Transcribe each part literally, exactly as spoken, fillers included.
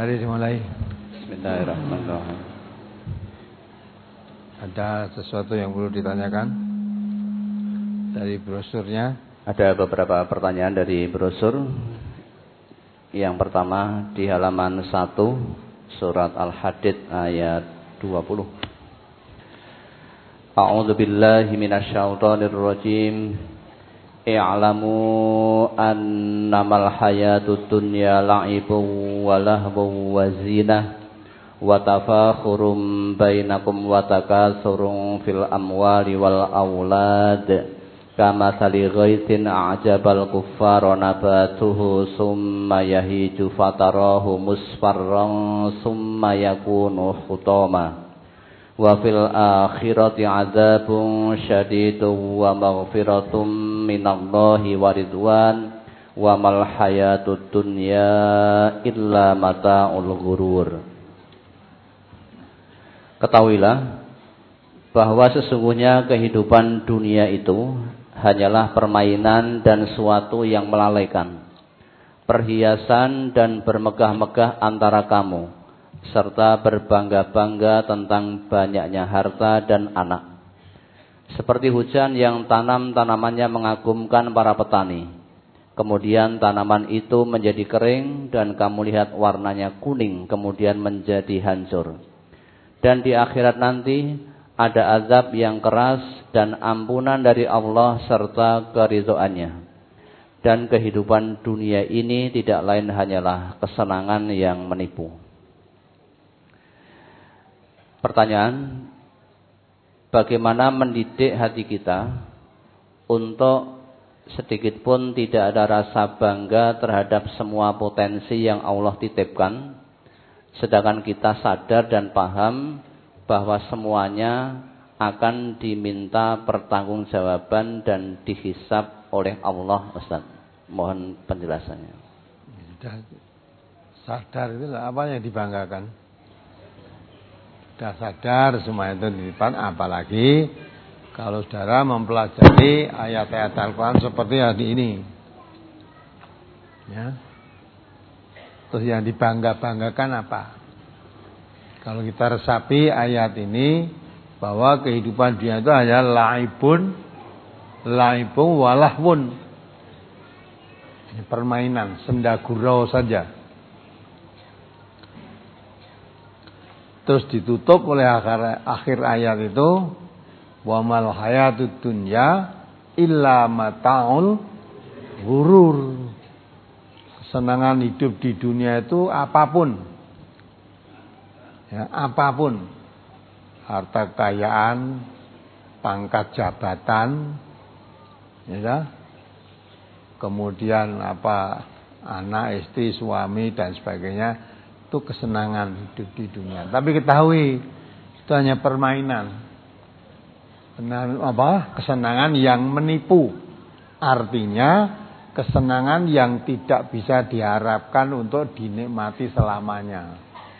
Mari dimulai. Bismillahirrahmanirrahim. Ada sesuatu yang perlu ditanyakan dari brosurnya? Ada beberapa pertanyaan dari brosur. Yang pertama di halaman satu surat Al-Hadid ayat dua puluh. A'udzu billahi minasyaitonir rajim. I'lamu annamal hayatud dunya la'ibun wa lahwun wa zinah wa tafakhurum bainakum wa takatsurun fil amwali wal aulad kamathali ghaitin a'jabal kuffara nabatuhu summa yahiju fatarahu musfarran summa yakunu hutama wa fil akhirati adzabun syadidun wa maghfiratun minallahi wa ridwan wa mal hayatud dunya illa mata'ul ghurur. Ketahuilah bahwa sesungguhnya kehidupan dunia itu hanyalah permainan dan suatu yang melalaikan, perhiasan dan bermegah-megah antara kamu, serta berbangga-bangga tentang banyaknya harta dan anak. Seperti hujan yang tanam tanamannya mengagumkan para petani. Kemudian tanaman itu menjadi kering dan kamu lihat warnanya kuning kemudian menjadi hancur. Dan di akhirat nanti ada azab yang keras dan ampunan dari Allah serta keridhoannya. Dan kehidupan dunia ini tidak lain hanyalah kesenangan yang menipu. Pertanyaan, bagaimana mendidik hati kita untuk sedikit pun tidak ada rasa bangga terhadap semua potensi yang Allah titipkan, sedangkan kita sadar dan paham bahwa semuanya akan diminta pertanggungjawaban dan dihisab oleh Allah. Ustaz, mohon penjelasannya. Sadar itu apa yang dibanggakan? Sudah sadar semua itu dilipat, apalagi kalau saudara mempelajari ayat-ayat Al-Quran seperti hari ini, ya. Terus yang dibangga-banggakan apa? Kalau kita resapi ayat ini, bahwa kehidupan dunia itu hanya laibun, laibun walahwun, permainan, senda gurau saja. Terus ditutup oleh akhir, akhir ayat itu, wa mal hayatud dunya illa mata'ul ghurur. Kesenangan hidup di dunia itu apapun, ya, apapun, harta kekayaan, pangkat jabatan, ya, kemudian apa, anak, istri, suami dan sebagainya. Itu kesenangan hidup di dunia. Tapi ketahui itu hanya permainan. Apa? Kesenangan yang menipu. Artinya kesenangan yang tidak bisa diharapkan untuk dinikmati selamanya.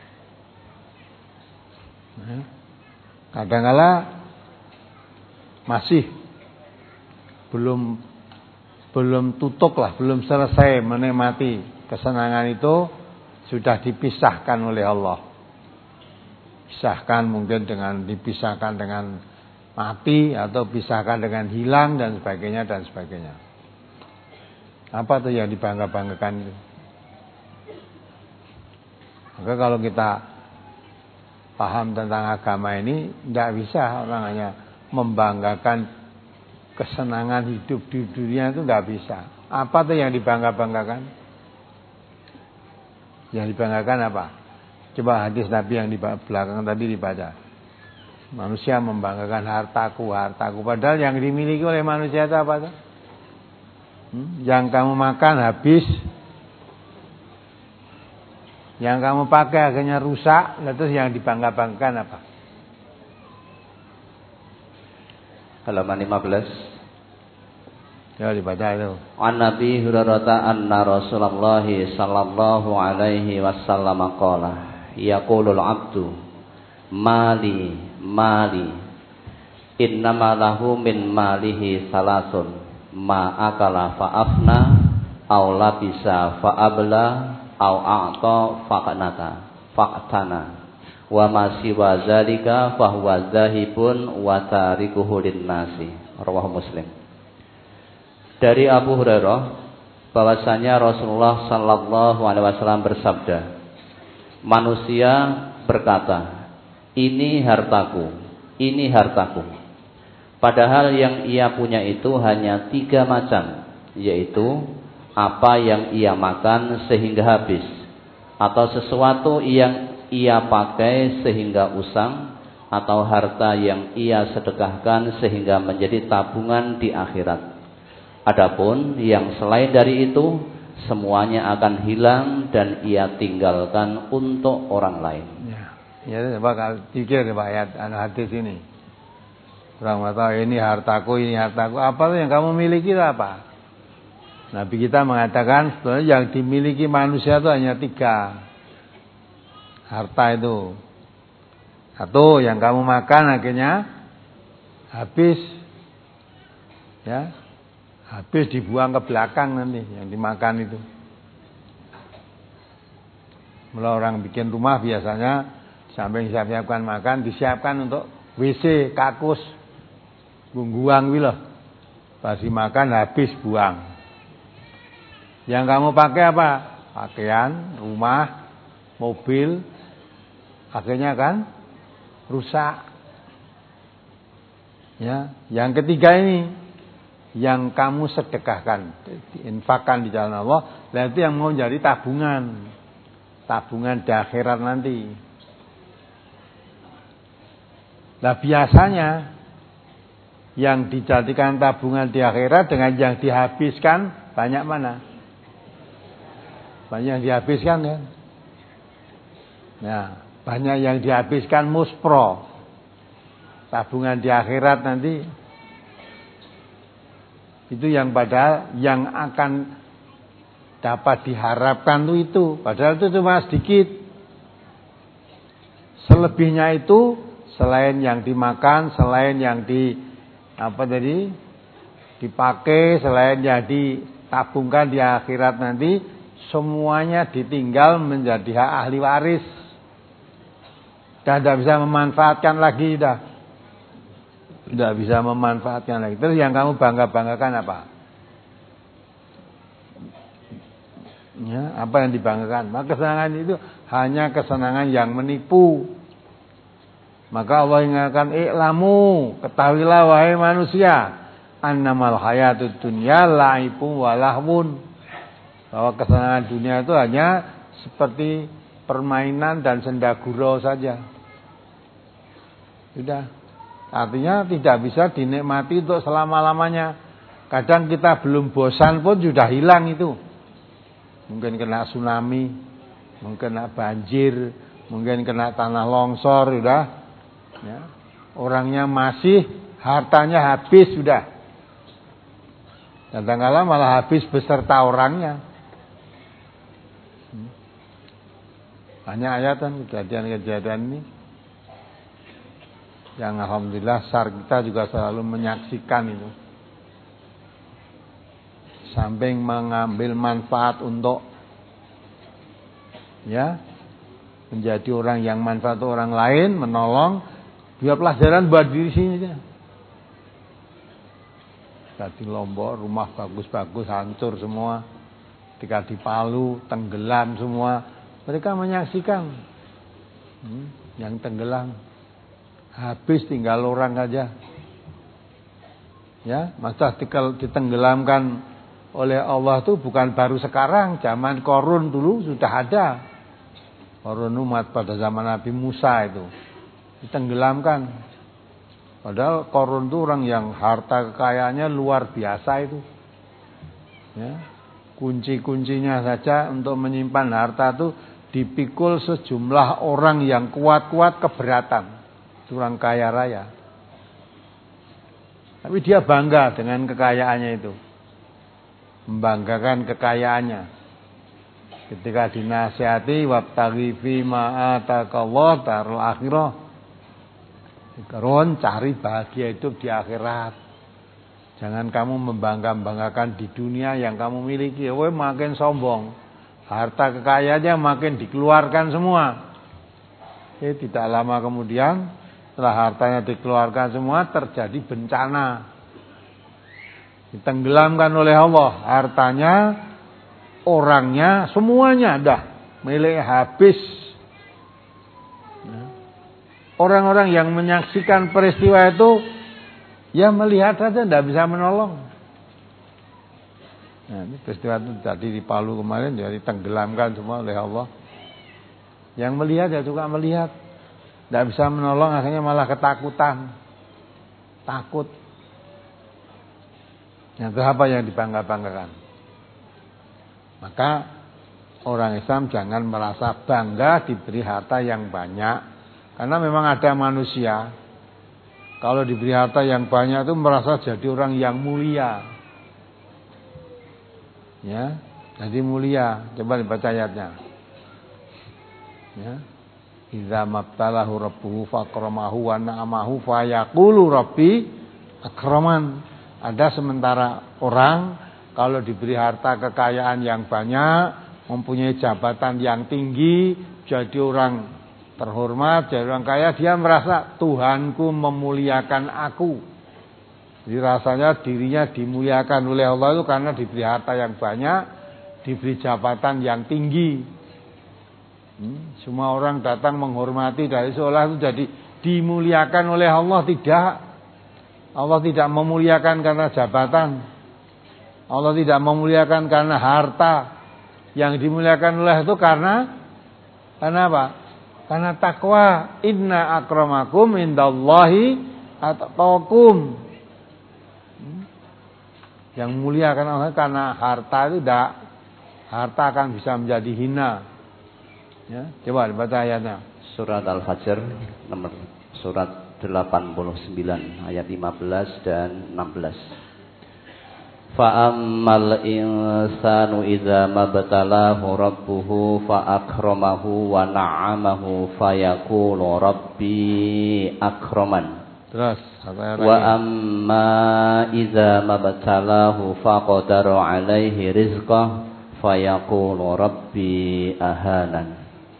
Kadang-kala masih belum belum tutup lah, belum selesai menikmati kesenangan itu. Sudah dipisahkan oleh Allah. Pisahkan mungkin dengan dipisahkan dengan mati atau pisahkan dengan hilang dan sebagainya dan sebagainya. Apa tuh yang dibangga-banggakan itu? Maka kalau kita paham tentang agama ini, tidak bisa orang hanya membanggakan kesenangan hidup di dunia itu, tidak bisa. Apa tuh yang dibangga-banggakan? Yang dibanggakan apa? Coba hadis Nabi yang di belakang tadi dibaca. Manusia membanggakan hartaku, hartaku. Padahal yang dimiliki oleh manusia itu apa tuh? Hmm? Yang kamu makan habis, yang kamu pakai akhirnya rusak. Lalu yang dibangga-banggakan apa? Halaman lima belas. Ya dibaca itu. An Nabi Hurairah anna Rasulullah sallallahu alaihi wasallam qala yaqulul abdu mali mali innama lahu min malihi salasun ma akala fa afna aw labisa fa abla au a'ta faqnata faqtana wa ma siwa zalika fa huwa zahibun wa tarikuhu linnasi. Rawahu Muslim. Dari Abu Hurairah bahwasanya Rasulullah sallallahu alaihi wasallam bersabda, manusia berkata, ini hartaku, ini hartaku. Padahal yang ia punya itu hanya tiga macam, yaitu apa yang ia makan sehingga habis, atau sesuatu yang ia pakai sehingga usang, atau harta yang ia sedekahkan sehingga menjadi tabungan di akhirat. Adapun yang selain dari itu, semuanya akan hilang dan ia tinggalkan untuk orang lain. Ya, ya bakal pikir Pak ayat hadis ini. Orang mengatakan ini hartaku, ini hartaku. Apa yang kamu miliki itu apa? Nabi kita mengatakan sebenarnya yang dimiliki manusia itu hanya tiga. Harta itu. Satu, yang kamu makan akhirnya habis. Ya. Habis dibuang ke belakang nanti yang dimakan itu. Mulai orang bikin rumah biasanya sampai siap-siapkan makan, disiapkan untuk W C, kakus, buang wih loh. Pas makan habis buang. Yang kamu pakai apa? Pakaian, rumah, mobil, akhirnya kan rusak. Ya, yang ketiga ini yang kamu sedekahkan, diinfakkan di jalan Allah, dan itu yang mau jadi tabungan, tabungan di akhirat nanti. Nah biasanya yang dijadikan tabungan di akhirat dengan yang dihabiskan banyak mana? Banyak yang dihabiskan kan? Nah, banyak yang dihabiskan muspro, tabungan di akhirat nanti. Itu yang padahal yang akan dapat diharapkan itu itu. Padahal itu cuma sedikit. Selebihnya itu selain yang dimakan, selain yang di apa tadi dipakai, selain yang ditabungkan di akhirat nanti, semuanya ditinggal menjadi hak ahli waris. Dan tidak bisa memanfaatkan lagi dah. Tidak bisa memanfaatkan lagi. Terus yang kamu bangga-banggakan apa? Ya, apa yang dibanggakan? Maka kesenangan itu hanya kesenangan yang menipu. Maka Allah ingatkan, "I'lamu, ketahuilah wahai manusia, annamal hayatud dunya la'ibun wa lahwun." Bahwa kesenangan dunia itu hanya seperti permainan dan senda gurau saja. Sudah. Artinya tidak bisa dinikmati untuk selama-lamanya. Kadang kita belum bosan pun sudah hilang itu. Mungkin kena tsunami, mungkin kena banjir, mungkin kena tanah longsor, sudah. Ya. Orangnya masih, hartanya habis sudah. Kadang-kadang malah habis beserta orangnya. Banyak ayat kan kejadian-kejadian ini. Yang alhamdulillah S A R kita juga selalu menyaksikan itu. Samping mengambil manfaat untuk ya menjadi orang yang manfaat orang lain, menolong, juga pelajaran buat diri sini aja. Tadi Lombok rumah bagus-bagus hancur semua, ketika di Palu tenggelam semua, mereka menyaksikan hmm, yang tenggelam. Habis tinggal orang aja. Ya, masa ditenggelamkan oleh Allah itu bukan baru sekarang, zaman Qarun dulu sudah ada. Qarun umat pada zaman Nabi Musa itu ditenggelamkan. Padahal Qarun itu orang yang harta kekayaannya luar biasa itu. Ya, kunci-kuncinya saja untuk menyimpan harta itu dipikul sejumlah orang yang kuat-kuat keberatan. Orang kaya raya. Tapi dia bangga dengan kekayaannya itu. Membanggakan kekayaannya. Ketika dinasihati wabtaghi fi ma ataqallah darul akhirah. Karon cari bahagia hidup di akhirat. Jangan kamu membangga-banggakan di dunia yang kamu miliki. Kowe makin sombong. harta kekayaannya makin dikeluarkan semua. Jadi tidak lama kemudian setelah hartanya dikeluarkan semua terjadi bencana. Ditenggelamkan oleh Allah hartanya, orangnya, semuanya dah milik habis. Orang-orang yang menyaksikan peristiwa itu ya melihat saja tidak bisa menolong. Nah, ini peristiwa itu tadi di Palu kemarin jadi tenggelamkan semua oleh Allah. Yang melihat ya juga melihat, tidak bisa menolong, akhirnya malah ketakutan, takut. Nah, itu apa yang dibangga-banggakan? Maka orang Islam jangan merasa bangga diberi harta yang banyak, karena memang ada manusia kalau diberi harta yang banyak itu merasa jadi orang yang mulia. Ya, jadi mulia. Coba dibaca ayatnya. Ya. Idza mabtalahu rabbuhu fakramahu wa na'amahu fayaqulu rabbi akraman. Ada sementara orang kalau diberi harta kekayaan yang banyak, mempunyai jabatan yang tinggi, jadi orang terhormat, jadi orang kaya, dia merasa Tuhanku memuliakan aku. Jadi rasanya dirinya dimuliakan oleh Allah itu karena diberi harta yang banyak, diberi jabatan yang tinggi. Hmm, semua orang datang menghormati dari seolah itu jadi dimuliakan oleh Allah. Tidak. Allah tidak memuliakan karena jabatan. Allah tidak memuliakan karena harta. Yang dimuliakan oleh itu karena karena apa? Karena takwa. Inna akramakum indallahi atqakum. Hmm. Yang mulia karena Allah, karena harta itu tidak. Harta akan bisa menjadi hina. Ya, coba baca ayatnya. Surat Al-Fajr nomor surat delapan puluh sembilan ayat lima belas dan enam belas. Fa ammal insanu idza mabtalahu rabbuhu fa akramahu wa na'amahu fayaqulu rabbi akraman. Terus wa amma idza mabtalahu faqadara alaihi rizqah fayaqulu rabbi ahanan.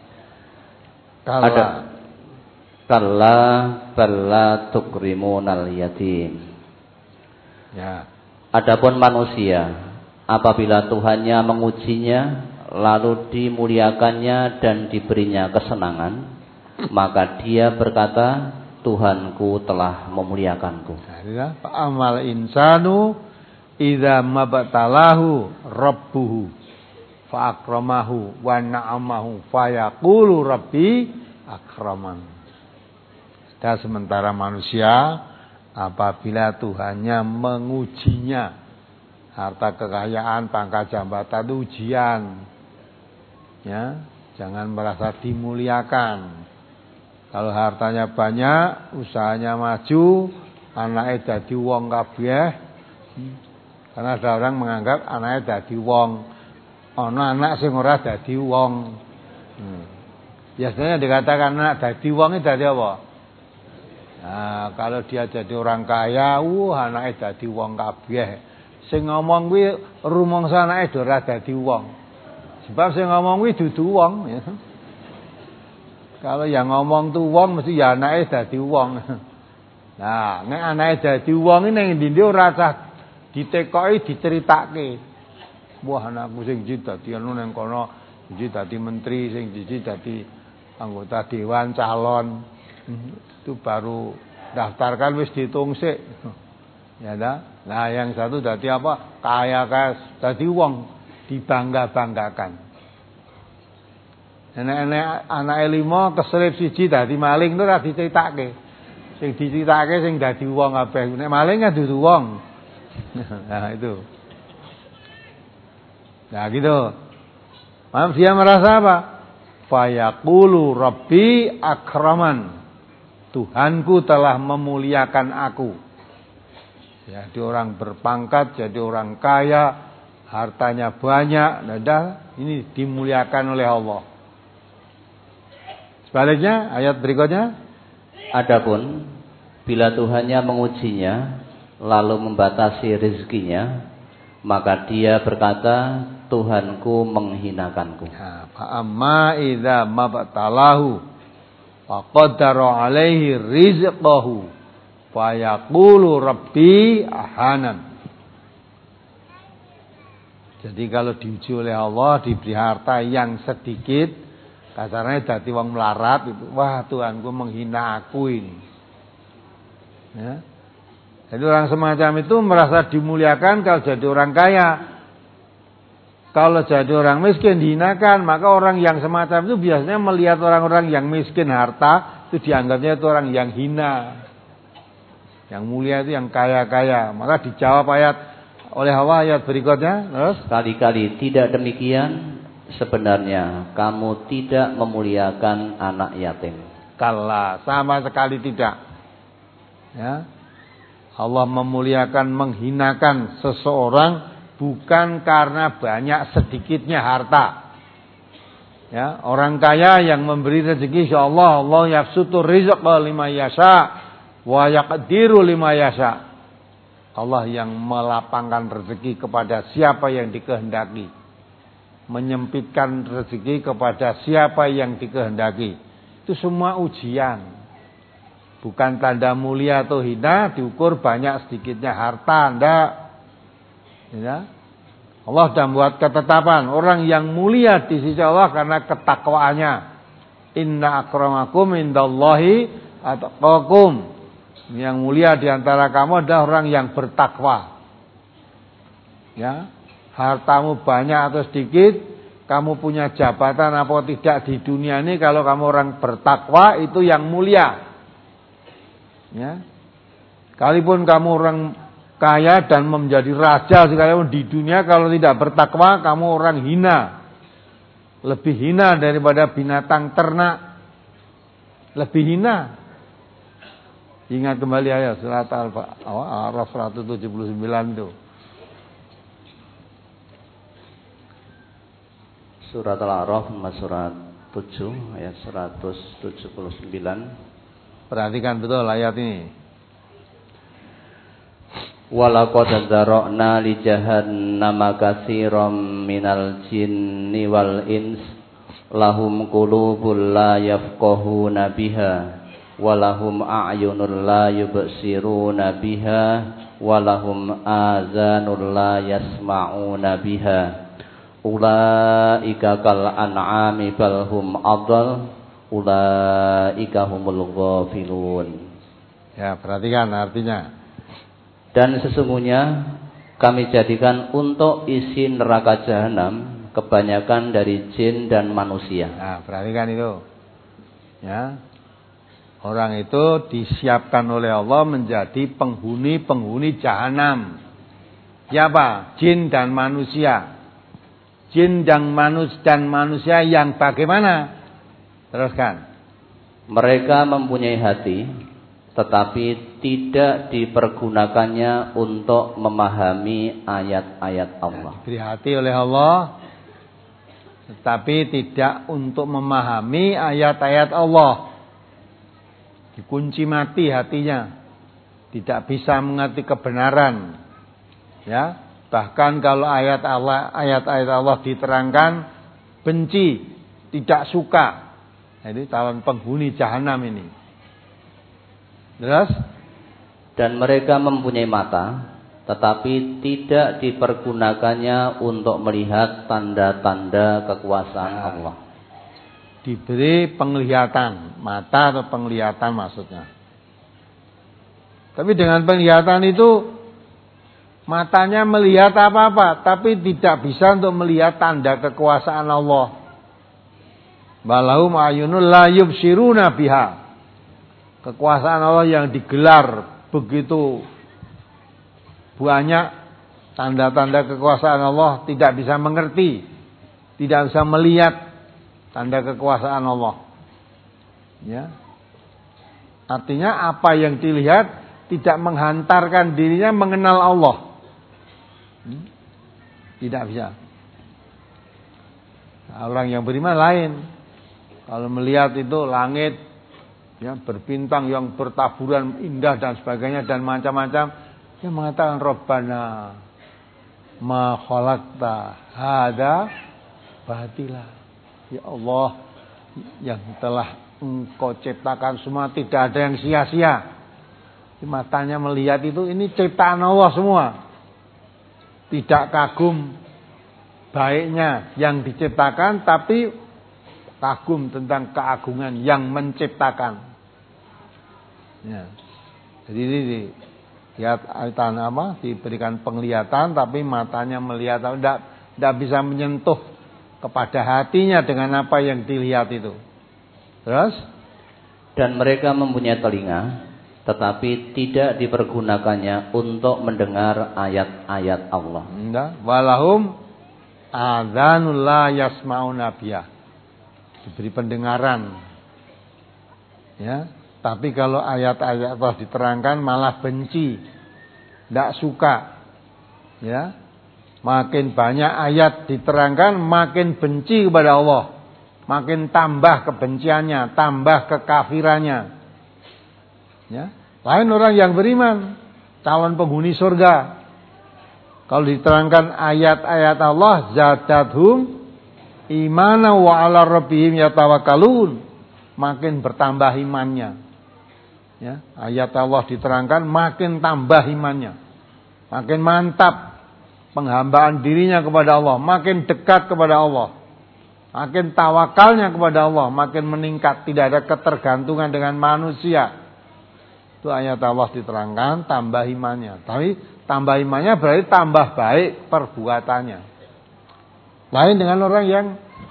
Ada kalla balla tukrimunal yatim. Ya. Adapun manusia apabila Tuhannya mengujinya lalu dimuliakannya dan diberinya kesenangan, maka dia berkata, Tuhanku telah memuliakanku. Nah, amal insanu idza mabtalahu rabbuhu fa akramahu wa na'amahu fayaqulu rabbi akraman. Dan sementara manusia apabila Tuhannya mengujinya, harta kekayaan, pangkat jabatan itu ujian. Ya, jangan merasa dimuliakan. Kalau hartanya banyak, usahanya maju, anaknya dadi wong kabeh. Karena ada orang menganggap anaknya dadi wong. Ana anak sing ora dadi wong. Hmm. Biasanya dikatakan anak dadi wong itu dadi apa? Nah, kalau dia jadi orang kaya, uh anaknya dadi wong kabeh. Sing ngomong kuwi rumangsa anake ora dadi wong. Sebab sing ngomong kuwi dudu wong ya. Kalau yang ngomong tuh wong mesti ya anaknya dadi wong. Nah, nek anake dadi wong iki ning ndi-ndi ora usah ditekoki diceritake. Wah anakku sing iki dadi anu ning kono, iki dadi menteri, sing iki dadi anggota dewan calon. Itu baru daftarkan wis dihitung sik. Ya dah. Nah, yang satu dadi apa? Kaya-kaya dadi wong dibangga-banggakan. Enek-enek anake lima keselip siji dadi maling itu ora diceritake. Sing diceritake sing dadi wong kabeh. Nek maling kan dudu wong. Nah, itu. Nah, gitu. Mam dia merasa apa? Fayaqulu rabbi akraman. Tuhanku telah memuliakan aku. Jadi orang berpangkat, jadi orang kaya, hartanya banyak, nah ini dimuliakan oleh Allah. Sebaliknya ayat berikutnya, adapun bila Tuhannya mengujinya lalu membatasi rezekinya, Maka dia berkata, Tuhanku menghinakanku. Fa amma idza mabtalahu wa qaddara alaihi rizqahu fa yaqulu rabbi ahanan. Jadi kalau diuji oleh Allah, diberi harta yang sedikit, kasarnya dadi wong melarat itu, wah Tuhanku menghina aku ini. Ya. Jadi orang semacam itu merasa dimuliakan kalau jadi orang kaya. Kalau jadi orang miskin dihinakan, maka orang yang semacam itu biasanya melihat orang-orang yang miskin harta itu dianggapnya itu orang yang hina. Yang mulia itu yang kaya-kaya. Maka dijawab ayat oleh Allah ayat berikutnya, terus sekali-kali tidak demikian, sebenarnya kamu tidak memuliakan anak yatim. Kalla, sama sekali tidak. Ya. Allah memuliakan, menghinakan seseorang bukan karena banyak sedikitnya harta. Ya, orang kaya yang memberi rezeki insyaallah Allah yabsutu rizqa liman yasha wa yaqdiru liman yasha. Allah yang melapangkan rezeki kepada siapa yang dikehendaki, menyempitkan rezeki kepada siapa yang dikehendaki. Itu semua ujian, bukan tanda mulia atau hina diukur banyak sedikitnya harta. Ndak, ya. Allah sudah membuat ketetapan orang yang mulia di sisi Allah karena ketakwaannya. Inna akramakum indallahi atqakum. Yang mulia di antara kamu adalah orang yang bertakwa. Ya, hartamu banyak atau sedikit, kamu punya jabatan apa tidak di dunia ini, kalau kamu orang bertakwa itu yang mulia. Ya, sekalipun kamu orang kaya dan menjadi raja sekalipun di dunia, kalau tidak bertakwa kamu orang hina, lebih hina daripada binatang ternak, lebih hina. Ingat kembali ayat surat Al-A'raf seratus tujuh puluh sembilan itu. Surat Al-A'raf surat tujuh ayat seratus tujuh puluh sembilan. Perhatikan betul ayat ini. Walaqad dzara'na li jahannama katsiran minal jinni wal ins lahum qulubun la yafqahuna biha walahum a'yunul la yubsiruna biha walahum azanul la yasma'una biha ulaika kal an'ami bal hum adall ulaika humul ghafilun. Ya, perhatikan artinya. Dan sesungguhnya kami jadikan untuk isi neraka jahanam kebanyakan dari jin dan manusia. Nah, perhatikan itu. Ya. Orang itu disiapkan oleh Allah menjadi penghuni-penghuni jahanam. Siapa? Jin dan manusia. Jin dan manusia dan manusia yang bagaimana? Teruskan. Mereka mempunyai hati, tetapi tidak dipergunakannya untuk memahami ayat-ayat Allah. Diberi hati oleh Allah, tetapi tidak untuk memahami ayat-ayat Allah. Dikunci mati hatinya, tidak bisa mengerti kebenaran. Ya, bahkan kalau ayat Allah, ayat-ayat Allah diterangkan, benci, tidak suka. Jadi calon penghuni jahanam ini. Terus? Dan mereka mempunyai mata, tetapi tidak dipergunakannya untuk melihat tanda-tanda kekuasaan nah, Allah. Diberi penglihatan, mata atau penglihatan maksudnya. Tapi dengan penglihatan itu matanya melihat apa-apa, tapi tidak bisa untuk melihat tanda kekuasaan Allah. Balahum ayunul la yubsiruna biha. Kekuasaan Allah yang digelar begitu banyak, tanda-tanda kekuasaan Allah tidak bisa mengerti, tidak bisa melihat tanda kekuasaan Allah. Ya. Artinya apa yang dilihat tidak menghantarkan dirinya mengenal Allah. Hmm? Tidak bisa. Nah, orang yang beriman lain. Kalau melihat itu langit ya berbintang yang bertaburan indah dan sebagainya dan macam-macam, dia mengatakan Rabbana. ma khalaqta hada batila. Ya Allah, yang telah Engkau ciptakan semua tidak ada yang sia-sia. Matanya melihat itu, ini ciptaan Allah semua. Tidak kagum baiknya yang diciptakan, tapi kagum tentang keagungan yang menciptakan. Ya. Jadi ini lihat tanah apa diberikan penglihatan, tapi matanya melihat tidak tidak bisa menyentuh kepada hatinya dengan apa yang dilihat itu. Terus, dan mereka mempunyai telinga, tetapi tidak dipergunakannya untuk mendengar ayat-ayat Allah. Walahum adzanul la yasmauna biha. Diberi pendengaran. Ya, tapi kalau ayat-ayat Allah diterangkan malah benci, tidak suka. Ya, makin banyak ayat diterangkan makin benci kepada Allah. Makin tambah kebenciannya, tambah kekafirannya. Ya. Lain orang yang beriman, calon penghuni surga. Kalau diterangkan ayat-ayat Allah, zadathum imana wa ala rabbihim yatawakkalun, makin bertambah imannya. Ya, ayat Allah diterangkan makin tambah imannya. Makin mantap penghambaan dirinya kepada Allah, makin dekat kepada Allah. Makin tawakalnya kepada Allah, makin meningkat, tidak ada ketergantungan dengan manusia. Itu ayat Allah diterangkan, tambah imannya. Tapi tambah imannya berarti tambah baik perbuatannya. Lain dengan orang yang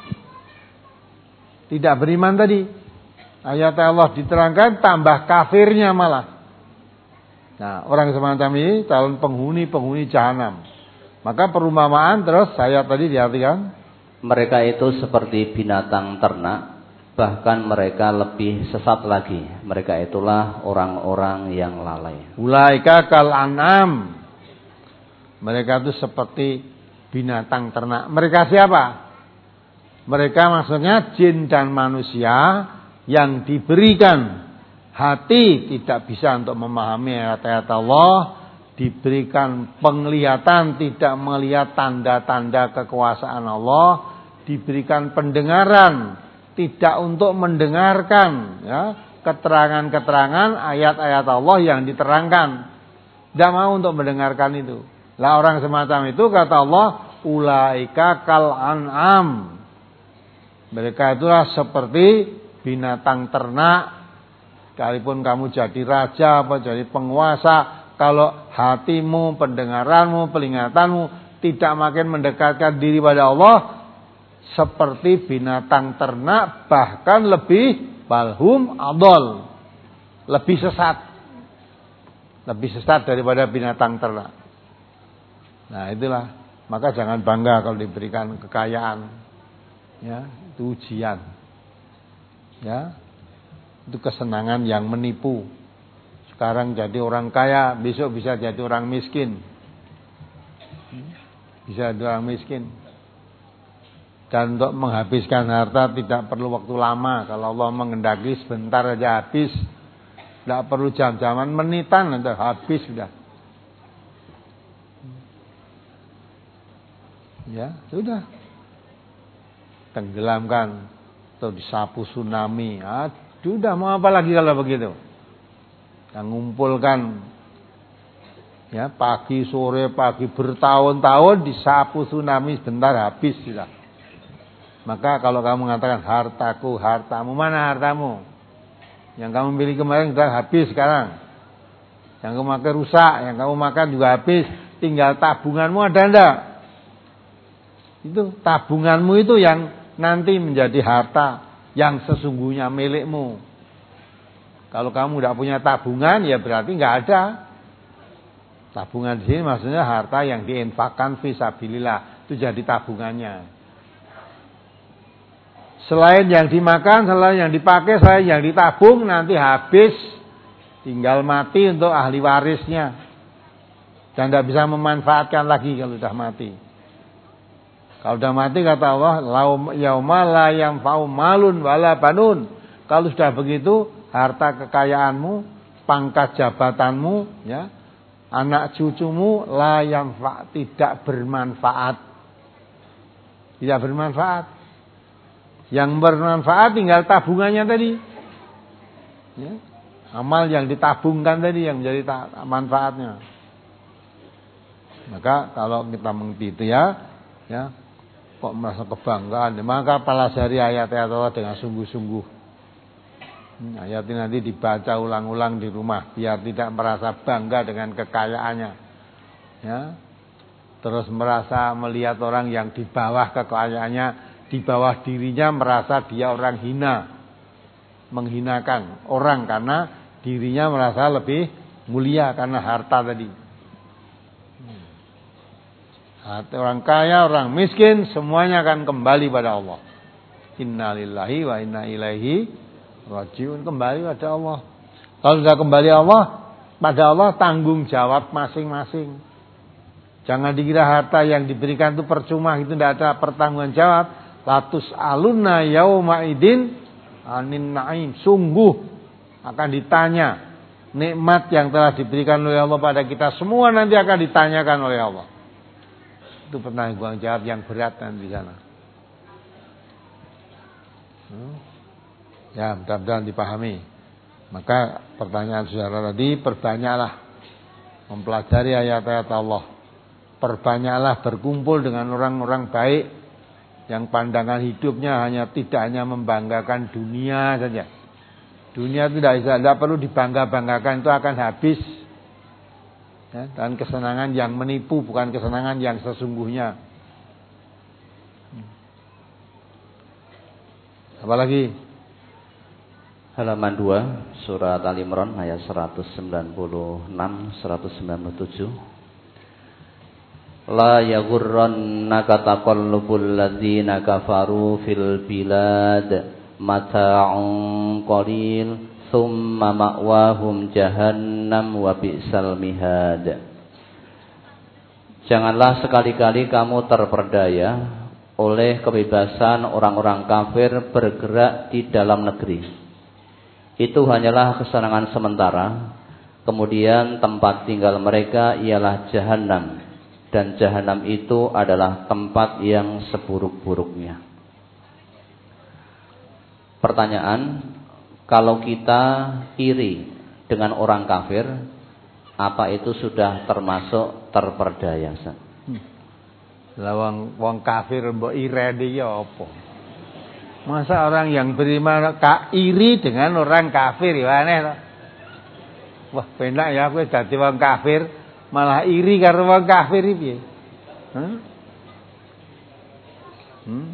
tidak beriman tadi. Ayat Allah diterangkan, tambah kafirnya malah. Nah, orang semacam ini calon penghuni-penghuni jahanam. Maka perumpamaan terus saya tadi diartikan, mereka itu seperti binatang ternak, bahkan mereka lebih sesat lagi. Mereka itulah orang-orang yang lalai. Ulaika kal an'am. Mereka itu seperti binatang ternak. Mereka siapa? Mereka maksudnya jin dan manusia yang diberikan hati tidak bisa untuk memahami ayat-ayat Allah, diberikan penglihatan tidak melihat tanda-tanda kekuasaan Allah, diberikan pendengaran tidak untuk mendengarkan ya, keterangan-keterangan ayat-ayat Allah yang diterangkan. Tidak mau untuk mendengarkan itu. Lah orang semacam itu kata Allah, ulaika kal an'am. Mereka itulah seperti binatang ternak. Sekalipun kamu jadi raja apa jadi penguasa, kalau hatimu, pendengaranmu, pelingatanmu tidak makin mendekatkan diri pada Allah, seperti binatang ternak, bahkan lebih balhum adol, lebih sesat, lebih sesat daripada binatang ternak. Nah itulah, maka jangan bangga kalau diberikan kekayaan, ya itu ujian, ya itu kesenangan yang menipu. Sekarang jadi orang kaya, besok bisa jadi orang miskin, bisa jadi orang miskin. Dan untuk menghabiskan harta tidak perlu waktu lama. Kalau Allah mengendaki sebentar aja habis. Tidak perlu jam-jaman, menitan nanti habis sudah. Ya, sudah. Tenggelamkan atau disapu tsunami. Ah, sudah mau apa lagi kalau begitu? Yang ngumpulkan ya pagi sore pagi bertahun-tahun disapu tsunami sebentar habis sudah. Maka kalau kamu mengatakan hartaku, hartamu, mana hartamu? Yang kamu milih kemarin sudah habis sekarang. Yang kamu makan rusak, yang kamu makan juga habis. Tinggal tabunganmu ada enggak? Itu tabunganmu itu yang nanti menjadi harta yang sesungguhnya milikmu. Kalau kamu tidak punya tabungan, ya berarti enggak ada. Tabungan di sini maksudnya harta yang diinfakkan fisabilillah, itu jadi tabungannya. Selain yang dimakan, selain yang dipakai, selain yang ditabung, nanti habis, tinggal mati untuk ahli warisnya. Dan tidak bisa memanfaatkan lagi kalau sudah mati. Kalau sudah mati kata Allah, yauma la yanfa'u malun wala banun. Kalau sudah begitu, harta kekayaanmu, pangkat jabatanmu, ya, anak cucumu la yanfa, tidak bermanfaat. Tidak bermanfaat. Yang bermanfaat tinggal tabungannya tadi. Ya. Amal yang ditabungkan tadi yang menjadi manfaatnya. Maka kalau kita mengerti itu ya, ya kok merasa kebanggaan, maka pelajari ayat-ayat Allah dengan sungguh-sungguh. Hmm, ayat ini nanti dibaca ulang-ulang di rumah biar tidak merasa bangga dengan kekayaannya. Ya. Terus merasa melihat orang yang di bawah kekayaannya, di bawah dirinya merasa dia orang hina. Menghinakan orang karena dirinya merasa lebih mulia karena harta tadi. Harta orang kaya, orang miskin, semuanya akan kembali pada Allah. Innalillahi wa inna ilaihi rajiun, kembali pada Allah. Kalau sudah kembali Allah, pada Allah tanggung jawab masing-masing. Jangan dikira harta yang diberikan itu percuma, itu tidak ada pertanggungan jawab. Latus alunna yauma idin anin naim, sungguh akan ditanya nikmat yang telah diberikan oleh Allah pada kita semua nanti akan ditanyakan oleh Allah. Itu pertanggung jawab yang berat nanti di sana. Hmm. Ya, mudah-mudahan dipahami. Maka pertanyaan saudara tadi, perbanyaklah mempelajari ayat-ayat Allah. Perbanyaklah berkumpul dengan orang-orang baik yang pandangan hidupnya hanya tidak hanya membanggakan dunia saja. Dunia itu tidak, tidak perlu dibangga-banggakan, itu akan habis. Ya, dan kesenangan yang menipu bukan kesenangan yang sesungguhnya. Apalagi halaman dua surat Al-Imran ayat seratus sembilan puluh enam seratus sembilan puluh tujuh. La yaghurrannaka taqallubul ladzina kafaru fil bilad mata'un qalil thumma ma'wahum jahannam wa bi'sal mihad. Janganlah sekali-kali kamu terperdaya oleh kebebasan orang-orang kafir bergerak di dalam negeri. Itu hanyalah kesenangan sementara. Kemudian tempat tinggal mereka ialah jahannam. Dan jahanam itu adalah tempat yang seburuk-buruknya. Pertanyaan, kalau kita iri dengan orang kafir, apa itu sudah termasuk terperdaya? Hmm. Lawang wong kafir mbok iri ya apa? Masa orang yang beriman ka iri dengan orang kafir ya aneh toh. Wah, penak ya aku dadi wong kafir. Malah iri karo wong kafir iki piye? Hah? Hmm?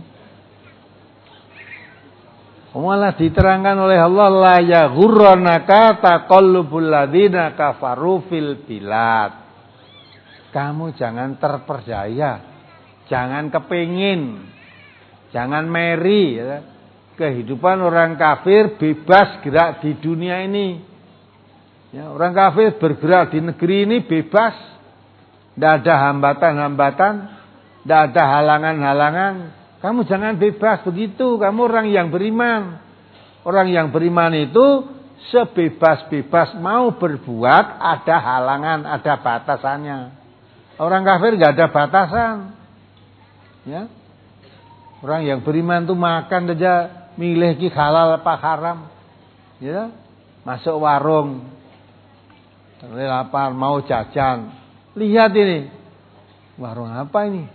Malah diterangkan oleh Allah la yaghurranaka taqallubul ladzina kafaru fil bilad. Kamu jangan terperdaya, jangan kepingin, jangan meri ya. Kehidupan orang kafir bebas gerak di dunia ini. Ya, orang kafir bergerak di negeri ini bebas, tidak ada hambatan-hambatan, tidak ada halangan-halangan. Kamu jangan bebas begitu, kamu orang yang beriman. Orang yang beriman itu sebebas-bebas mau berbuat, ada halangan, ada batasannya. Orang kafir tidak ada batasan. Ya. Orang yang beriman itu makan saja milih ki halal apa haram. Ya. Masuk warung. Terus lapar mau jajan. Lihat ini. Warung apa ini?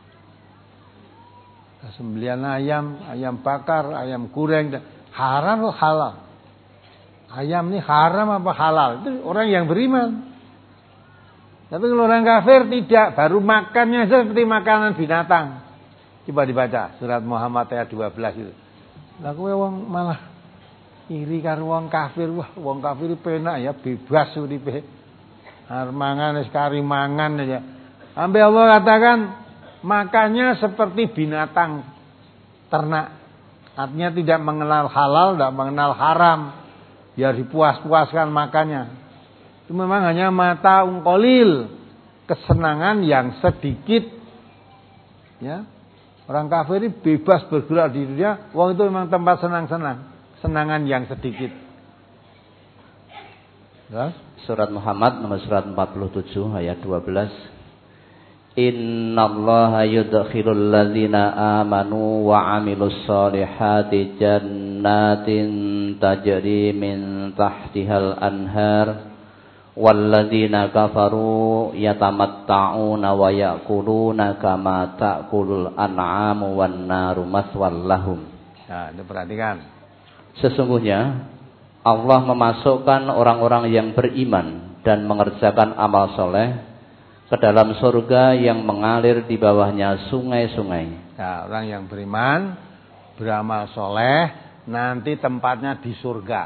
Sembelian ayam, ayam bakar, ayam goreng. Haram atau halal? Ayam ini haram apa halal? Itu orang yang beriman. Tapi kalau orang kafir tidak. Baru makannya seperti makanan binatang. Coba dibaca surat Muhammad ayat dua belas itu. Lah kowe wong malah iri karo wong kafir. Wah, wong kafir penak ya, bebas uripe. Arep mangan wis kari mangan aja. Sampai Allah katakan makannya seperti binatang ternak. Artinya tidak mengenal halal, tidak mengenal haram. Biar dipuas-puaskan makannya. Itu memang hanya mata ungkolil, kesenangan yang sedikit. Ya. Orang kafir ini bebas bergerak di dunia. Wong itu memang tempat senang-senang. Senangan yang sedikit. Terus? Surat Muhammad nomor surat empat puluh tujuh ayat dua belas. Innallaha yudkhilul ladzina amanu wa 'amilus solihati jannatin tajri min tahtihal anhar walladzina kafaru yatamatta'una wa ya'kuluna kama ta'kulul an'amu wan naru maswal lahum. Nah, itu perhatikan. Sesungguhnya Allah memasukkan orang-orang yang beriman dan mengerjakan amal soleh ke dalam surga yang mengalir di bawahnya sungai-sungai. Nah, orang yang beriman, beramal soleh, nanti tempatnya di surga.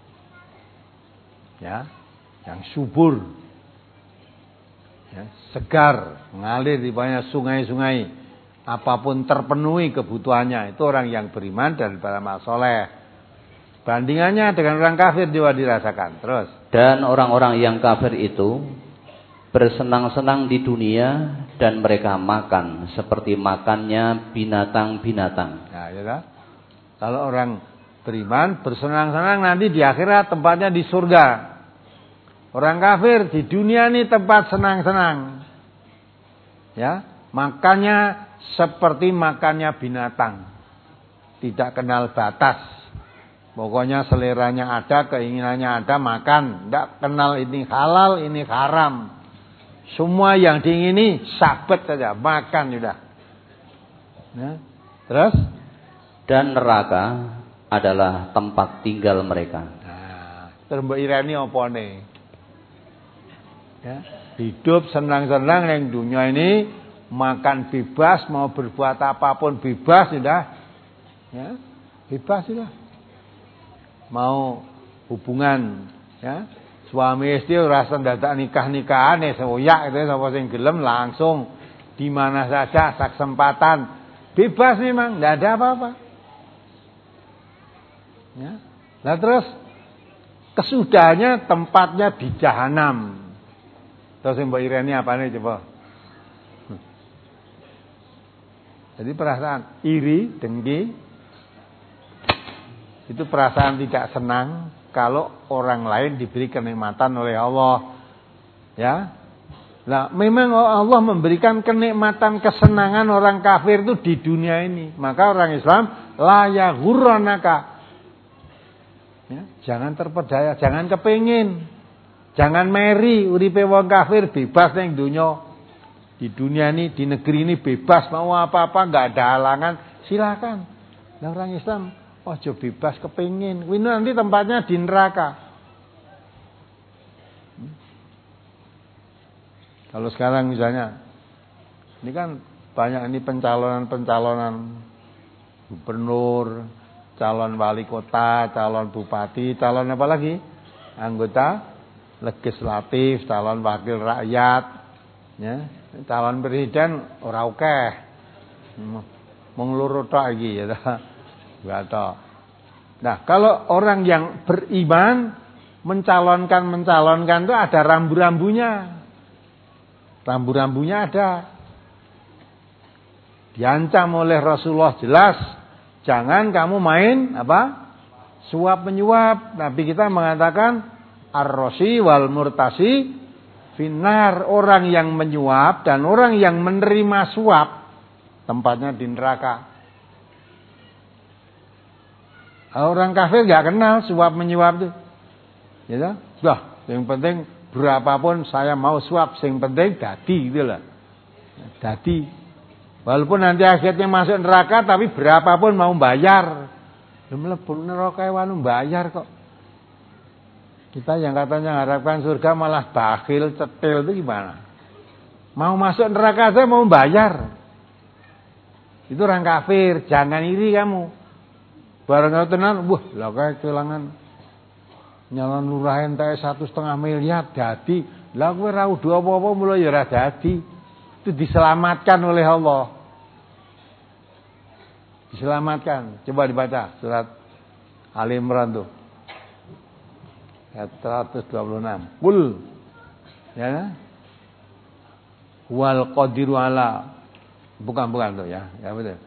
Ya, yang subur, ya, segar, mengalir di bawahnya sungai-sungai. Apapun terpenuhi kebutuhannya, itu orang yang beriman dan beramal soleh. Bandingannya dengan orang kafir juga dirasakan. Terus. Dan orang-orang yang kafir itu bersenang-senang di dunia dan mereka makan seperti makannya binatang-binatang. Nah, ya, kalau orang beriman bersenang-senang nanti di akhirat tempatnya di surga. Orang kafir di dunia ini tempat senang-senang. Ya, makannya seperti makannya binatang. Tidak kenal batas. Pokoknya seleranya ada, keinginannya ada, makan. Tidak kenal ini halal, ini haram. Semua yang diingini sabet saja, makan sudah. Ya. Terus? Dan neraka adalah tempat tinggal mereka. Nah, terus irani apa nih? Ya, hidup senang-senang yang dunia ini, makan bebas, mau berbuat apapun bebas sudah. Ya, bebas sudah. Mau hubungan, ya. Suami istri rasa dadak nikah-nikahan ya seoyak itu sapa sing gelem langsung di mana saja sak kesempatan. Bebas memang, enggak ada apa-apa. Ya. Nah terus kesudahannya tempatnya di jahanam. Terus yang Mbak Ireni apa nih coba? Jadi perasaan iri, dengki itu perasaan tidak senang kalau orang lain diberi kenikmatan oleh Allah. Ya. Nah, memang Allah memberikan kenikmatan kesenangan orang kafir itu di dunia ini. Maka orang Islam la yaghurranaka. Ya, jangan terpedaya, jangan kepengin. Jangan meri uripe wong kafir bebas ning dunia. Di dunia ini, di negeri ini bebas mau apa-apa, enggak ada halangan, silakan. Nah, orang Islam ojo bebas kepingin. Ini nanti tempatnya di neraka. Hmm. Kalau sekarang misalnya, ini kan banyak ini pencalonan-pencalonan gubernur, calon wali kota, calon bupati, calon apa lagi? Anggota legislatif, calon wakil rakyat, ya, calon presiden ora akeh. Mung loro tok iki ya. Nah, kalau orang yang beriman mencalonkan-mencalonkan itu ada rambu-rambunya. Rambu-rambunya ada. Diancam oleh Rasulullah jelas, jangan kamu main apa? Suap menyuap. Nabi kita mengatakan ar-rosi wal murtasi finnar, orang yang menyuap dan orang yang menerima suap tempatnya di neraka. Orang kafir gak kenal suap menyuap itu. Ya, dah, yang penting berapapun saya mau suap, yang penting dadi gitu lah. Dadi. Walaupun nanti akhirnya masuk neraka tapi berapapun mau bayar. Lu mlebu neraka wanu bayar kok. Kita yang katanya harapkan surga malah bakhil, cetil itu gimana? Mau masuk neraka aja mau bayar. Itu orang kafir, jangan iri kamu. Barang kau tenan, wah, lah kayak kehilangan nyalon lurah entek satu setengah miliar dadi, lah kowe ra udu apa-apa mulai ya ra dadi. Itu diselamatkan oleh Allah. Diselamatkan. Coba dibaca surat Ali Imran tuh. Ayat seratus dua puluh enam. Qul ya. Wal qadiru ala. Bukan bukan tuh ya. Ya betul.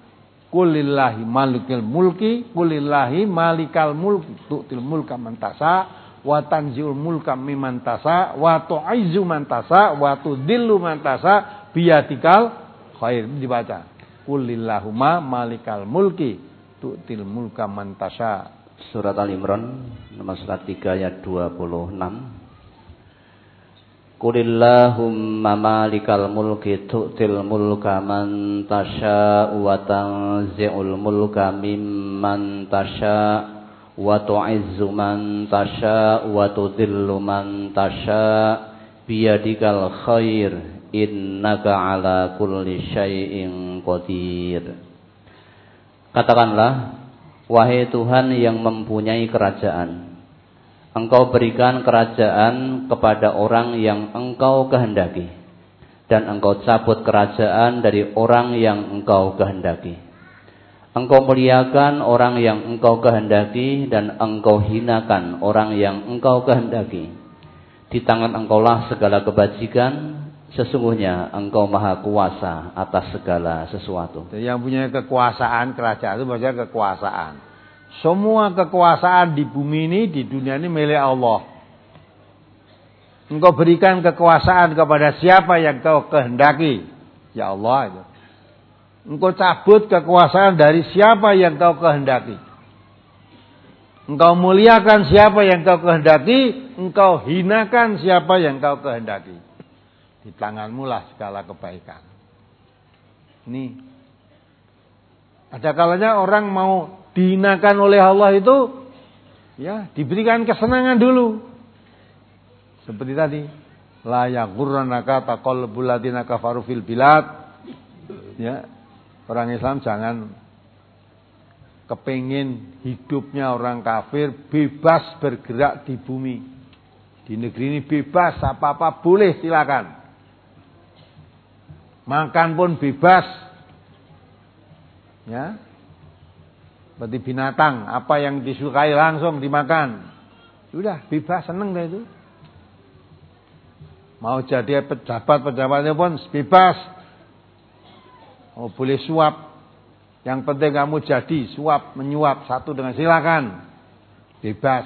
Qulillahi malikal mulki, qulillahi malikal mulki, tu'til mulka man tasha wa tanzi'ul mulka mimman tasha wa tu'izzu man tasha wa tudhillu man tasha biyadikal khair. Dibaca. Qulillahumma malikal mulki tu'til mulka man tasha. Surat Al-Imran nomor surat tiga ayat dua puluh enam. Qulillahumma malikal mulki tu'til mulka man tasha wa tanzi'ul mulka mimman tasha wa tu'izzu man tasha wa tudhillu man tasha biyadikal khair innaka ala kulli syai'in qadir. Katakanlah, wahai Tuhan yang mempunyai kerajaan, Engkau berikan kerajaan kepada orang yang Engkau kehendaki, dan Engkau cabut kerajaan dari orang yang Engkau kehendaki. Engkau muliakan orang yang Engkau kehendaki, dan Engkau hinakan orang yang Engkau kehendaki. Di tangan Engkaulah segala kebajikan, sesungguhnya Engkau maha kuasa atas segala sesuatu. Yang punya kekuasaan, kerajaan itu maksudnya kekuasaan. Semua kekuasaan di bumi ini, di dunia ini milik Allah. Engkau berikan kekuasaan kepada siapa yang Kau kehendaki. Ya Allah itu. Engkau cabut kekuasaan dari siapa yang Kau kehendaki. Engkau muliakan siapa yang Kau kehendaki. Engkau hinakan siapa yang Kau kehendaki. Di tanganmu lah segala kebaikan. Ini. Ada kalanya orang mau dihinakan oleh Allah itu, ya diberikan kesenangan dulu. Seperti tadi, la yaghurrannaka taqallubul ladzina kafaru fil bilad. Ya, orang Islam jangan kepingin hidupnya orang kafir bebas bergerak di bumi. Di negeri ini bebas, apa-apa boleh silakan. Makan pun bebas. Ya. Seperti binatang, apa yang disukai langsung dimakan. Sudah, bebas, seneng dah itu. Mau jadi pejabat-pejabatnya pun bebas. Oh, boleh suap. Yang penting kamu jadi suap, menyuap satu dengan silakan. Bebas.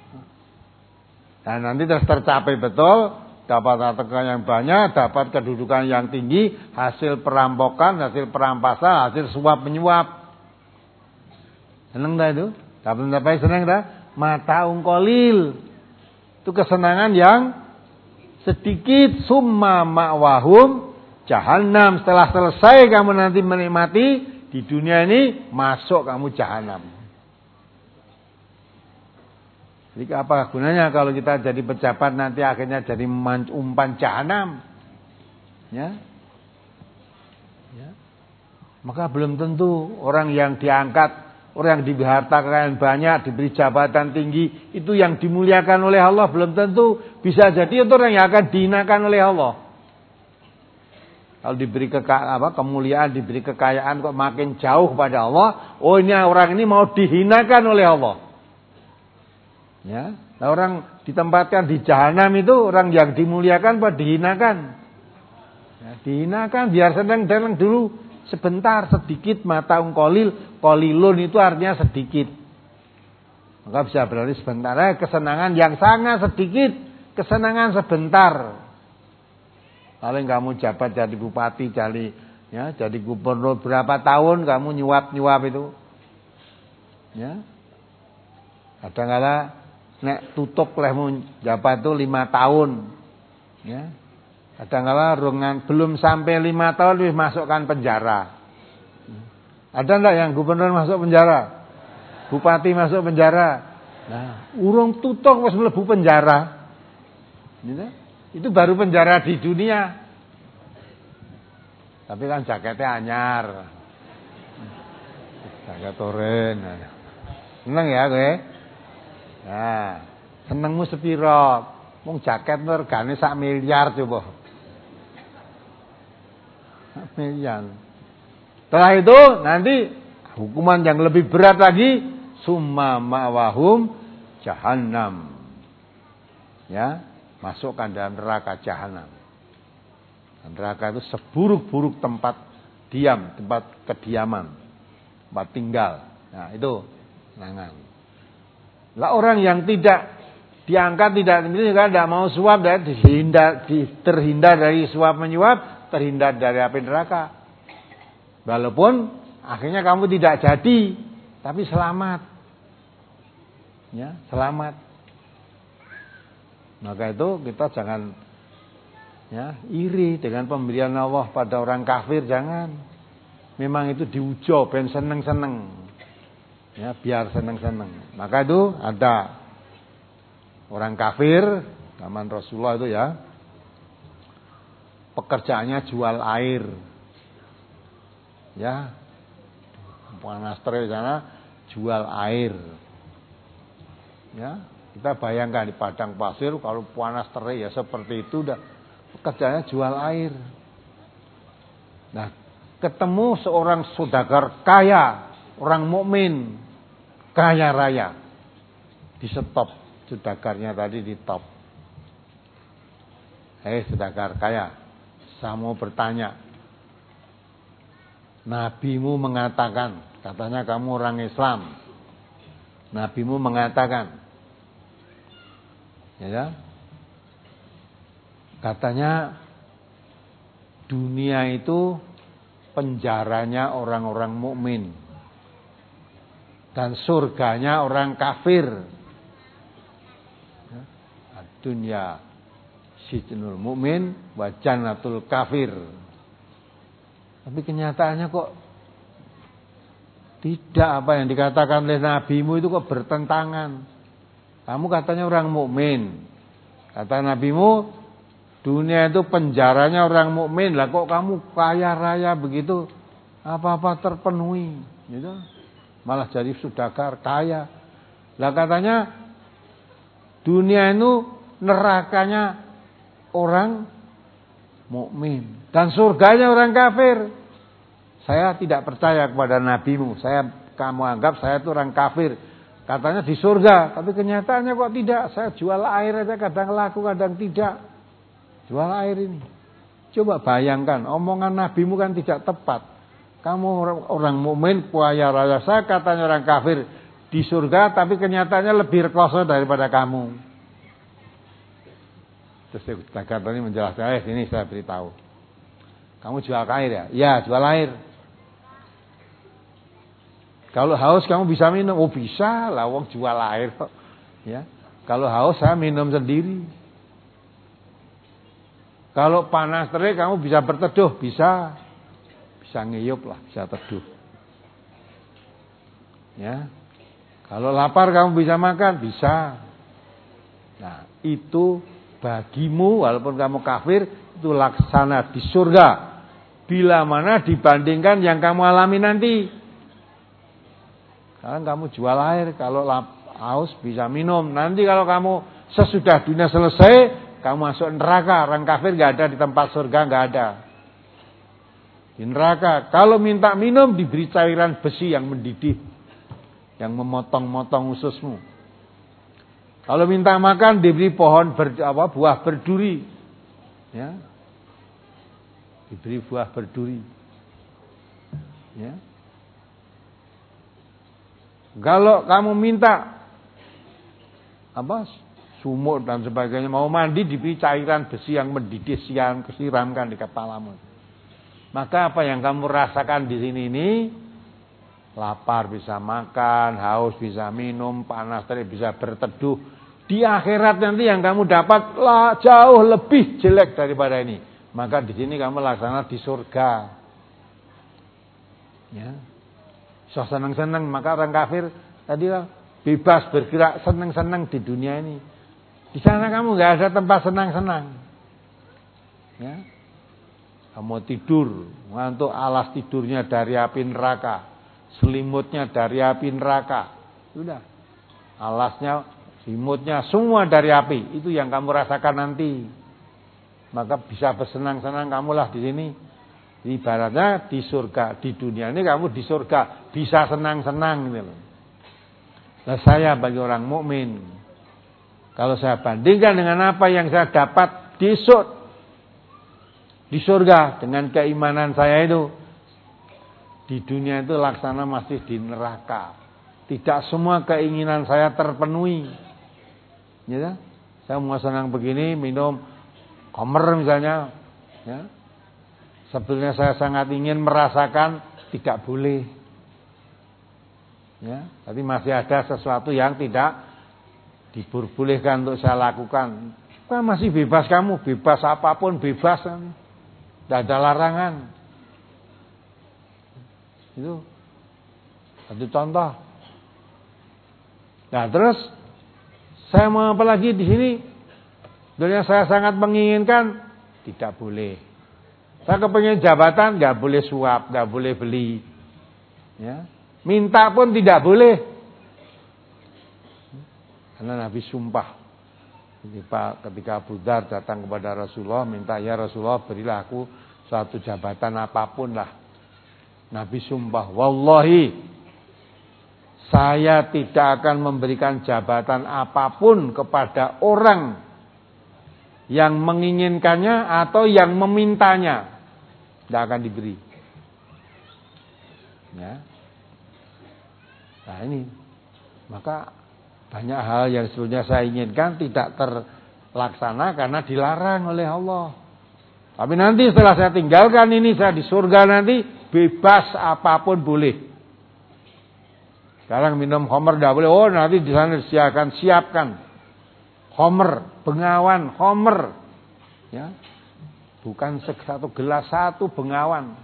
Dan nanti terus tercapai betul, dapat harta yang banyak, dapat kedudukan yang tinggi, hasil perampokan, hasil perampasan, hasil suap menyuap. Senang dah itu? Dapat mencapai senang dah? Mata ungkolil. Itu kesenangan yang sedikit. Summa ma'wahum jahannam. Setelah selesai kamu nanti menikmati di dunia ini, masuk kamu jahannam. Jadi apa gunanya kalau kita jadi pejabat nanti akhirnya jadi umpan jahannam? Ya. Ya. Maka belum tentu orang yang diangkat, orang yang diberi harta kekayaan banyak, diberi jabatan tinggi, itu yang dimuliakan oleh Allah. Belum tentu. Bisa jadi itu orang yang akan dihinakan oleh Allah. Kalau diberi keka, apa, kemuliaan, diberi kekayaan kok makin jauh kepada Allah, oh ini orang ini mau dihinakan oleh Allah. Ya, nah, orang ditempatkan di jahanam itu orang yang dimuliakan atau dihinakan? Ya, dihinakan biar senang-senang dulu sebentar, sedikit mata ungkolil. Kolilun itu artinya sedikit. Maka bisa berarti sebentar. Eh, kesenangan yang sangat sedikit, kesenangan sebentar. Paling kamu jabat jadi bupati, jadi ya, jadi gubernur berapa tahun kamu nyuap-nyuap itu. Ya. Kadang-kadang nek tutup lehmu jabat itu lima tahun. Ya. Kadang-kadang rungan belum sampai lima tahun wis masukkan penjara. Ada enggak yang gubernur masuk penjara? Bupati masuk penjara? Nah, urung tutuk wis mlebu penjara. Gitu? Itu baru penjara di dunia. Tapi kan jaketnya anyar. Jaket oren. Seneng ya kowe? Nah, senengmu sepiro? Mung jaket regane sak miliar coba. Sak miliar. Setelah itu nanti hukuman yang lebih berat lagi, summa ma'wahum jahannam. Ya, masukkan dalam neraka jahanam. Neraka itu seburuk-buruk tempat diam, tempat kediaman, tempat tinggal. Nah, itu nangan. Lah orang yang tidak Diangkat tidak juga tidak mau suap dan terhindar, terhindar dari suap menyuap, terhindar dari api neraka. Walaupun akhirnya kamu tidak jadi, tapi selamat. Ya, selamat. Maka itu kita jangan ya, iri dengan pemberian Allah pada orang kafir, jangan. Memang itu diujo ben seneng-seneng. Ya, biar seneng-seneng. Maka itu ada orang kafir zaman Rasulullah itu ya, pekerjaannya jual air. Ya. Panas terik sana jual air. Ya, kita bayangkan di padang pasir kalau panas terik ya seperti itu udah pekerjaannya jual air. Nah, ketemu seorang saudagar kaya, orang mukmin, kaya raya. Di stop saudagarnya tadi di top. Hei saudagar kaya, saya mau bertanya. Nabimu mengatakan, katanya kamu orang Islam. Nabimu mengatakan, ya, katanya dunia itu penjaranya orang-orang mukmin dan surganya orang kafir. Dunia sijnul mukmin wa jannatul kafir. Tapi kenyataannya kok tidak, apa yang dikatakan oleh nabimu itu kok bertentangan. Kamu katanya orang mukmin. Kata nabimu, dunia itu penjaranya orang mukmin. Lah kok kamu kaya raya begitu, apa-apa terpenuhi, gitu. Malah jadi saudagar kaya. Lah katanya dunia itu nerakanya orang mukmin dan surganya orang kafir. Saya tidak percaya kepada nabimu. Saya kamu anggap saya itu orang kafir. Katanya di surga, tapi kenyataannya kok tidak. Saya jual air aja kadang laku, kadang tidak. Jual air ini. Coba bayangkan, omongan nabimu kan tidak tepat. Kamu orang, orang mukmin, kaya raya, saya katanya orang kafir di surga, tapi kenyataannya lebih rekoso daripada kamu. Terus saya tadi menjelaskan, eh ini saya beritahu. Kamu jual air ya? Ya, jual air. Kalau haus kamu bisa minum? Oh bisa lah, wong jual air kok. Ya. Kalau haus saya minum sendiri. Kalau panas terik kamu bisa berteduh? Bisa. Bisa ngeyup lah, bisa teduh. Ya. Kalau lapar kamu bisa makan? Bisa. Nah, itu bagimu walaupun kamu kafir itu laksana di surga. Bila mana dibandingkan yang kamu alami nanti. Sekarang kamu jual air, kalau haus bisa minum. Nanti kalau kamu sesudah dunia selesai, kamu masuk neraka. Orang kafir gak ada di tempat surga, gak ada. Di neraka, kalau minta minum diberi cairan besi yang mendidih, yang memotong-motong ususmu. Kalau minta makan diberi pohon ber, apa, buah berduri, ya, diberi buah berduri, ya. Kalau kamu minta apa sumur dan sebagainya, mau mandi diberi cairan besi yang mendidih, yang kesiramkan di kepalamu. Maka apa yang kamu rasakan di sini ini, lapar bisa makan, haus bisa minum, panas terik bisa berteduh. Di akhirat nanti yang kamu dapat lah, jauh lebih jelek daripada ini. Maka di sini kamu laksana di surga. Ya. So senang-senang, maka orang kafir tadi bebas bergerak senang-senang di dunia ini. Di sana kamu nggak ada tempat senang-senang. Ya. Kamu tidur, ngantuk, alas tidurnya dari api neraka, selimutnya dari api neraka. Sudah. Alasnya, selimutnya semua dari api. Itu yang kamu rasakan nanti. Maka bisa bersenang-senang kamulah di sini. Ibaratnya di surga, di dunia ini kamu di surga bisa senang-senang gitu loh. Nah, saya bagi orang mukmin, kalau saya bandingkan dengan apa yang saya dapat di surga, di surga dengan keimanan saya itu, di dunia itu laksana masih di neraka. Tidak semua keinginan saya terpenuhi. Ya, saya mau senang begini, minum khamr misalnya, ya. Sebetulnya saya sangat ingin merasakan, tidak boleh. Ya, tapi masih ada sesuatu yang tidak diperbolehkan untuk saya lakukan. Kan masih bebas kamu, bebas apapun bebas, tidak ada larangan. Itu satu contoh. Nah terus saya mau apa lagi di sini? Sebenarnya saya sangat menginginkan, tidak boleh. Saya kepengen jabatan, nggak boleh suap, nggak boleh beli. Ya. Minta pun tidak boleh. Karena Nabi sumpah. Ketika, ketika Abu Dzar datang kepada Rasulullah, minta, ya Rasulullah berilah aku suatu jabatan apapun lah. Nabi sumpah, wallahi saya tidak akan memberikan jabatan apapun kepada orang yang menginginkannya atau yang memintanya. Tidak akan diberi. Ya. Nah ini, maka banyak hal yang sebetulnya saya inginkan tidak terlaksana karena dilarang oleh Allah. Tapi nanti setelah saya tinggalkan ini, saya di surga nanti bebas apapun boleh. Sekarang minum khamr tidak boleh. Oh nanti di sana disediakan, siapkan khamr, bengawan khamr, ya. Bukan satu gelas, satu bengawan.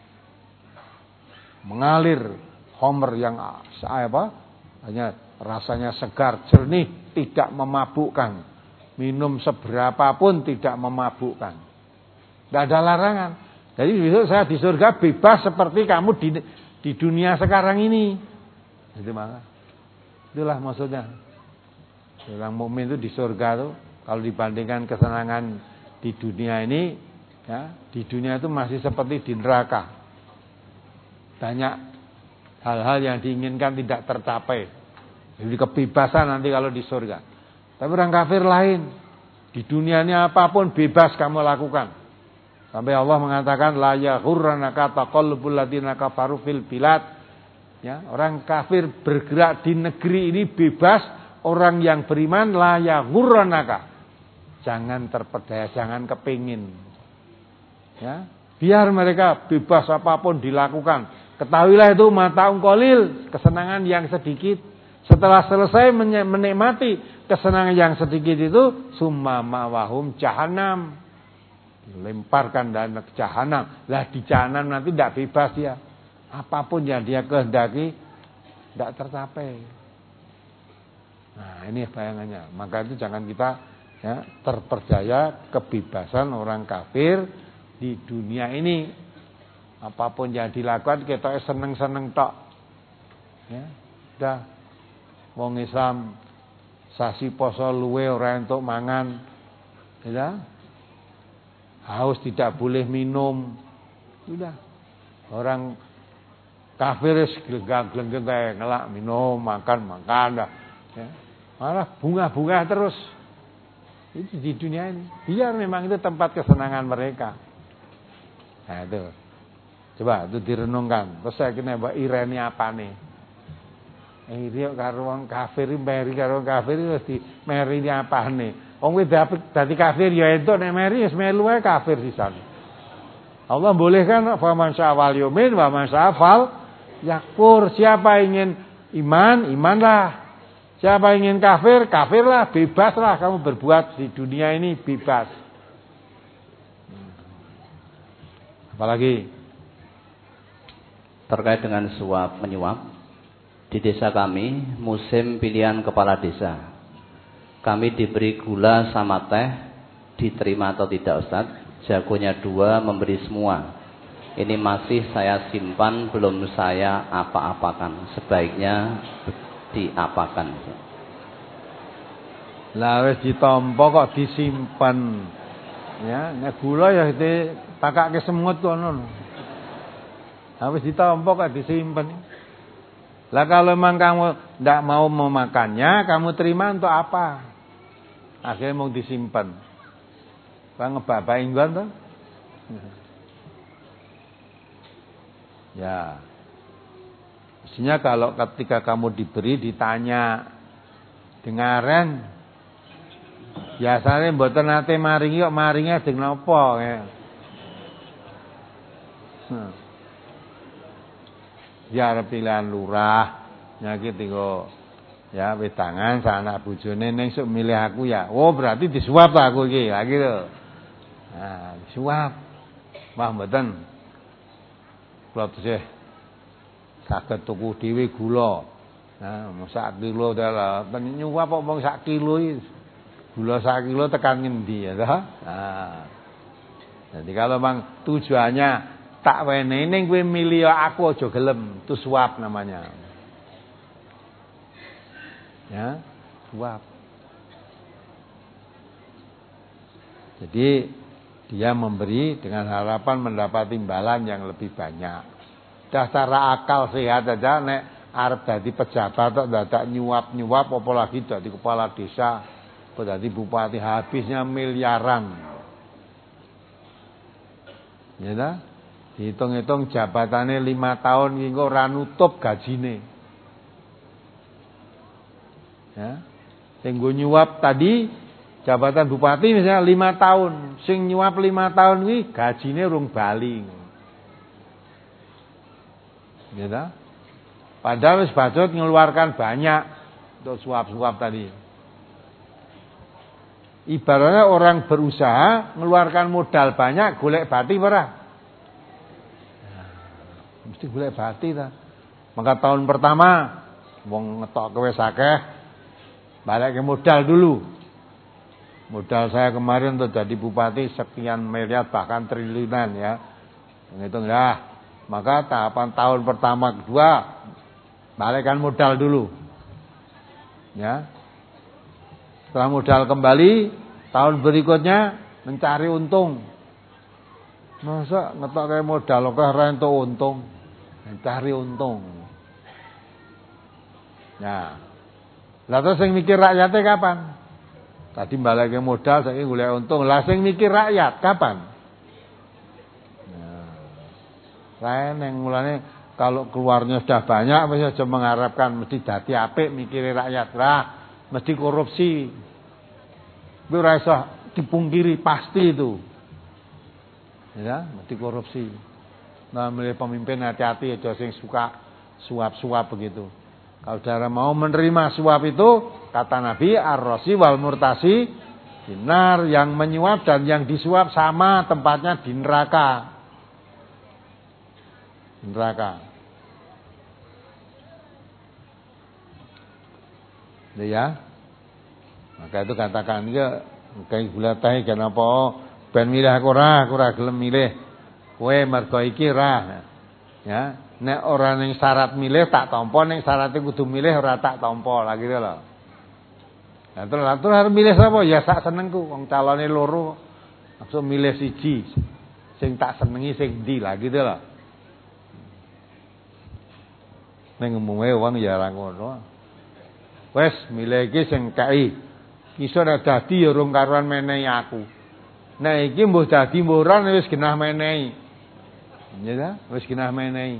Mengalir khamr yang apa? Hanya rasanya segar, jernih, tidak memabukkan. Minum seberapapun tidak memabukkan. Tidak ada larangan. Jadi besok saya di surga bebas seperti kamu di di dunia sekarang ini. Itu maka. Itulah maksudnya. Orang mukmin itu di surga itu kalau dibandingkan kesenangan di dunia ini, ya, di dunia itu masih seperti di neraka. Banyak hal-hal yang diinginkan tidak tercapai. Jadi kebebasan nanti kalau di surga. Tapi orang kafir lain. Di dunia ini apapun bebas kamu lakukan. Sampai Allah mengatakan la yaghurranaka taqallubul ladzina kafaru fil bilad. Ya, orang kafir bergerak di negeri ini bebas, orang yang beriman la yaghurranaka. Jangan terpedaya, jangan kepingin. Ya, biar mereka bebas apapun dilakukan. Ketahuilah itu mata'un qalil, kesenangan yang sedikit. Setelah selesai menikmati kesenangan yang sedikit itu, summa ma'wahum jahannam. Lemparkan dan ke jahanam. Lah di jahanam nanti tidak bebas dia. Apapun yang dia kehendaki tidak tercapai. Nah ini bayangannya. Maka itu jangan kita ya, terpercaya kebebasan orang kafir di dunia ini. Apapun yang dilakukan kita seneng-seneng tok. Ya, udah. Wong Islam sasi poso luwe ora entuk mangan. Ya. Haus tidak boleh minum. Sudah. Orang kafir gelenggang-gelenggang kayak ngelak minum, makan, makan dah. Ya. Malah bunga-bunga terus. Itu di dunia ini. Biar memang itu tempat kesenangan mereka. Nah itu. Coba itu direnungkan. Terus saya kena mbak ireni apa nih? Iri karo wong kafir, meri karo wong kafir mesti meri apa nih? Wong wis dadi kafir ya entuk nek meri wis melu ae kafir sisan. Allah bolehkan fa man sya'al yumin wa man sya'al yakfur. Siapa ingin iman, imanlah. Siapa ingin kafir, kafirlah, bebaslah kamu berbuat di dunia ini bebas. Apalagi terkait dengan suap menyuap. Di desa kami, musim pilihan kepala desa. Kami diberi gula sama teh, diterima atau tidak Ustaz? Jagonya dua, memberi semua. Ini masih saya simpan, belum saya apa-apakan. Sebaiknya diapakan. Lah wis ditampa kok disimpan. Ya, nek gula ya ditakake semut ngono. Lah wis ditampa kok disimpan. Lah kalau memang kamu tidak mau memakannya, kamu terima untuk apa? Akhirnya mau disimpan. Bang ngebabain gua tuh. Ya. Mestinya kalau ketika kamu diberi ditanya, dengaran Biasane mboten nate maringi kok maringe deng napa ya. Hmm. Ya arep pilihan lurah, nyakit iku ya wedangan sak anak bojone ning sok milih aku ya. Oh, berarti disuap aku iki. Lah gitu. Nah, disuap. Wah, mboten. Kula tesih saged tuku dhewe gula. Nah, sak kilo dalah nyuap kok mung sak kilo iki. Gula sak kilo tekan ngendi ya toh? Nah. Jadi kalau memang tujuannya tak wenehi ning kowe milih aku aja gelem, itu suap namanya. Ya, suap. Jadi dia memberi dengan harapan mendapat imbalan yang lebih banyak. Dah secara akal sehat aja nek arep dadi pejabat tok dadak nyuap-nyuap apalagi dadi kepala desa, apa dadi bupati habisnya miliaran. Ya ta? Dihitung-hitung jabatannya lima tahun iki kok ora nutup gajine. Ya. Sing nggo nyuap tadi jabatan bupati misalnya lima tahun, sing nyuap lima tahun kuwi gajine urung bali. Ya ta? Padahal wis bacot ngeluarkan banyak untuk suap-suap tadi. Ibaratnya orang berusaha ngeluarkan modal banyak golek bati ora? Mesti golek bati ta. Maka tahun pertama wong ngetok wis akeh, balik ke modal dulu. Modal saya kemarin untuk jadi bupati sekian miliar bahkan triliunan ya. Menghitung lah. Maka tahapan tahun pertama kedua balikkan modal dulu. Ya. Setelah modal kembali, tahun berikutnya mencari untung. Masa ngetok kayak modal kok ora entuk untung. Mencari untung. Nah. Lah terus sing mikir rakyatnya kapan? Tadi balikke modal saiki golek untung. Lah sing mikir rakyat kapan? Nah. Lain yang mulane kalau keluarnya sudah banyak mesti aja mengharapkan mesti dadi apik mikire rakyat. Lah, mesti korupsi. Kuwi ora iso dipungkiri pasti itu. Ya, mesti korupsi. Nah, milih pemimpin hati-hati aja sing suka suap-suap begitu. Kalau saudara mau menerima suap itu, kata Nabi, ar-rasi wal murtasi dinar, yang menyuap dan yang disuap sama tempatnya di neraka. Di neraka. Ya. Maka itu katakan ya, kayak gula tahi kenapa ben milih aku ora, aku ora gelem milih. Kowe mergo iki ra. Ya, nek ora ning syarat milih tak tampa, ning syarat kudu milih ora tak tampa, lah gitu loh. Lah terus terus harus milih sapa? Ya sak senengku, wong calone loro. Maksud milih siji. Sing tak senengi sing ndi lah gitu loh. Ning umume wong ya ora ngono. Wes milih iki sing kai. Iso nek dadi ya urung karuan menehi aku. Nek iki mbuh dadi mbuh ora wis genah menehi. Ya ta? Wis genah menehi.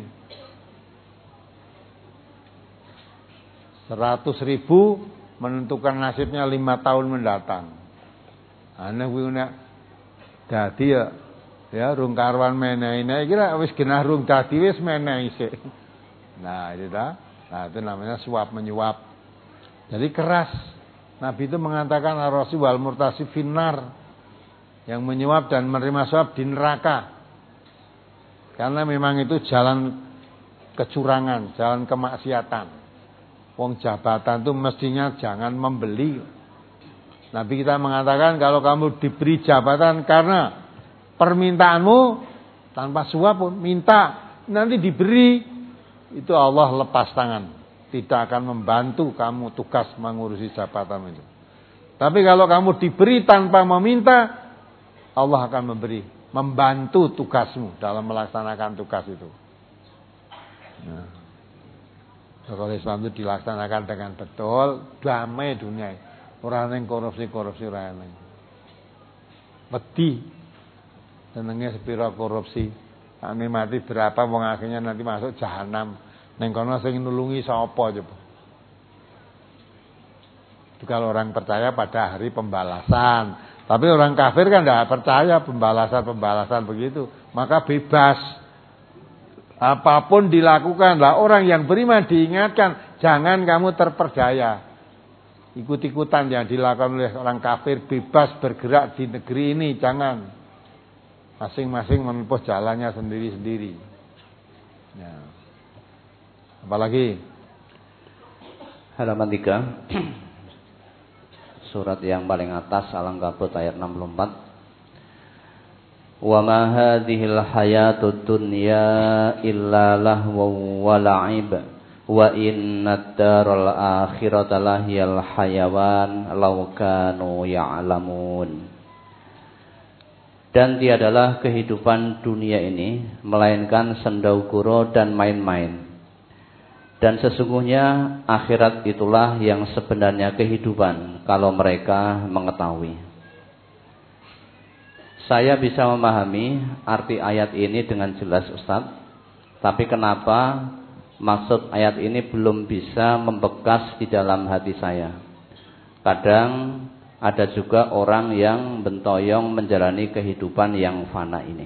seratus ribu menentukan nasibnya lima tahun mendatang. Aneh kuwi nek dadi ya ya urung karuan menehi. Nek iki wis genah urung dadi wis menehi sik. Nah, itu ta. Nah, itu namanya suap menyuap. Jadi keras. Nabi itu mengatakan ar-rasi wal murtasi finnar, yang menyuap dan menerima suap di neraka. Karena memang itu jalan kecurangan, jalan kemaksiatan. Wong jabatan itu mestinya jangan membeli. Nabi kita mengatakan kalau kamu diberi jabatan karena permintaanmu tanpa suap pun minta nanti diberi, itu Allah lepas tangan. Tidak akan membantu kamu tugas mengurusi jabatan itu. Tapi kalau kamu diberi tanpa meminta, Allah akan memberi, membantu tugasmu dalam melaksanakan tugas itu. Nah, kalau Islam itu dilaksanakan dengan betul, damai dunia. Orang yang korupsi-korupsi orang yang wedi, senengnya sepira korupsi. Ane mati berapa wong akhirnya nanti masuk jahanam. Neng kono sing nulungi sapa coba? kalau orang percaya pada hari pembalasan. Tapi orang kafir kan tidak percaya pembalasan-pembalasan begitu. Maka bebas. Apapun dilakukan. Lah orang yang beriman diingatkan, jangan kamu terperdaya. Ikut-ikutan yang dilakukan oleh orang kafir, bebas bergerak di negeri ini, jangan. Masing-masing menempuh jalannya sendiri-sendiri. Ya. Apalagi halaman tiga surat yang paling atas Al-Ankabut ayat enam puluh empat. Wa ma hadhil hayatud dunya illa lahwu wa la'ib wa innad daral akhirata lahiyal hayawan law kanu ya'lamun. Dan tiadalah kehidupan dunia ini melainkan sendauguro dan main-main. Dan sesungguhnya akhirat itulah yang sebenarnya kehidupan kalau mereka mengetahui. Saya bisa memahami arti ayat ini dengan jelas, Ustaz. Tapi kenapa maksud ayat ini belum bisa membekas di dalam hati saya? Kadang ada juga orang yang bentoyong menjalani kehidupan yang fana ini.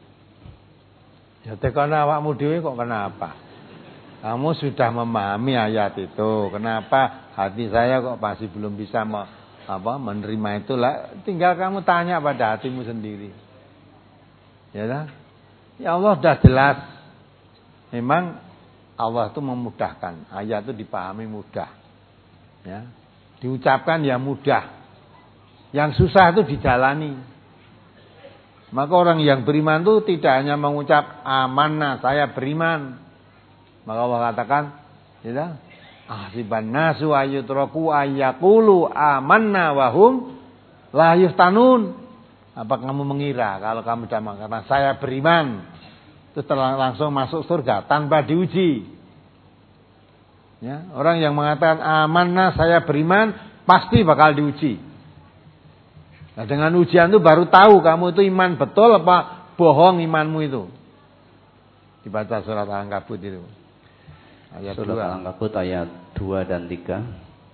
Ya tekan awakmu dhewe kok kenapa? Kamu sudah memahami ayat itu. Kenapa hati saya kok masih belum bisa me, apa, menerima itu? Lah, tinggal kamu tanya pada hatimu sendiri. Ya kan? Ya Allah sudah jelas. Memang Allah itu memudahkan. Ayat itu dipahami mudah. Ya. Diucapkan ya mudah. Yang susah itu dijalani. Maka orang yang beriman itu tidak hanya mengucap amanah, saya beriman. Maka Allah katakan, ya, ahsiban nasu ayyutraku ayyaqulu amanna wa hum la yuftanun. Apa kamu mengira kalau kamu sudah mengatakan saya beriman, terus langsung masuk surga tanpa diuji? Ya, orang yang mengatakan amanah, saya beriman, pasti bakal diuji. Nah, dengan ujian itu baru tahu kamu itu iman betul apa bohong imanmu itu. Dibaca surat Al-Ankabut itu. Ayat Surat dua. Al-Ankabut ayat dua dan tiga.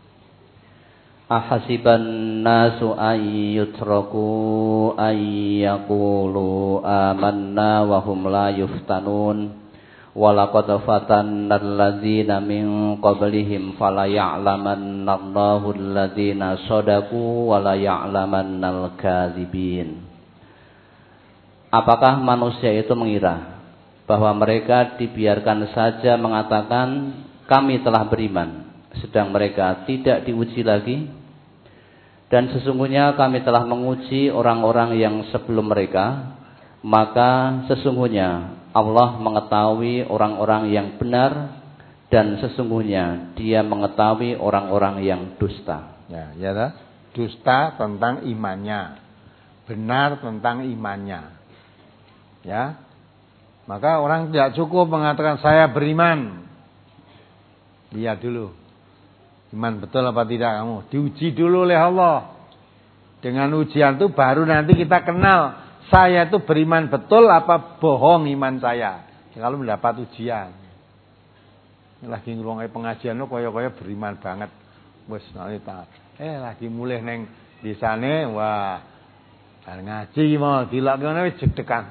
Ahasiban nasu ayyutraku ayyaqulu amanna wa hum la yuftanun. Walaqad fatannal ladzina min qablihim fala ya'lamanna Allahu alladzina shadaqu wa la ya'lamannal kadzibin. Apakah manusia itu mengira bahwa mereka dibiarkan saja mengatakan kami telah beriman, sedang mereka tidak diuji lagi? Dan sesungguhnya kami telah menguji orang-orang yang sebelum mereka, maka sesungguhnya Allah mengetahui orang-orang yang benar dan sesungguhnya Dia mengetahui orang-orang yang dusta. Ya, ya dah. Dusta tentang imannya, benar tentang imannya. Ya. Maka orang tidak cukup mengatakan saya beriman. Lihat dulu. Iman betul apa tidak kamu? Diuji dulu oleh Allah. Dengan ujian itu baru nanti kita kenal saya itu beriman betul apa bohong iman saya. Kalau mendapat ujian. Lagi ngrungokke pengajian lo kaya-kaya beriman banget. Wis eh lagi mulih neng desane, wah. Bar ngaji mau dilak ngene wis jegdekan.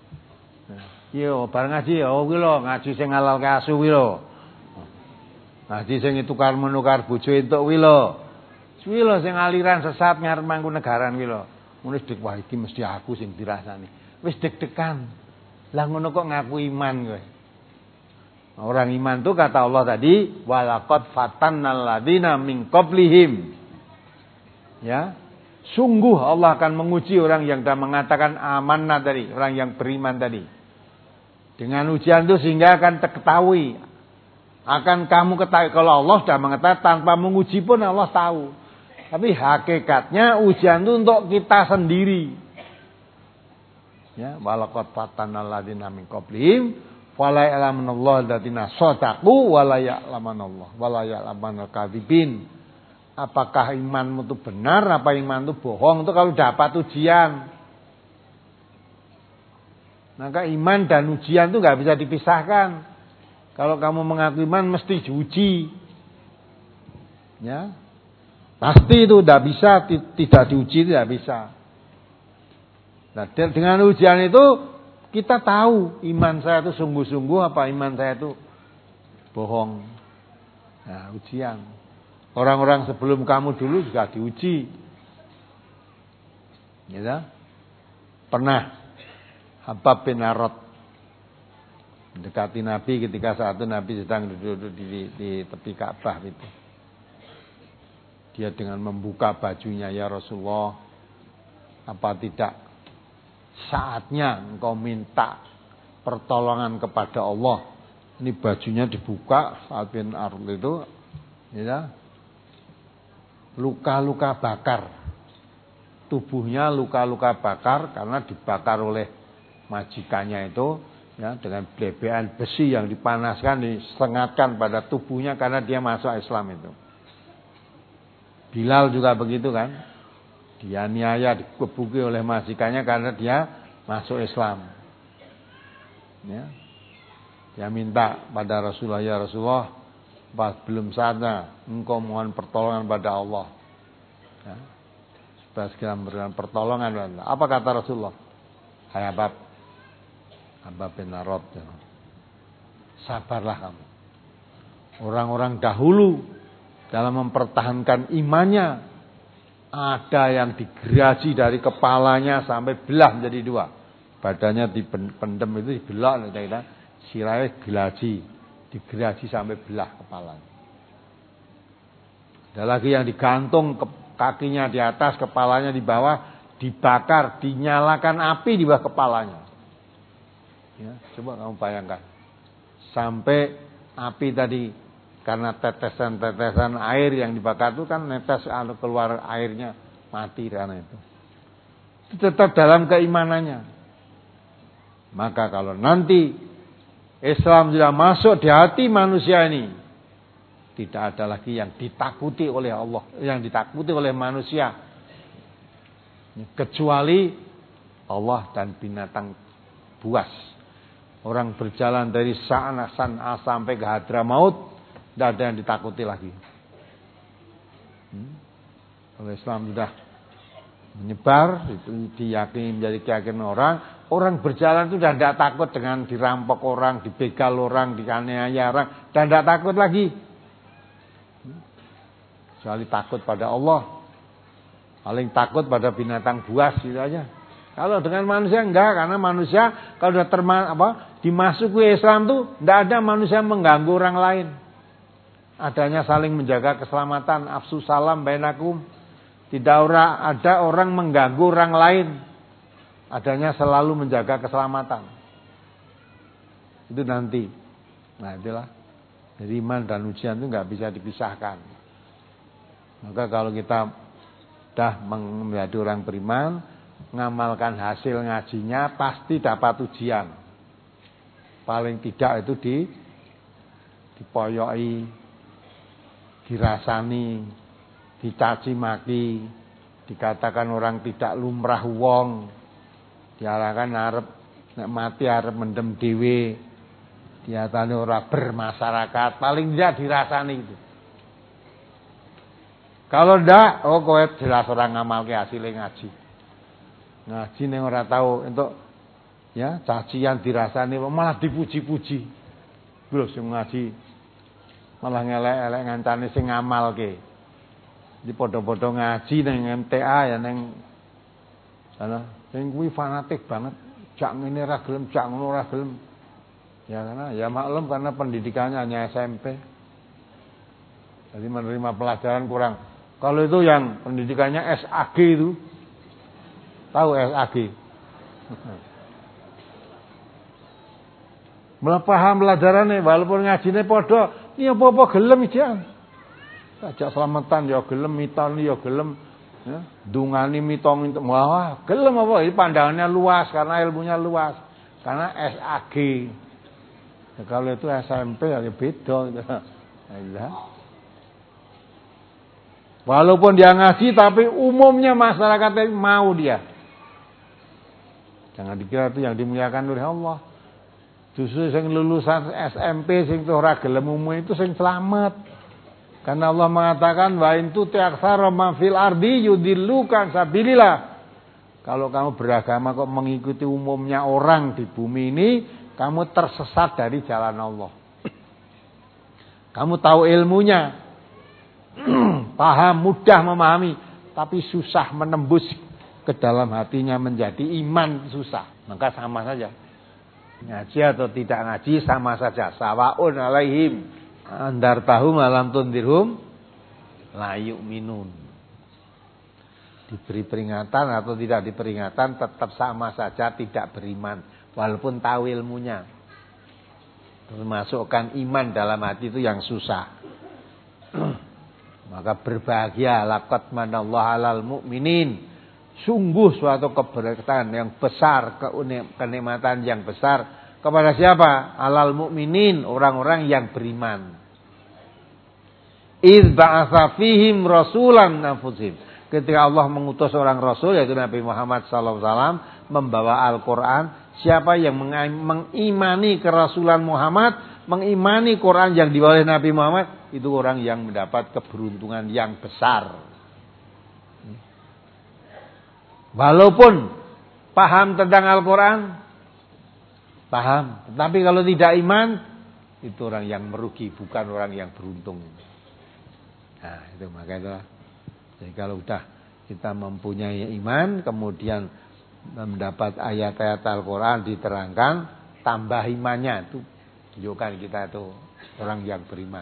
Yo bar ngaji ya kuwi lho, ngaji sing halal kasu kuwi lho. Ngaji sing tukar menukar bojo entuk kuwi lho. Kuwi lho sing aliran sesat ngarep Mangkunegaran kuwi lho. Ngono dik wah iki mesti aku sing dirasani. Wis deg-degan. Lah ngono kok ngaku iman kowe. Orang iman itu kata Allah tadi, walaqad fatannal ladzina min qablihim. Ya. Sungguh Allah akan menguji orang yang sudah mengatakan amanah tadi, orang yang beriman tadi. Dengan ujian itu sehingga akan terketahui. Akan kamu ketahui kalau Allah sudah mengatakan tanpa menguji pun Allah tahu. Tapi hakikatnya ujian itu untuk kita sendiri. Ya, walaqad fatannal ladzina min qablihim fala ya'lamunallahu alladzina shadaqu wala ya'lamunallahu wala ya'lamunal kadzibin. Apakah imanmu itu benar apa iman itu bohong itu kalau dapat ujian. Maka iman dan ujian itu enggak bisa dipisahkan. Kalau kamu mengaku iman mesti diuji. Ya. Pasti itu tidak bisa, tidak diuji tidak bisa. Nah, dengan ujian itu kita tahu iman saya itu sungguh-sungguh apa iman saya itu bohong. Nah, ujian. Orang-orang sebelum kamu dulu juga diuji. Ya, pernah Habab bin Arad mendekati Nabi ketika saat itu Nabi sedang duduk di, di, di tepi Ka'bah itu. Dia dengan membuka bajunya, ya Rasulullah, apa tidak saatnya engkau minta pertolongan kepada Allah. Ini bajunya dibuka saat bin Arad itu, ya, luka-luka bakar. Tubuhnya luka-luka bakar karena dibakar oleh majikannya itu, ya, dengan blebean besi yang dipanaskan, disengatkan pada tubuhnya karena dia masuk Islam itu. Bilal juga begitu kan, dia niaya dikebuki oleh majikannya karena dia masuk Islam. Ya. Dia minta pada Rasulullah, ya Rasulullah, pas belum saatnya engkau mohon pertolongan pada Allah. Ya. Supaya segera memberikan pertolongan. Apa kata Rasulullah? Hai Habab, Habab bin Arad, sabarlah kamu. Orang-orang dahulu dalam mempertahankan imannya, ada yang digerasi dari kepalanya sampai belah menjadi dua. Badannya dipendem itu dibelah, sirahnya digerasi, digerasi sampai belah kepalanya. Ada lagi yang digantung kakinya di atas, kepalanya di bawah, dibakar, dinyalakan api di bawah kepalanya. Ya, coba kamu bayangkan. Sampai api tadi, karena tetesan-tetesan air yang dibakar itu kan netes keluar airnya, mati karena itu. Itu tetap dalam keimanannya. Maka kalau nanti Islam sudah masuk di hati manusia ini, tidak ada lagi yang ditakuti oleh Allah, yang ditakuti oleh manusia, kecuali Allah dan binatang buas. Orang berjalan dari Sa'na San'a sampai ke Hadramaut, tidak ada yang ditakuti lagi. Hmm? Kalau Islam sudah menyebar, itu diyakini menjadi keyakinan orang. Orang berjalan itu sudah tidak takut dengan dirampok orang, dibegal orang, dianiaya orang, dan tidak takut lagi. Hmm? Kecuali takut pada Allah. Paling takut pada binatang buas gitu aja. Kalau dengan manusia enggak, karena manusia kalau sudah terma, apa, dimasuki Islam tuh tidak ada manusia mengganggu orang lain. Adanya saling menjaga keselamatan, afsu salam bainakum. Tidak ada orang mengganggu orang lain. Adanya selalu menjaga keselamatan. Itu nanti. Nah, itulah. Jadi iman dan ujian itu enggak bisa dipisahkan. Maka kalau kita sudah menjadi orang beriman, ngamalkan hasil ngajinya pasti dapat ujian. Paling tidak itu di dipoyoi, dirasani, dicaci maki, dikatakan orang tidak lumrah wong, diarahkan arep nek mati arep mendem dhewe, diatane ora bermasyarakat, paling tidak dirasani itu. Kalau ndak, oh kowe jelas orang ngamalke hasilnya ngaji. Ngaji ning ora tahu untuk ya cacian dirasani malah dipuji-puji. Lho sing ngaji malah ngelek-elek ngancane sing ngamalke. Di padha-padha ngaji ning M T A ya ning sana. Sing kuwi fanatik banget. Jak ngene ora gelem, jak ngono ora gelem. Ya karena ya maklum karena pendidikannya hanya S M P. Jadi menerima pelajaran kurang. Kalau itu yang pendidikannya S A G itu, tahu S A G? Malah paham pelajarannya, walaupun ngajine podo, ini apa-apa gelem aja. Ajak selamatan ya gelem, miton ya gelem, ya, dungani mitong itu, wah gelem apa? Ini pandangannya luas karena ilmunya luas, karena S A G. Ya, kalau itu S M P ya beda. Ya. Walaupun dia ngaji, tapi umumnya masyarakat mau dia. Jangan dikira itu yang dimuliakan oleh Allah. Justru yang lulusan S M P sing ora gelem umum itu sing selamat. Karena Allah mengatakan wa in tuti aktsara ma fil ardi yudillukan sabilillah. Kalau kamu beragama kok mengikuti umumnya orang di bumi ini, kamu tersesat dari jalan Allah. Kamu tahu ilmunya, paham, mudah memahami, tapi susah menembus ke dalam hatinya menjadi iman, susah. Maka sama saja. Ngaji atau tidak ngaji sama saja. Sawaun alaihim andar tahu malam tundirhum la yu'minun. Diberi peringatan atau tidak diperingatan tetap sama saja tidak beriman walaupun tahu ilmunya. Memasukkan iman dalam hati itu yang susah. Maka berbahagia laqad manallahu alal mu'minin. Sungguh suatu keberkahan yang besar, kenikmatan yang besar kepada siapa? Alal mu'minin, orang-orang yang beriman. Idz ba'atsa fihim rasulan anfusihim. Ketika Allah mengutus orang rasul yaitu Nabi Muhammad sallallahu alaihi wasallam membawa Al-Qur'an, siapa yang mengimani kerasulan Muhammad, mengimani Quran yang dibawa oleh Nabi Muhammad, itu orang yang mendapat keberuntungan yang besar. Walaupun paham tentang Al-Quran, paham, tetapi kalau tidak iman, itu orang yang merugi, bukan orang yang beruntung. Nah itu makanya, jadi kalau sudah kita mempunyai iman, kemudian mendapat ayat-ayat Al-Quran diterangkan, tambah imannya, itu tunjukkan kita itu orang yang beriman.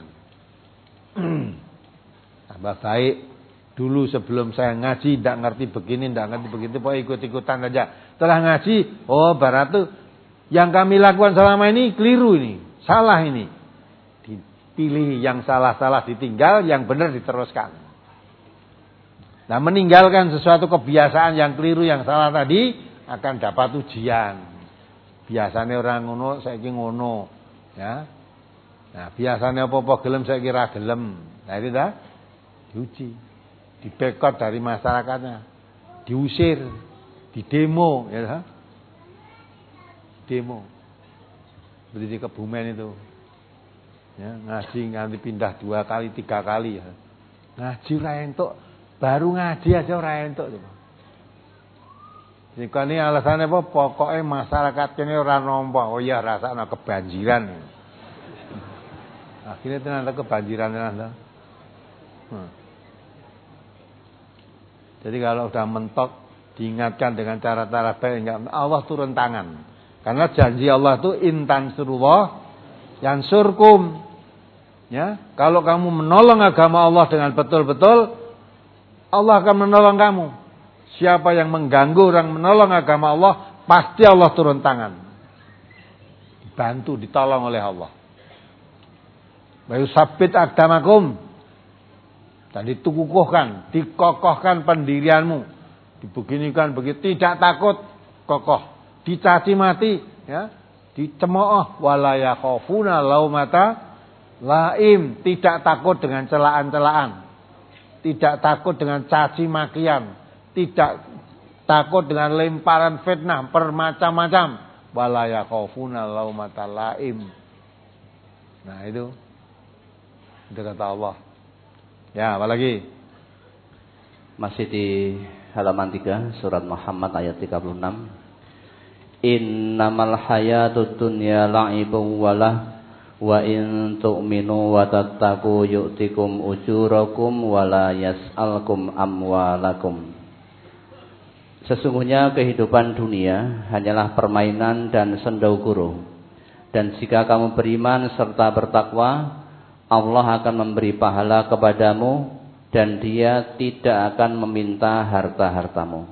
Tambah baik. Dulu sebelum saya ngaji tidak ngerti begini, tidak ngerti begitu, pokoknya ikut-ikutan aja. Setelah ngaji, oh barat tuh yang kami lakukan selama ini keliru ini, salah ini. Dipilih yang salah-salah ditinggal, yang benar diteruskan. Nah meninggalkan sesuatu kebiasaan yang keliru, yang salah tadi akan dapat ujian. Biasanya orang ngono, saya kira ngono, ya. Nah biasanya apa-apa gelem, saya kira gelem. Nah itu dah diuji. Dibekot dari masyarakatnya, diusir, didemo, ya, demo, seperti di Kebumen itu, ya, ngaji nganti pindah dua kali, tiga kali, ya. Ngaji raentuk, baru ngaji aja raentuk, jadi ini alasannya apa? Pokoknya masyarakat ini orang nompo, oh ya rasanya kebanjiran, akhirnya ternyata kebanjiran ternyata. Hmm. Jadi kalau sudah mentok diingatkan dengan cara-cara baik, Allah turun tangan. Karena janji Allah itu intan surullah yansurkum. Ya, kalau kamu menolong agama Allah dengan betul-betul, Allah akan menolong kamu. Siapa yang mengganggu orang menolong agama Allah, pasti Allah turun tangan. Dibantu, ditolong oleh Allah. Wa yusabbit aqdamakum. Dan ditukuhkan, dikokohkan pendirianmu, dibeginikan begitu, tidak takut, kokoh, dicaci mati, ya, dicemooh, wala yakhafuna laumata laim, tidak takut dengan celaan-celaan, tidak takut dengan caci makian, tidak takut dengan lemparan fitnah bermacam-macam, wala yakhafuna laumata laim. Nah itu, itu kata Allah. Ya, apalagi? Masih di halaman tiga surat Muhammad ayat tiga puluh enam. Innamal hayatud dunya la'ibun walah wa in tu'minu wa tattaqu yu'tikum ujurakum wa la yas'alkum amwalakum. Sesungguhnya kehidupan dunia hanyalah permainan dan sendau-guru. Dan jika kamu beriman serta bertakwa, Allah akan memberi pahala kepadamu dan Dia tidak akan meminta harta-hartamu.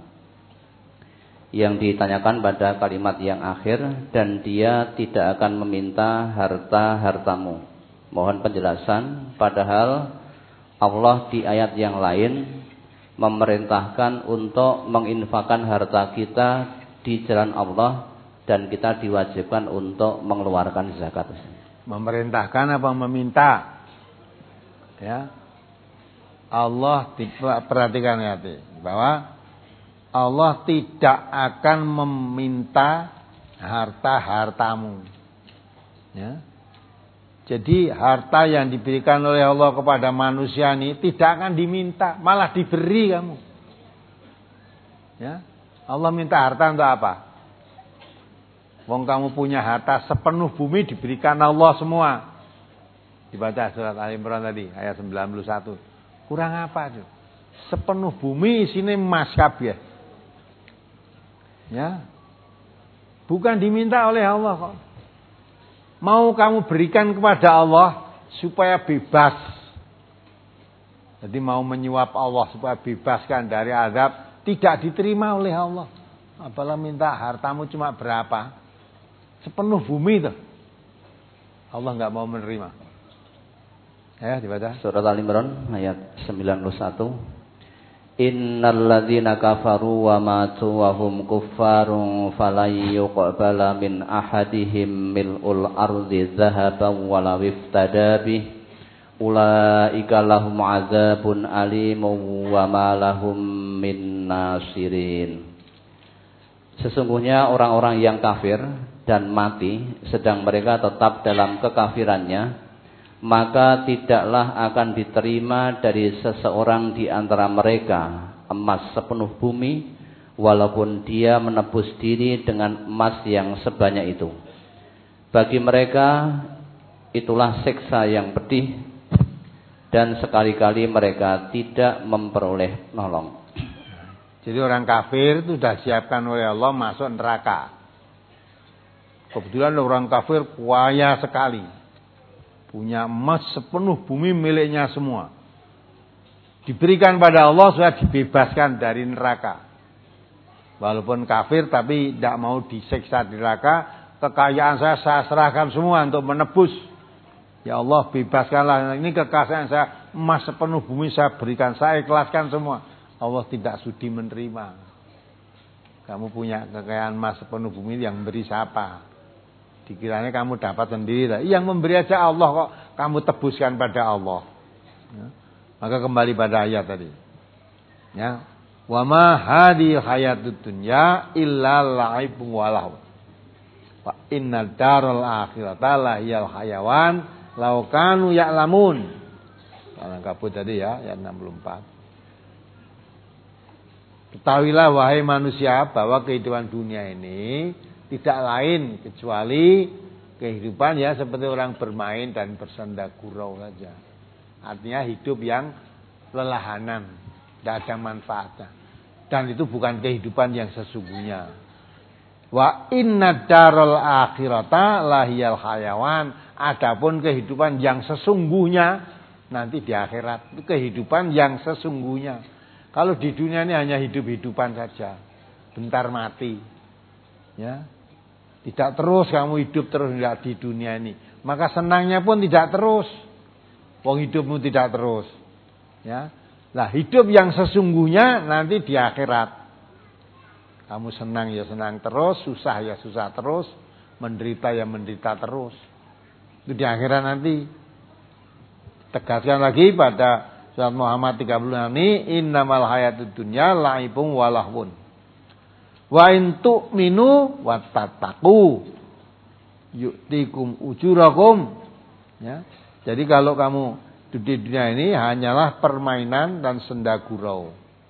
Yang ditanyakan pada kalimat yang akhir, dan Dia tidak akan meminta harta-hartamu. Mohon penjelasan, padahal Allah di ayat yang lain memerintahkan untuk menginfakkan harta kita di jalan Allah dan kita diwajibkan untuk mengeluarkan zakat. Memerintahkan apa meminta? Ya. Allah perhatikan hati bahwa Allah tidak akan meminta harta-hartamu. Ya. Jadi harta yang diberikan oleh Allah kepada manusia ini tidak akan diminta, malah diberi kamu. Ya, Allah minta harta untuk apa? Wong kamu punya harta sepenuh bumi diberikan Allah semua. Dibaca surat Al-Imran tadi ayat sembilan puluh satu. Kurang apa itu? Sepenuh bumi isinya emas kabeh. Ya. Bukan diminta oleh Allah kok. Mau kamu berikan kepada Allah supaya bebas. Jadi mau menyuap Allah supaya bebaskan dari azab, tidak diterima oleh Allah. Apalah minta hartamu cuma berapa? Sepenuh bumi itu. Allah enggak mau menerima. Ya, dibaca. Surat Al-Imran ayat sembilan puluh satu. Innal ladzina kafaru wa matu wa hum kuffarun falan yuqbala min ahadihim mil'ul ardi dzahaban walaw iftada bih ulaika lahum adzabun alimun wa ma lahum min nasirin. Sesungguhnya orang-orang yang kafir dan mati sedang mereka tetap dalam kekafirannya, maka tidaklah akan diterima dari seseorang di antara mereka emas sepenuh bumi, walaupun dia menebus diri dengan emas yang sebanyak itu. Bagi mereka itulah siksa yang pedih, dan sekali-kali mereka tidak memperoleh nolong. Jadi orang kafir itu sudah siapkan oleh Allah masuk neraka. Kebetulan orang kafir kaya sekali. Punya emas sepenuh bumi miliknya semua. Diberikan pada Allah sudah dibebaskan dari neraka. Walaupun kafir tapi tidak mau disiksa di neraka. Kekayaan saya saya serahkan semua untuk menebus. Ya Allah bebaskanlah. Ini kekayaan saya, emas sepenuh bumi saya berikan. Saya ikhlaskan semua. Allah tidak sudi menerima. Kamu punya kekayaan emas sepenuh bumi, yang beri siapa? Dikiranya kamu dapat sendiri. Yang memberi aja Allah kok kamu tebuskan pada Allah. Ya. Maka kembali pada ayat tadi. Ya. Wa ma hadhil hayatud dunya illa la'ibun wa lahu. Wa innad daral akhirata lahiyal hayawan law kanu ya'lamun. Kalau kabut tadi ya, ayat enam puluh empat. Ketahuilah wahai manusia bahwa kehidupan dunia ini tidak lain kecuali kehidupan ya seperti orang bermain dan bersenda gurau saja. Artinya hidup yang lelahanan, tidak ada manfaatnya. Dan itu bukan kehidupan yang sesungguhnya. Wa inna daral akhirata lahiyal hayawan. Adapun kehidupan yang sesungguhnya nanti di akhirat, itu kehidupan yang sesungguhnya. Kalau di dunia ini hanya hidup-hidupan saja, bentar mati. Ya. Tidak terus kamu hidup terus tidak di dunia ini. Maka senangnya pun tidak terus. Wong hidupmu tidak terus. Ya. Nah, hidup yang sesungguhnya nanti di akhirat. Kamu senang ya senang terus, susah ya susah terus, menderita ya menderita terus. Itu di akhirat nanti. Tegaskan lagi pada surat Muhammad tiga puluh enam ini, innamal hayatud dunya la'ibun wa lahwun. Wa in tu'minu wa tattaqu yu'tikum ujurakum. Ya. Jadi kalau kamu di dunia ini hanyalah permainan dan senda gurau.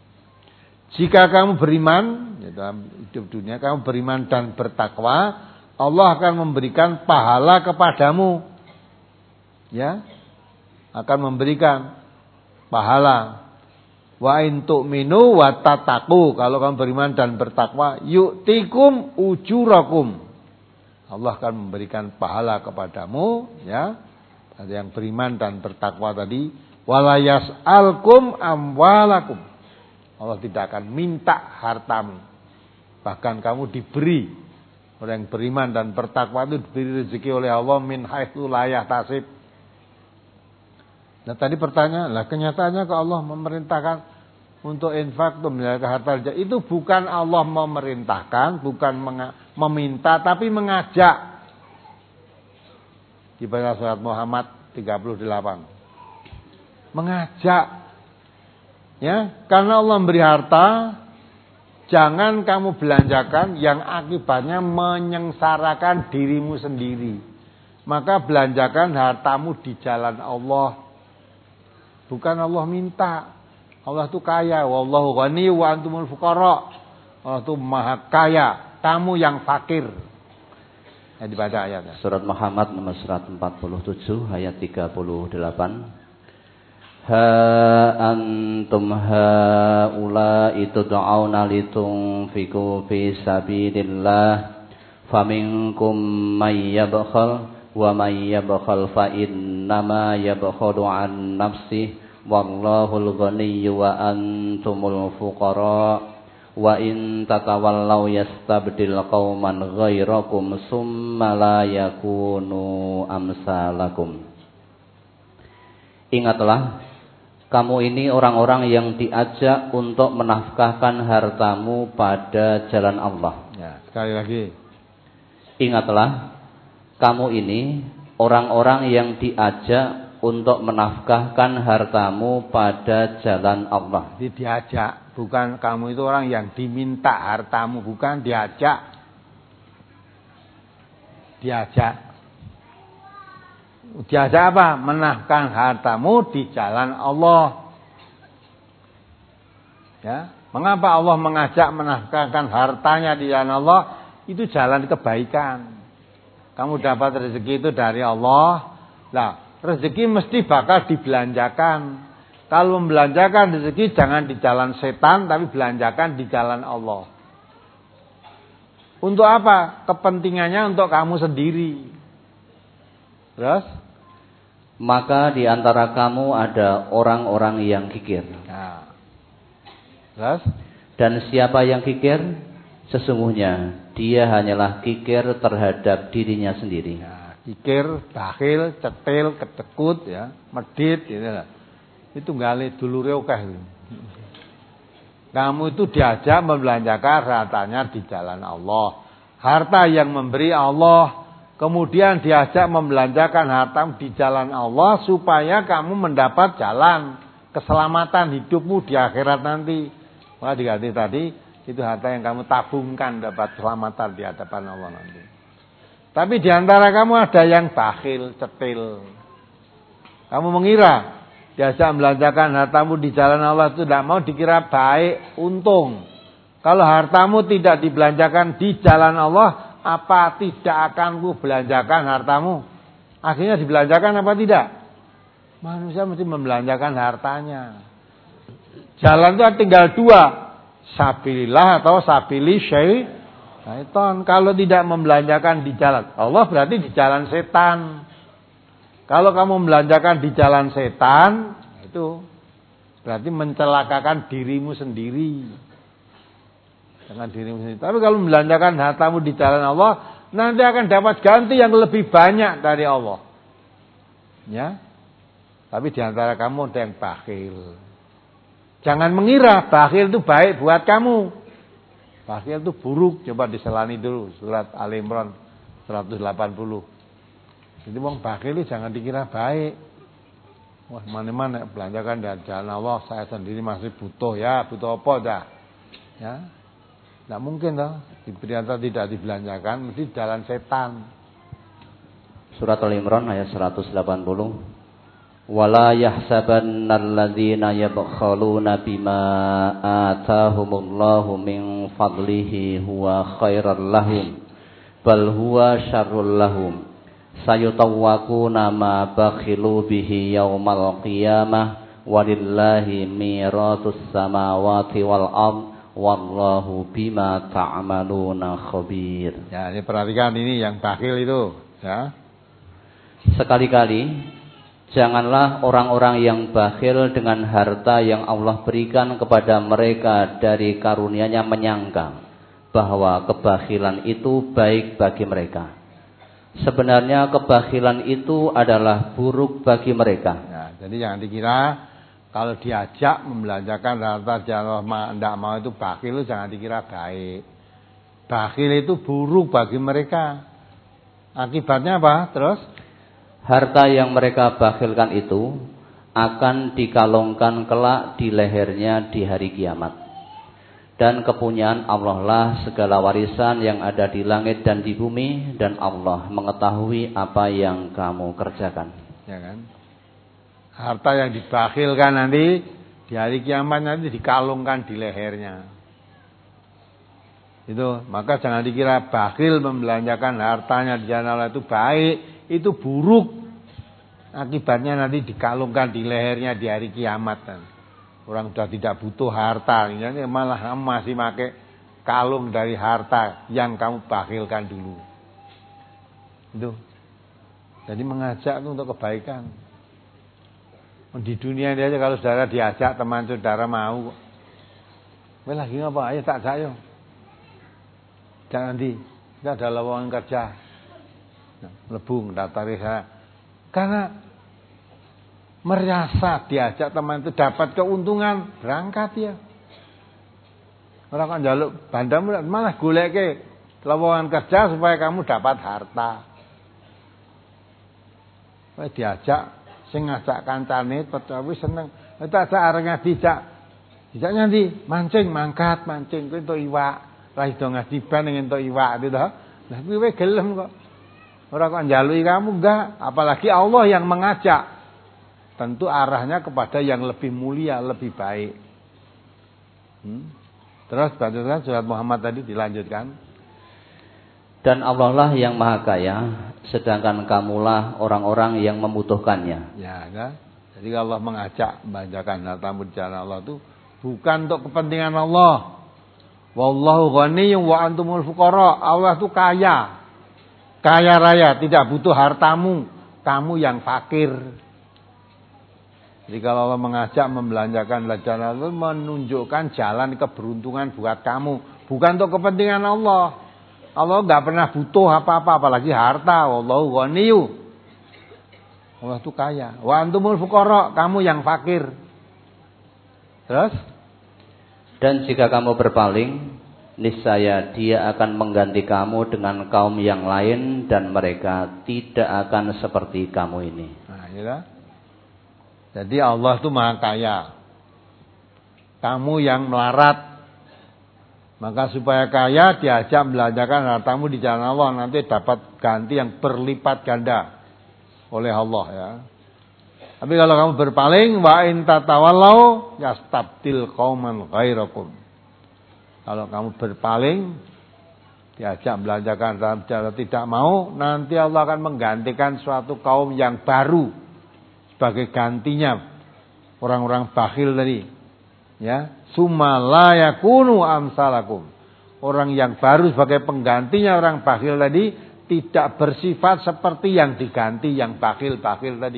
Jika kamu beriman, ya dalam hidup dunia kamu beriman dan bertakwa, Allah akan memberikan pahala kepadamu. Ya. Akan memberikan pahala. Wa in tu'minu wa tattaqu, kalau kamu beriman dan bertakwa, yu'tikum ujurakum. Allah akan memberikan pahala kepadamu, ya. Ada yang beriman dan bertakwa tadi, wala yas'alkum amwalakum. Allah tidak akan minta hartamu. Bahkan kamu diberi. Orang yang beriman dan bertakwa itu diberi rezeki oleh Allah min haitsu la yahtasib. Nah tadi pertanyaan, lah kenyataannya kalau Allah memerintahkan untuk infak, untuk memelihara harta, itu bukan Allah memerintahkan, bukan meminta, tapi mengajak. Dibaca surat Muhammad tiga puluh delapan. Mengajak. Ya, karena Allah memberi harta, jangan kamu belanjakan yang akibatnya menyengsarakan dirimu sendiri. Maka belanjakan hartamu di jalan Allah. Bukan Allah minta. Allah itu kaya. Wallahu ghani wa antumul fuqara. Allah itu maha kaya. Kamu yang fakir. Ya, dibaca ayatnya. Surat Muhammad nomor seratus empat puluh tujuh ayat tiga puluh delapan. Ha antum haula'i tud'auna litunfiqu fi sabilillah faminkum may yabkhal wa may yabkhal fa innama yabkhalu an nafsihi wallahul ghaniyyu wa antumul fuqara wa in tatawallaw yastabdil qauman ghairakum summa la yakunu amsalakum. Ingatlah, kamu ini orang-orang yang diajak untuk menafkahkan hartamu pada jalan Allah. Ya, sekali lagi. Ingatlah, kamu ini orang-orang yang diajak untuk menafkahkan hartamu pada jalan Allah. Jadi diajak, bukan kamu itu orang yang diminta hartamu, bukan diajak. Diajak. Diajak apa? Menafkahkan hartamu di jalan Allah. Ya, mengapa Allah mengajak menafkahkan hartanya di jalan Allah? Itu jalan kebaikan. Kamu dapat rezeki itu dari Allah. Nah, rezeki mesti bakal dibelanjakan. Kalau membelanjakan rezeki jangan di jalan setan, tapi belanjakan di jalan Allah. Untuk apa? Kepentingannya untuk kamu sendiri. Terus? Maka di antara kamu ada orang-orang yang kikir. Nah. Terus? Dan siapa yang kikir? Sesungguhnya dia hanyalah kikir terhadap dirinya sendiri. Ya, kikir, bakhil, cetil, ketekut, ya, medit, gitu lah. Itu nggale dulure akeh. Kamu itu diajak membelanjakan hartanya di jalan Allah. Harta yang memberi Allah. Kemudian diajak membelanjakan hartamu di jalan Allah supaya kamu mendapat jalan keselamatan hidupmu di akhirat nanti. Maka diganti tadi, itu harta yang kamu tabungkan dapat keselamatan di hadapan Allah nanti. Tapi di antara kamu ada yang bakhil, cetil. Kamu mengira diajak membelanjakan hartamu di jalan Allah itu tidak mau dikira baik, untung. Kalau hartamu tidak dibelanjakan di jalan Allah, apa tidak akan ku belanjakan hartamu? Akhirnya dibelanjakan apa tidak? Manusia mesti membelanjakan hartanya. Jalan itu tinggal dua. Sabilillah atau sabili syaitan. Kalau tidak membelanjakan di jalan Allah berarti di jalan setan. Kalau kamu membelanjakan di jalan setan, itu berarti mencelakakan dirimu sendiri. Dengan dirimu sendiri. Tapi kalau membelanjakan hartamu di jalan Allah, nanti akan dapat ganti yang lebih banyak dari Allah. Ya. Tapi di antara kamu ada yang bakhil. Jangan mengira bakhil itu baik buat kamu. Bakhil itu buruk. Coba diselani dulu surat Al-Imran seratus delapan puluh. Jadi wong bakhil itu jangan dikira baik. Wah, mana-mana belanjakan dari jalan Allah, saya sendiri masih butuh ya, butuh apa dah. Ya. Tidak mungkin toh, ternyata tidak dibelanjakan, mesti jalan setan. Surat Al-Imran ayat seratus delapan puluh. Wala yahsabannal ladzina yabkhaluna bima atahumullahu min fadlihi huwa khairal lahum bal huwa syarrul lahum sayutawwaquna ma bakhilu bihi yaumal qiyamah walillahi miratus samawati wal ardh wallahu bima ta'maluna khabir. Ya, ini perhatikan ini yang bakhil itu, ya. Sekali-kali janganlah orang-orang yang bakhil dengan harta yang Allah berikan kepada mereka dari karunia-Nya menyangka bahwa kebakhilan itu baik bagi mereka. Sebenarnya kebakhilan itu adalah buruk bagi mereka. Ya, jadi jangan dikira kalau diajak membelanjakan harta jalan Allah tidak mau itu bakhil, itu jangan dikira baik. Bakhil itu buruk bagi mereka. Akibatnya apa? Terus? Harta yang mereka bakhilkan itu akan dikalungkan kelak di lehernya di hari kiamat. Dan kepunyaan Allah lah segala warisan yang ada di langit dan di bumi, dan Allah mengetahui apa yang kamu kerjakan. Ya kan? Harta yang dibakhilkan nanti di hari kiamat nanti dikalungkan di lehernya. Itu, maka jangan dikira bakhil membelanjakan hartanya di jalan Allah itu baik, itu buruk. Akibatnya nanti dikalungkan di lehernya di hari kiamat kan. Orang sudah tidak butuh harta, ini malah kamu masih pakai kalung dari harta yang kamu bakhilkan dulu. Itu. Jadi mengajak itu untuk kebaikan. Di dunia ini aja kalau saudara diajak teman saudara mau. Weh lagi ngapa? Ayo tak ajak yo. Jangan di, kita ada lowongan kerja. Nah, lebung daftar saya. Karena merasa diajak teman itu dapat keuntungan, berangkat ya. Orang kan jaluk bandamu malah goleke lowongan kerja supaya kamu dapat harta. Wah diajak sing ngajak kancane tapi seneng. Kita ajak areng dijak. Dijak nanti mancing, mangkat, mancing kuwi entuk iwak. Ra ido ngaji ban ning entuk iwak itu toh. Lah kuwi gelem kok. Ora kok njaluki kamu enggak, apalagi Allah yang mengajak. Tentu arahnya kepada yang lebih mulia, lebih baik. Hmm. Terus bacakan surat Muhammad tadi dilanjutkan. Dan Allah lah yang maha kaya, sedangkan kamulah orang-orang yang membutuhkannya. Ya, kan? Jadi Allah mengajak membelanjakan hartamu di jalan Allah itu bukan untuk kepentingan Allah. Wallahu ghaniyyun wa antumul fuqara. Allah itu kaya. Kaya raya, tidak butuh hartamu. Kamu yang fakir. Jadi kalau Allah mengajak membelanjakan jalan Allah, menunjukkan jalan keberuntungan buat kamu, bukan untuk kepentingan Allah. Allah enggak pernah butuh apa-apa, apalagi harta. Wallahu ghaniyyu. Allah itu kaya. Wa antumul fuqara, kamu yang fakir. Terus? Dan jika kamu berpaling, niscaya Dia akan mengganti kamu dengan kaum yang lain dan mereka tidak akan seperti kamu ini. Nah, ya. Jadi Allah itu maha kaya. Kamu yang melarat. Maka supaya kaya diajak belanjakan hartamu di jalan Allah. Nanti dapat ganti yang berlipat ganda oleh Allah ya. Tapi kalau kamu berpaling, wa in tatawallau yastabdil qauman ghairakum. Kalau kamu berpaling, diajak belanjakan dalam jalan tidak mau, nanti Allah akan menggantikan suatu kaum yang baru sebagai gantinya orang-orang bakhil tadi. Ya, summa la yakunu amsalakum. Orang yang baru sebagai penggantinya orang bakhil tadi tidak bersifat seperti yang diganti yang bakhil-bakhil tadi.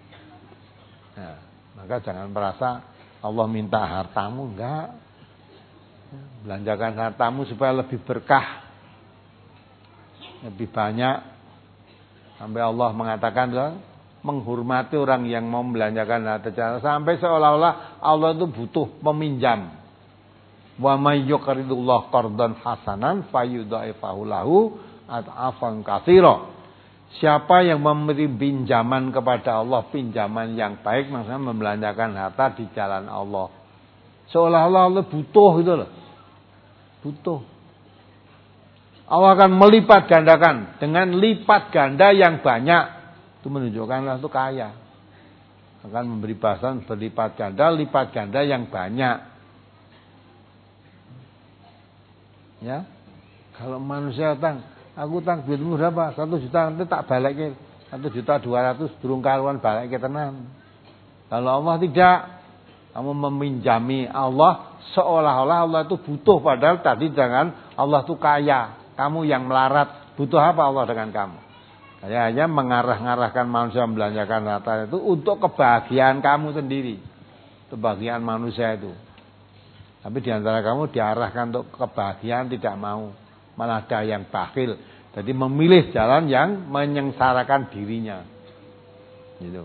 Nah, maka jangan merasa Allah minta hartamu, enggak. Belanjakan hartamu supaya lebih berkah, lebih banyak. Sampai Allah mengatakan menghormati orang yang mau belanjakan harta sampai seolah-olah Allah itu butuh peminjam. Wa may yuqridullah qardan hasanan fayudha'ifahu lahu at'afan katsira. Siapa yang memberi pinjaman kepada Allah, pinjaman yang baik, maksudnya membelanjakan harta di jalan Allah, seolah-olah Allah butuh gitu loh. Butuh. Allah akan melipat gandakan dengan lipat ganda yang banyak. Itu menunjukkan Allah itu kaya. Akan memberi bahasan berlipat ganda, lipat ganda yang banyak. Ya. Kalau manusia utang, aku utang duitmu berapa? Satu juta, nanti tak balikin. Satu juta dua ratus, durung karuan balik tenan. Kalau Allah tidak, kamu meminjami Allah seolah-olah Allah itu butuh, padahal tadi jangan Allah itu kaya. Kamu yang melarat, butuh apa Allah dengan kamu? Saya hanya mengarah-ngarahkan manusia membelanjakan harta itu untuk kebahagiaan kamu sendiri. Kebahagiaan manusia itu. Tapi di antara kamu diarahkan untuk kebahagiaan tidak mau. Malah ada yang bakhil. Jadi memilih jalan yang menyengsarakan dirinya. Gitu.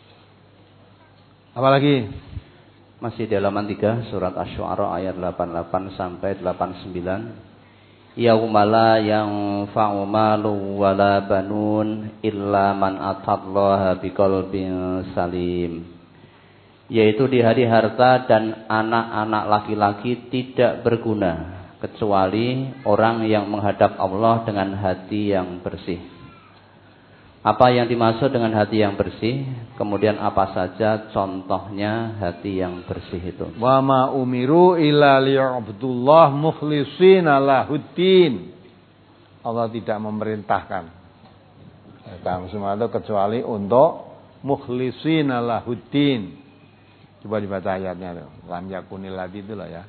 Apalagi? Masih di halaman tiga surat Asy-Syu'ara ayat delapan puluh delapan sampai delapan puluh sembilan. Yauma la yanfa'u malu wala banun illa man atallaha biqalbin salim. yaitu di hari harta dan anak-anak laki-laki tidak berguna kecuali orang yang menghadap Allah dengan hati yang bersih. Apa yang dimaksud dengan hati yang bersih? Kemudian apa saja contohnya hati yang bersih itu? Wa ma umiru illa liya'budullah mukhlishina lahuddin. Allah tidak memerintahkan kamu semua itu kecuali untuk mukhlishina lahuddin. Coba dibaca ayatnya loh. Lam yakunil ladzi itu loh ya.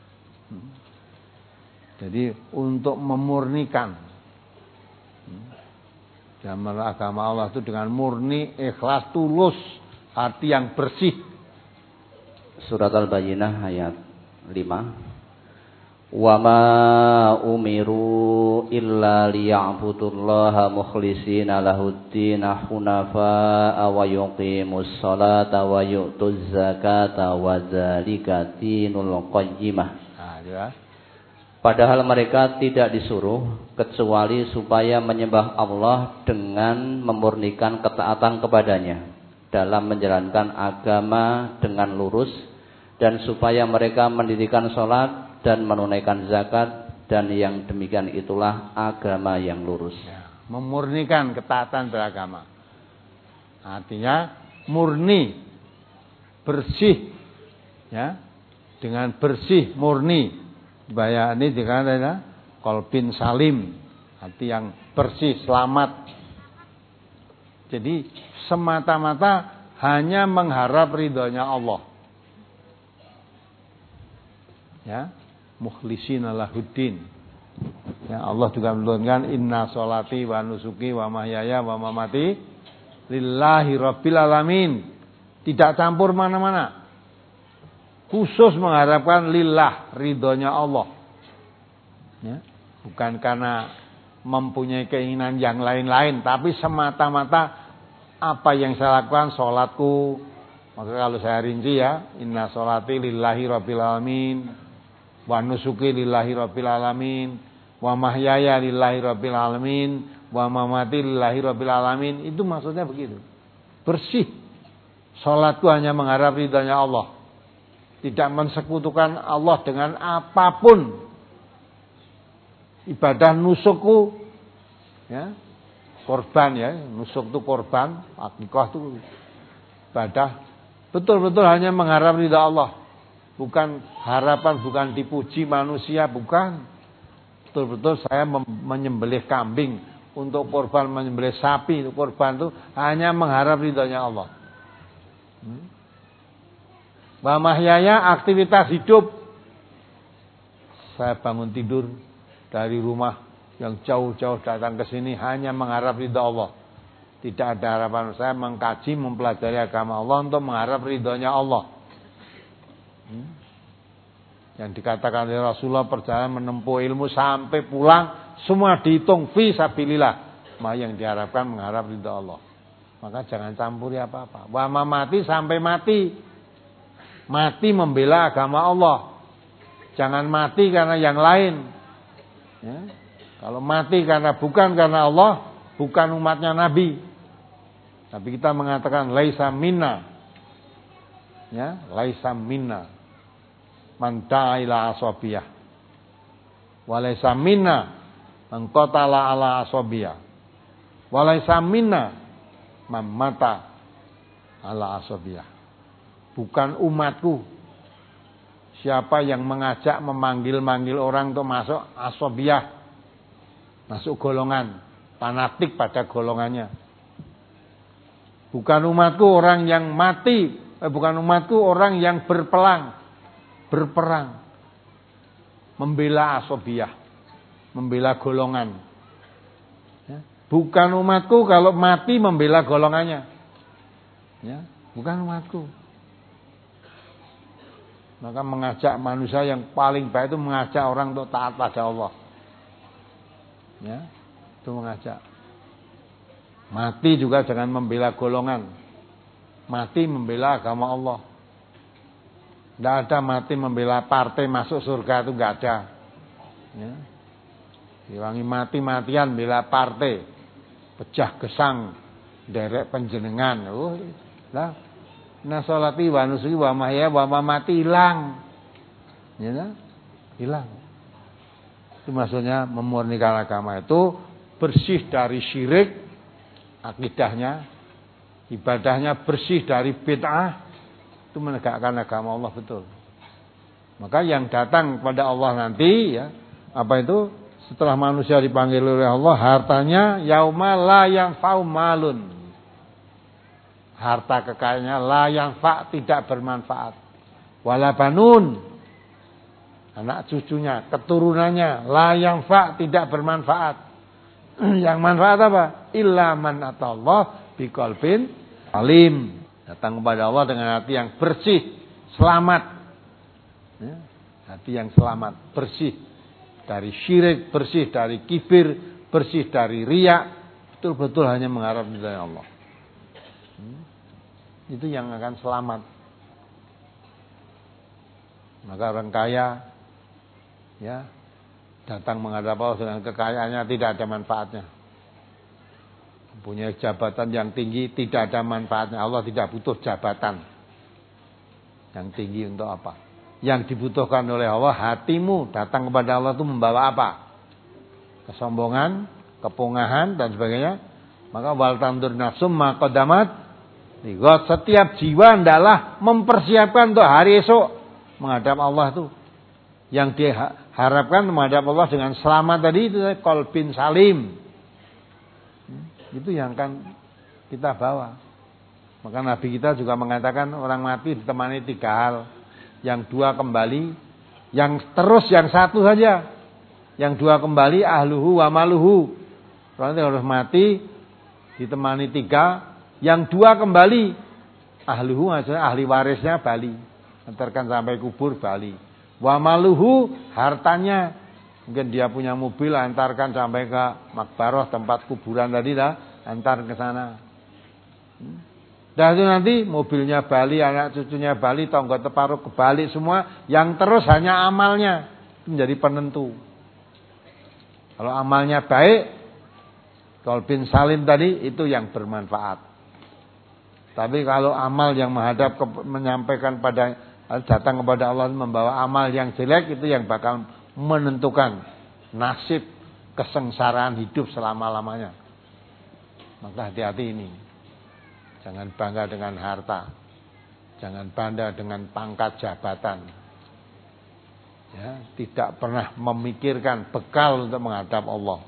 Jadi untuk memurnikan dalam agama Allah itu dengan murni, ikhlas, tulus, hati yang bersih. Surat Al-Bayyinah ayat lima. Wa ma umiru illa liya'budullaha mukhlishina lahuddin hunafa'a wa yuqimus salata wa yu'tuz zakata wa dzalika dinul qayyimah. Nah, ya. Padahal mereka tidak disuruh kecuali supaya menyembah Allah dengan memurnikan ketaatan kepadanya dalam menjalankan agama dengan lurus, dan supaya mereka mendirikan salat dan menunaikan zakat, dan yang demikian itulah agama yang lurus. Ya, memurnikan ketaatan beragama. Artinya murni, bersih, ya, dengan bersih, murni. Bayani dengan ada qalbin salim, hati yang bersih, selamat. Jadi semata-mata hanya mengharap ridhonya Allah. Ya. Mukhlishina lahuddin. Ya, Allah juga menurunkan inna sholati wa nusuki wa mahyaya wa mamati lillahi rabbil alamin. Tidak campur mana-mana. Khusus mengharapkan lillah, ridhonya Allah. Ya, bukan karena mempunyai keinginan yang lain-lain, tapi semata-mata apa yang saya lakukan, sholatku. Maka kalau saya rinci ya, inna sholati lillahi rabbil alamin. Wa nusuki lillahi rabbil alamin, wa mahyaya lillahi rabbil alamin, wa mamati lillahi rabbil alamin. Itu maksudnya begitu. Bersih. Salatku hanya mengharap ridhanya Allah. Tidak mensekutukan Allah dengan apapun. Ibadah nusukku, ya, korban ya, nusuk itu korban, akikah itu ibadah. Betul-betul hanya mengharap ridha Allah. Bukan harapan, bukan dipuji manusia, bukan. Betul-betul saya menyembelih kambing untuk korban, menyembelih sapi untuk korban itu hanya mengharap ridhonya Allah. Wa mahyaya, aktivitas hidup. Saya bangun tidur dari rumah yang jauh-jauh datang ke sini hanya mengharap ridha Allah. Tidak ada harapan saya mengkaji, mempelajari agama Allah untuk mengharap ridhonya Allah. Hmm. Yang dikatakan oleh Rasulullah, perjalanan menempuh ilmu sampai pulang semua dihitung fi sabilillah. Maka yang diharapkan mengharap ridha Allah. Maka jangan campuri apa-apa. Wa mati sampai mati. Mati membela agama Allah. Jangan mati karena yang lain. Ya. Kalau mati karena bukan karena Allah, bukan umatnya Nabi. Tapi kita mengatakan laisa minna. Ya, laisa minna. Man ta'ila asabiyah walaysa minna man qatala ala asabiyah walaysa minna man mata ala asabiyah. Bukan umatku siapa yang mengajak, memanggil-manggil orang untuk masuk asabiyah, masuk golongan fanatik pada golongannya. Bukan umatku orang yang mati, eh, bukan umatku orang yang berpelang berperang, membela asobiyah, membela golongan. Ya. Bukan umatku kalau mati membela golongannya. Ya. Bukan umatku. Maka mengajak manusia yang paling baik itu mengajak orang untuk taat pada Allah. Ya. Itu mengajak. Mati juga jangan membela golongan. Mati membela agama Allah. Tidak ada mati membela partai masuk surga, itu tidak ada. Ya. Diwangi mati-matian bela partai, pecah gesang, derek penjenengan. Oh, lah, Inna sholati wa nusuki wa mahya wa mamati hilang. Ya kan? Hilang. Itu maksudnya memurnikan agama itu bersih dari syirik, akidahnya, ibadahnya bersih dari bid'ah, itu menegakkan agama Allah betul. Maka yang datang kepada Allah nanti ya, apa itu? Setelah manusia dipanggil oleh Allah, hartanya yauma la yanfa'u malun. Harta kekayaannya la yanfa' tidak bermanfaat. Wala banun. Anak cucunya, keturunannya la yanfa' tidak bermanfaat. Yang manfaat apa? Illa man atallah biqalbin salim. Datang kepada Allah dengan hati yang bersih, selamat. Ya, hati yang selamat, bersih dari syirik, bersih dari kibir, bersih dari riya, betul-betul hanya mengharap ridha Allah. Hmm. Itu yang akan selamat. Maka orang kaya ya datang menghadap Allah dengan kekayaannya tidak ada manfaatnya. Punya jabatan yang tinggi tidak ada manfaatnya. Allah tidak butuh jabatan yang tinggi untuk apa? Yang dibutuhkan oleh Allah hatimu datang kepada Allah itu membawa apa? Kesombongan, kepungahan dan sebagainya. Maka wal tandur nafsum ma qaddamat. Setiap jiwa hendaklah mempersiapkan untuk hari esok menghadap Allah itu. Yang diharapkan menghadap Allah dengan selamat tadi itu qalbin salim. Itu yang akan kita bawa. Maka Nabi kita juga mengatakan orang mati ditemani tiga hal. Yang dua kembali, yang terus yang satu saja. Yang dua kembali ahluhu wa maluhu. Orang harus mati ditemani tiga. Yang dua kembali ahluhu maksudnya ahli warisnya bali. Antarkan sampai kubur bali. Wa maluhu hartanya. Mungkin dia punya mobil antarkan sampai ke makbaroh tempat kuburan tadi dah, antar ke sana. Dan itu nanti mobilnya bali, anak cucunya bali, tonggo teparuh kebalik semua. Yang terus hanya amalnya. Itu menjadi penentu. Kalau amalnya baik, qalbin salim tadi itu yang bermanfaat. Tapi kalau amal yang menghadap ke, menyampaikan pada datang kepada Allah membawa amal yang jelek, itu yang bakal menentukan nasib kesengsaraan hidup selama-lamanya. Maka hati-hati ini. Jangan bangga dengan harta. Jangan bangga dengan pangkat jabatan. Ya, tidak pernah memikirkan bekal untuk menghadap Allah.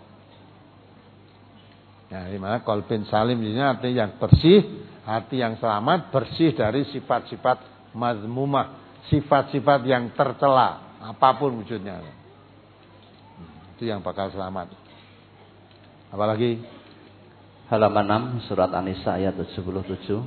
Ya, di mana qalbin salim ini artinya yang bersih, hati yang selamat, bersih dari sifat-sifat mazmumah, sifat-sifat yang tercela, apapun wujudnya. Itu yang bakal selamat. Apalagi halaman enam surat An-Nisa ayat tujuh puluh tujuh.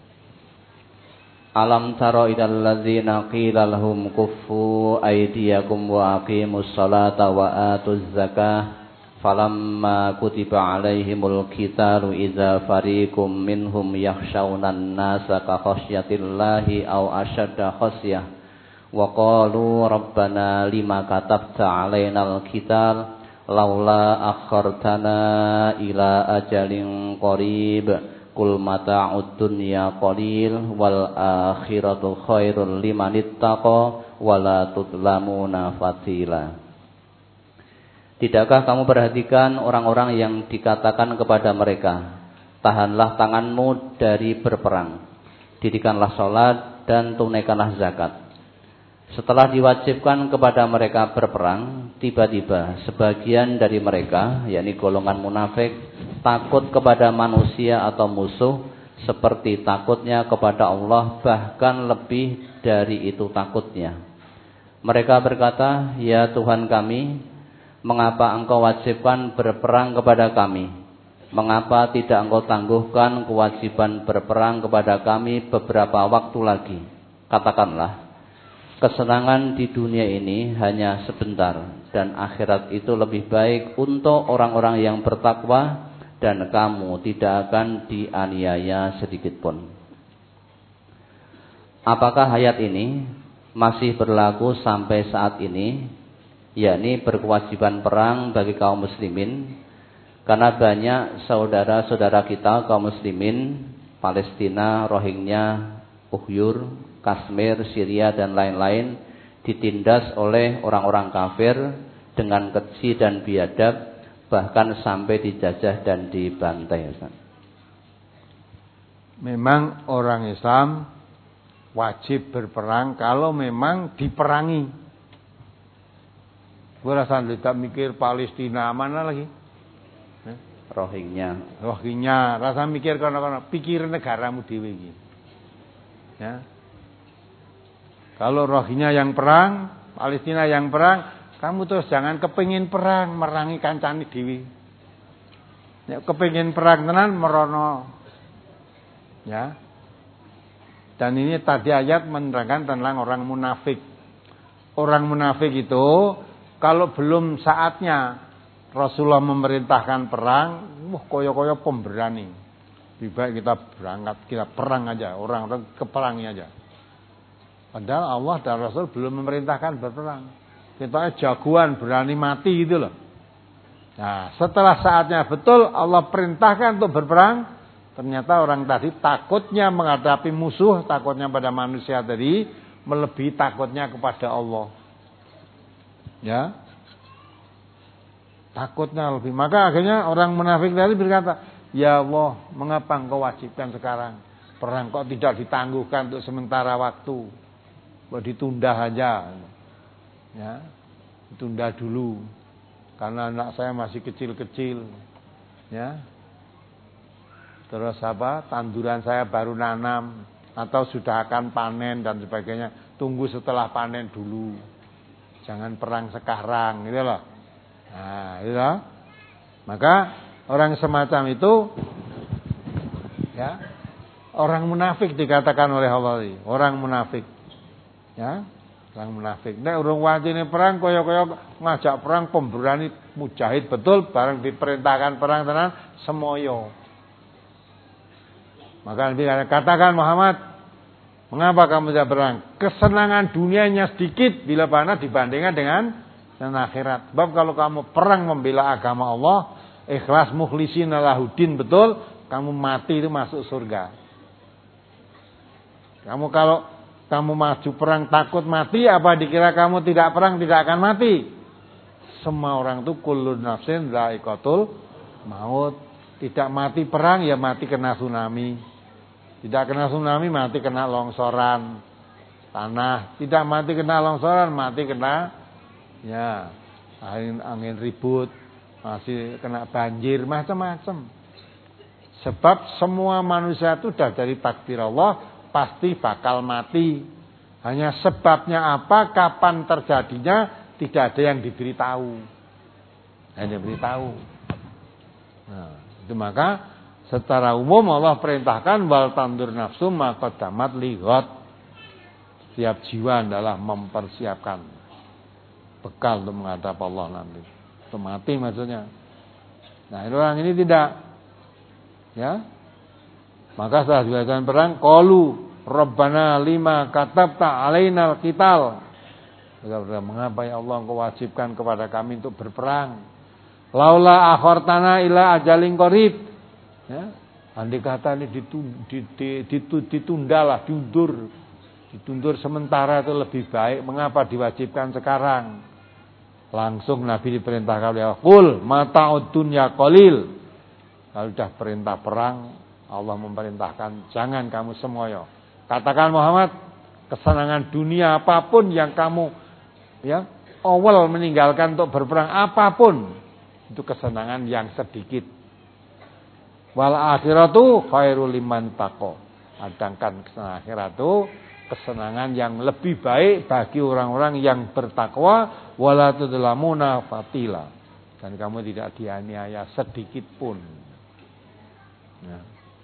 Alam taro idal ladzina qila lahum kuffu aydiyakum wa aqimus salata wa atuz zakah falamma kutiba alaihimul qitalu idza fariqum minhum yakhshawnan nasa ka khasyatillahi aw ashadda khasyah wa qalu rabbana lima katabta alainal qital laula akhartana ila ajalin qarib kul mata'ud dunya qalil wal akhiratu khairul liman ittaqa wala tudlamuna fatila. Tidakkah kamu perhatikan orang-orang yang dikatakan kepada mereka, tahanlah tanganmu dari berperang, dirikanlah salat dan tunaikanlah zakat. Setelah diwajibkan kepada mereka berperang, tiba-tiba sebagian dari mereka, yakni golongan munafik, takut kepada manusia atau musuh seperti takutnya kepada Allah, bahkan lebih dari itu takutnya. Mereka berkata, ya Tuhan kami, mengapa engkau wajibkan berperang kepada kami? Mengapa tidak engkau tangguhkan kewajiban berperang kepada kami beberapa waktu lagi? Katakanlah, kesenangan di dunia ini hanya sebentar dan akhirat itu lebih baik untuk orang-orang yang bertakwa dan kamu tidak akan dianiaya sedikit pun. Apakah ayat ini masih berlaku sampai saat ini, yakni berkewajiban perang bagi kaum muslimin? Karena banyak saudara-saudara kita kaum muslimin Palestina, Rohingya, Uhyur, Kashmir, Syria dan lain-lain ditindas oleh orang-orang kafir dengan keji dan biadab, bahkan sampai dijajah dan dibantai. Memang orang Islam wajib berperang kalau memang diperangi. Gue rasa tidak mikir Palestina mana lagi. Rohingya. Rohingya, rasa mikir kono-kono, pikir negaramu dhewe iki. Ya. Kalau Rohingya yang perang, Palestina yang perang, kamu terus jangan kepengin perang, merangi kancane dhewe. Nek kepengin perang tenan merono. Ya. Dan ini tadi ayat menerangkan tentang orang munafik. Orang munafik itu kalau belum saatnya Rasulullah memerintahkan perang, wah koyo-koyo pemberani. Lebih baik kita berangkat, kita perang aja, orang-orang keperangi aja. Padahal Allah dan Rasul belum memerintahkan berperang. Kita jagoan, berani mati gitu loh. Nah, setelah saatnya betul Allah perintahkan untuk berperang, ternyata orang tadi takutnya menghadapi musuh, takutnya pada manusia tadi, melebihi takutnya kepada Allah. Ya. Takutnya lebih. Maka akhirnya orang munafik tadi berkata, "Ya Allah, mengapa engkau wajibkan sekarang? Perang kok tidak ditangguhkan untuk sementara waktu? Kok ditunda saja?" Ya, ditunda dulu. Karena anak saya masih kecil-kecil. Ya. Terus apa? Tanduran saya baru nanam atau sudah akan panen dan sebagainya. Tunggu setelah panen dulu. Jangan perang sekarang, gitu loh. Nah, itu loh. Maka orang semacam itu ya, orang munafik dikatakan oleh Allah ini, orang munafik. Ya, orang munafik. Nek urung wajine perang kaya-kaya ngajak perang pemberani mujahid betul, bareng diperintahkan perang tenan semoyo. Maka Nabi katakan, Muhammad, mengapa kamu tidak berperang? Kesenangan dunianya sedikit bila mana dibandingkan dengan dan akhirat. Sebab kalau kamu perang membela agama Allah, ikhlas mukhlisin lahuddin betul, kamu mati itu masuk surga. Kamu kalau kamu maju perang takut mati, apa dikira kamu tidak perang tidak akan mati? Semua orang itu kullu nafsin dha'iqatul maut. Tidak mati perang ya mati kena tsunami. Tidak kena tsunami mati kena longsoran tanah. Tidak mati kena longsoran mati kena ya, angin, angin ribut, masih kena banjir, macam-macam. Sebab semua manusia itu sudah dari takdir Allah pasti bakal mati. Hanya sebabnya apa, kapan terjadinya tidak ada yang diberitahu. Hanya diberitahu. Nah, itu maka secara umum Allah perintahkan wal tandur nafsu ma qaddamat lighad. Setiap jiwa adalah mempersiapkan bekal untuk menghadap Allah nanti. Untuk mati maksudnya. Nah, orang ini tidak. Ya. Maka setelah dilakukan perang, qalu Rabbana lima katabta alainal qital. Mengapa ya Allah engkau wajibkan kepada kami untuk berperang? Laula akhartana ila ajalin qarib. Ya. Andai kata ini ditundalah, diundur. Ditundur sementara itu lebih baik. Mengapa diwajibkan sekarang? Langsung Nabi diperintahkan oleh Allah, "Qul mata'ud dunya qalil." Kalau sudah perintah perang, Allah memerintahkan jangan kamu semoyo. Katakan Muhammad, kesenangan dunia apapun yang kamu ya awal meninggalkan untuk berperang apapun, itu kesenangan yang sedikit. Wal akhiratu khairul liman taqwa. Sedangkan kesenangan akhirat itu kesenangan yang lebih baik bagi orang-orang yang bertakwa, wala tudlamuna fatila, dan kamu tidak dianiaya sedikit pun. Ya.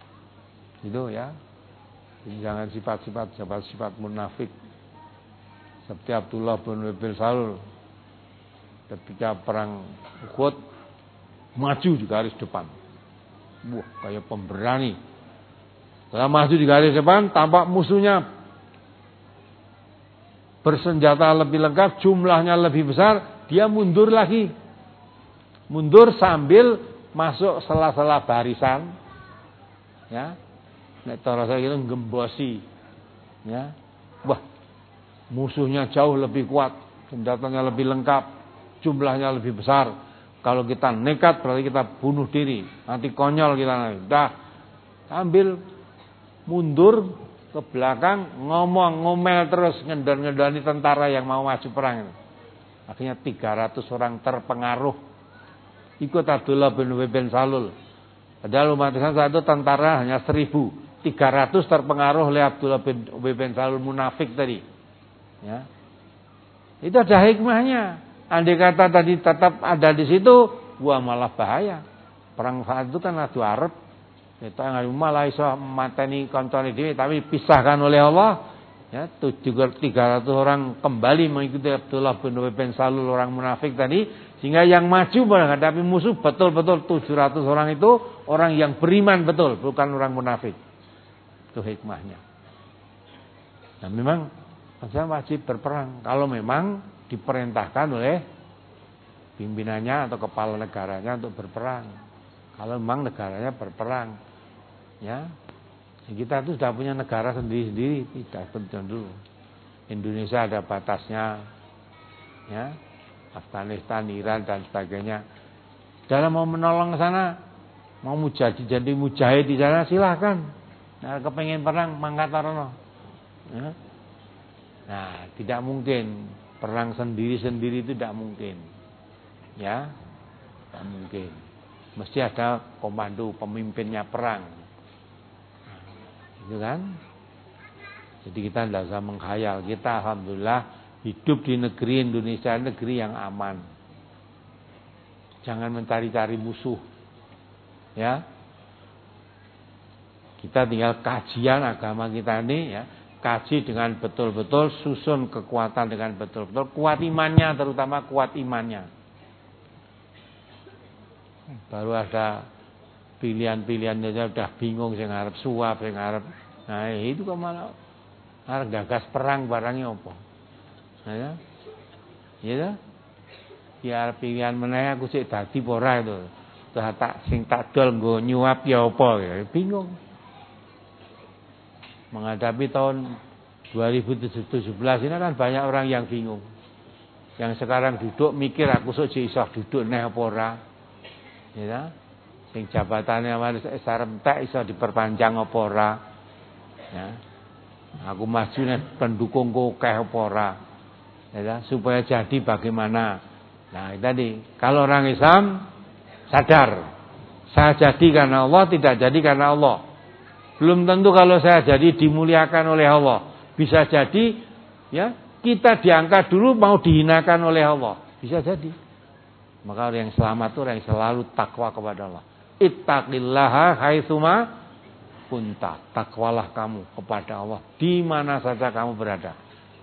Itu ya. Jangan sifat-sifat sifat munafik. Seperti Abdullah bin Ubay Salul ketika perang Uhud maju di garis depan. Wah, kayak pemberani. Setelah maju di garis depan, tampak musuhnya bersenjata lebih lengkap, jumlahnya lebih besar, dia mundur lagi. Mundur sambil masuk sela-sela barisan. Ya. Nek cara saya itu gembosi. Ya. Wah, musuhnya jauh lebih kuat, senjatanya lebih lengkap, jumlahnya lebih besar. Kalau kita nekat berarti kita bunuh diri, nanti konyol kita nanti. Dah, ambil mundur ke belakang, ngomong ngomel terus, ngendon-ngendoni tentara yang mau maju perang itu. Akhirnya tiga ratus orang terpengaruh ikut Abdullah bin Ubay bin Salul. Padahal umat Islam saat itu tentara hanya seribu, tiga ratus terpengaruh oleh Abdullah bin Ubay bin Salul munafik tadi. Ya. Itu ada hikmahnya. Andai kata tadi tetap ada di situ, wah malah bahaya. Perang saat itu kan adu Arab. Itu yang malah iso mateni koncone dhewe tapi pisahkan oleh Allah. Ya, tiga ratus orang kembali mengikuti Abdullah bin Ubay bin Salul orang munafik tadi, sehingga yang maju menghadapi musuh betul-betul tujuh ratus orang itu orang yang beriman betul, bukan orang munafik. Itu hikmahnya. Nah, memang saya wajib berperang kalau memang diperintahkan oleh pimpinannya atau kepala negaranya untuk berperang. Kalau memang negaranya berperang, ya. Kita itu sudah punya negara sendiri-sendiri, tidak penting dulu. Indonesia ada batasnya, ya, Afghanistan, Iran dan sebagainya. Dalam mau menolong ke sana, mau mujahid jadi mujahid di sana silahkan. Nah, kepengen perang mangkat rono. Ya. Nah, tidak mungkin perang sendiri-sendiri itu tidak mungkin, ya, tidak mungkin. Mesti ada komando pemimpinnya perang. Itu kan. Jadi kita tidak usah menghayal. Kita alhamdulillah hidup di negeri Indonesia, negeri yang aman. Jangan mencari-cari musuh. Ya. Kita tinggal kajian agama kita ini, ya, kaji dengan betul-betul, susun kekuatan dengan betul-betul, kuat imannya, terutama kuat imannya. Baru ada pilihan-pilihan aja udah bingung, sing arep suap, sing arep. Nah, itu kok malah arep gagas perang barangnya apa? Nah, ya. Ya. Ya arep pilihan meneh aku sik dadi apa ora itu. Terus tak sing tak dol nggo nyuap ya apa ya, bingung. Menghadapi tahun dua ribu tujuh belas ini kan banyak orang yang bingung. Yang sekarang duduk mikir aku sok iso duduk neh apa ora. Ya. Sing jabatannya wis saremtek iso diperpanjang apa ora. Ya. Aku maju nek pendukungku akeh apa ora. Ya, supaya jadi bagaimana. Nah, tadi kalau orang Islam sadar saya jadi karena Allah, tidak jadi karena Allah. Belum tentu kalau saya jadi dimuliakan oleh Allah. Bisa jadi ya, kita diangkat dulu mau dihinakan oleh Allah. Bisa jadi. Maka orang yang selamat itu orang yang selalu takwa kepada Allah. Ittaqillaha haitsuma kunta. Takwalah kamu kepada Allah di mana saja kamu berada.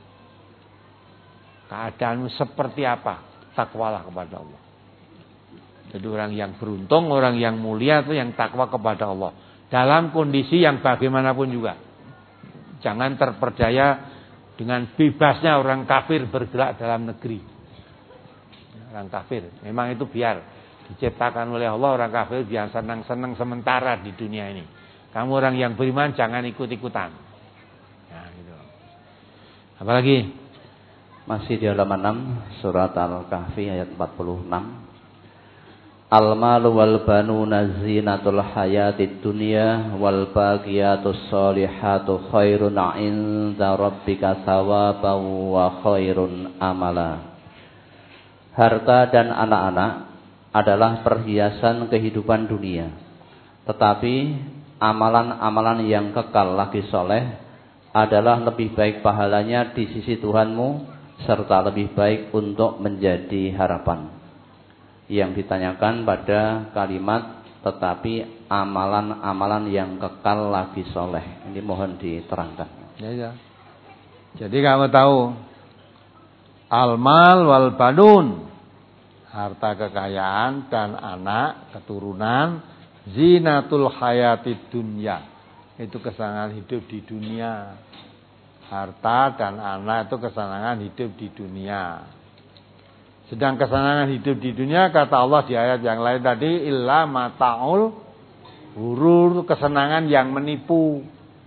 Keadaanmu seperti apa? Takwalah kepada Allah. Jadi orang yang beruntung, orang yang mulia itu yang takwa kepada Allah. Dalam kondisi yang bagaimanapun juga. Jangan terperdaya dengan bebasnya orang kafir bergerak dalam negeri. Orang kafir, memang itu biar diciptakan oleh Allah, orang kafir biar senang-senang sementara di dunia ini. Kamu orang yang beriman jangan ikut-ikutan. Nah, gitu. Apalagi? Masih di halaman enam surat Al-Kahfi ayat empat puluh enam. Al-malu wal banuna zinatul hayatid dunya wal baqiyatus solihatu khairun 'inda rabbika thawaban wa khairun amala. Harta dan anak-anak adalah perhiasan kehidupan dunia. Tetapi amalan-amalan yang kekal lagi soleh adalah lebih baik pahalanya di sisi Tuhanmu serta lebih baik untuk menjadi harapan. Yang ditanyakan pada kalimat tetapi amalan-amalan yang kekal lagi soleh. Ini mohon diterangkan. Ya, ya. Jadi kamu tahu al-mal wal banun, harta kekayaan dan anak keturunan, zinatul hayatid dunya, itu kesenangan hidup di dunia. Harta dan anak itu kesenangan hidup di dunia. Sedang kesenangan hidup di dunia kata Allah di ayat yang lain tadi illa mata'ul ghurur, kesenangan yang menipu.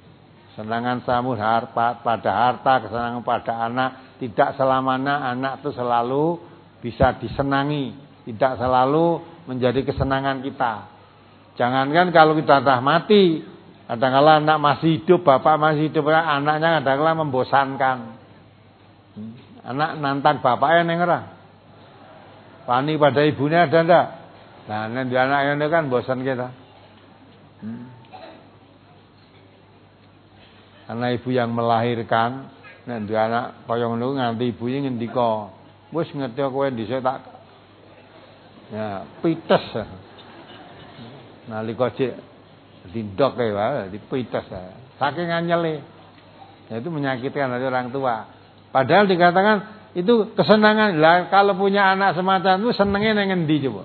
Kesenangan kamu harta, pada harta, kesenangan pada anak, tidak selamanya anak itu selalu bisa disenangi, tidak selalu menjadi kesenangan kita. Jangankan kalau kita sudah mati, kadang-kala anak masih hidup, bapak masih hidup, anaknya kadang-kala membosankan. Anak nantang bapaknya nengerah. Pani pada ibunya ada enggak? Nah, nanti anak ini kan bosan kita. Hmm. Karena ibu yang melahirkan, nanti anak koyong lu nganti ibunya ngendika, wis ngerti kowe dhisik tak ya pites. Nalika cek dindok kae wae dipites. Saking anyele. Ya, itu menyakitkan hati orang tua. Padahal dikatakan itu kesenangan. Lah kalau punya anak semacam itu senengnya nang ngendi coba?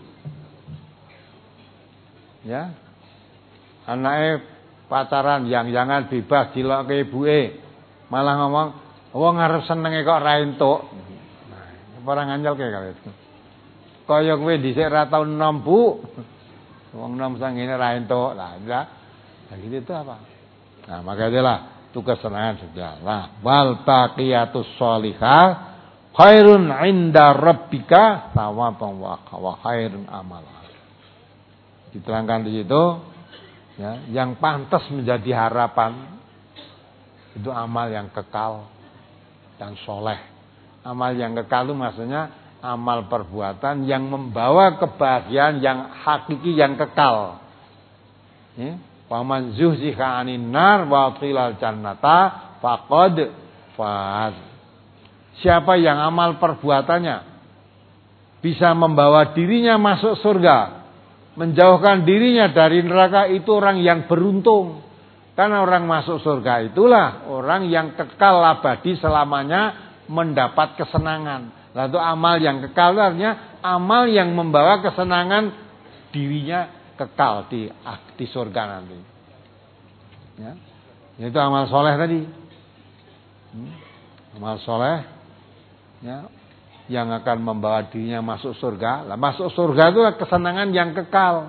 Ya. Anaknya pacaran yang-jangan bebas dilokke ibuke. Malah ngomong, "Wong arep senenge kok ra entuk." Nah, orang anyel kae kaya itu. Kaya kowe dhisik ra tau enom, Bu. Wong enom sangene ra entuk. Lah, lah. Nah, gitu itu apa? Nah, maka itulah itu kesenangan sudah. Lah, wal baqiyatus sholihah khairun 'inda rabbika thawaban wa khairun amala. Diterangkan di situ ya, yang pantas menjadi harapan itu amal yang kekal dan soleh. Amal yang kekal itu maksudnya amal perbuatan yang membawa kebahagiaan yang hakiki yang kekal. Ya. Faman zuhziha 'anil nar wa qilal jannata faqad faz. Siapa yang amal perbuatannya bisa membawa dirinya masuk surga, menjauhkan dirinya dari neraka, itu orang yang beruntung. Karena orang masuk surga itulah orang yang kekal abadi selamanya mendapat kesenangan. Lalu amal yang kekal artinya amal yang membawa kesenangan dirinya kekal di di surga nanti. Ya. Itu amal soleh tadi. Hmm. Amal soleh ya, yang akan membawa dirinya masuk surga. Lah, masuk surga itu kesenangan yang kekal.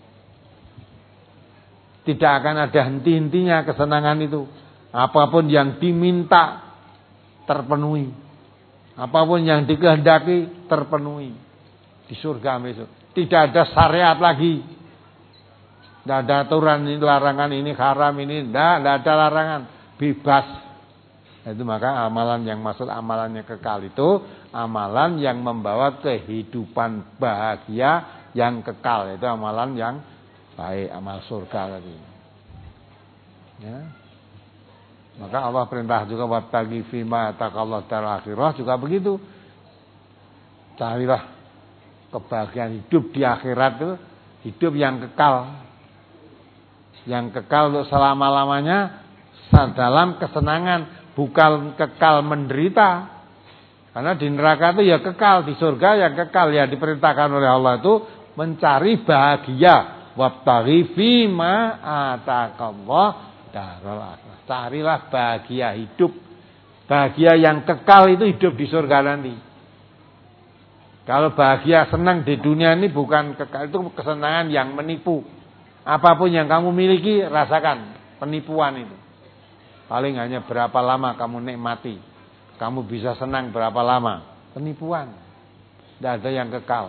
Tidak akan ada henti-hentinya kesenangan itu. Apapun yang diminta terpenuhi. Apapun yang dikehendaki terpenuhi di surga besok. Tidak ada syariat lagi. Tidak ada aturan ini larangan, ini haram, ini tidak, tidak ada larangan, bebas. Itu maka amalan yang maksud amalannya kekal itu amalan yang membawa kehidupan bahagia yang kekal. Itu amalan yang baik, amal surga tadi. Ya. Maka Allah perintah juga wabtaghi fima ataqallahu darul akhirah juga begitu. Carilah kebahagiaan hidup di akhirat itu, hidup yang kekal. Yang kekal untuk selama-lamanya dalam kesenangan, bukan kekal menderita. Karena di neraka itu ya kekal, di surga ya kekal. Ya diperintahkan oleh Allah itu mencari bahagia. Wabtaghi fima ataqallahu darul akhirah. Carilah bahagia hidup. Bahagia yang kekal itu hidup di surga nanti. Kalau bahagia senang di dunia ini bukan kekal, itu kesenangan yang menipu. Apapun yang kamu miliki, rasakan penipuan itu. Paling hanya berapa lama kamu nikmati. Kamu bisa senang berapa lama. Penipuan. Tidak ada yang kekal.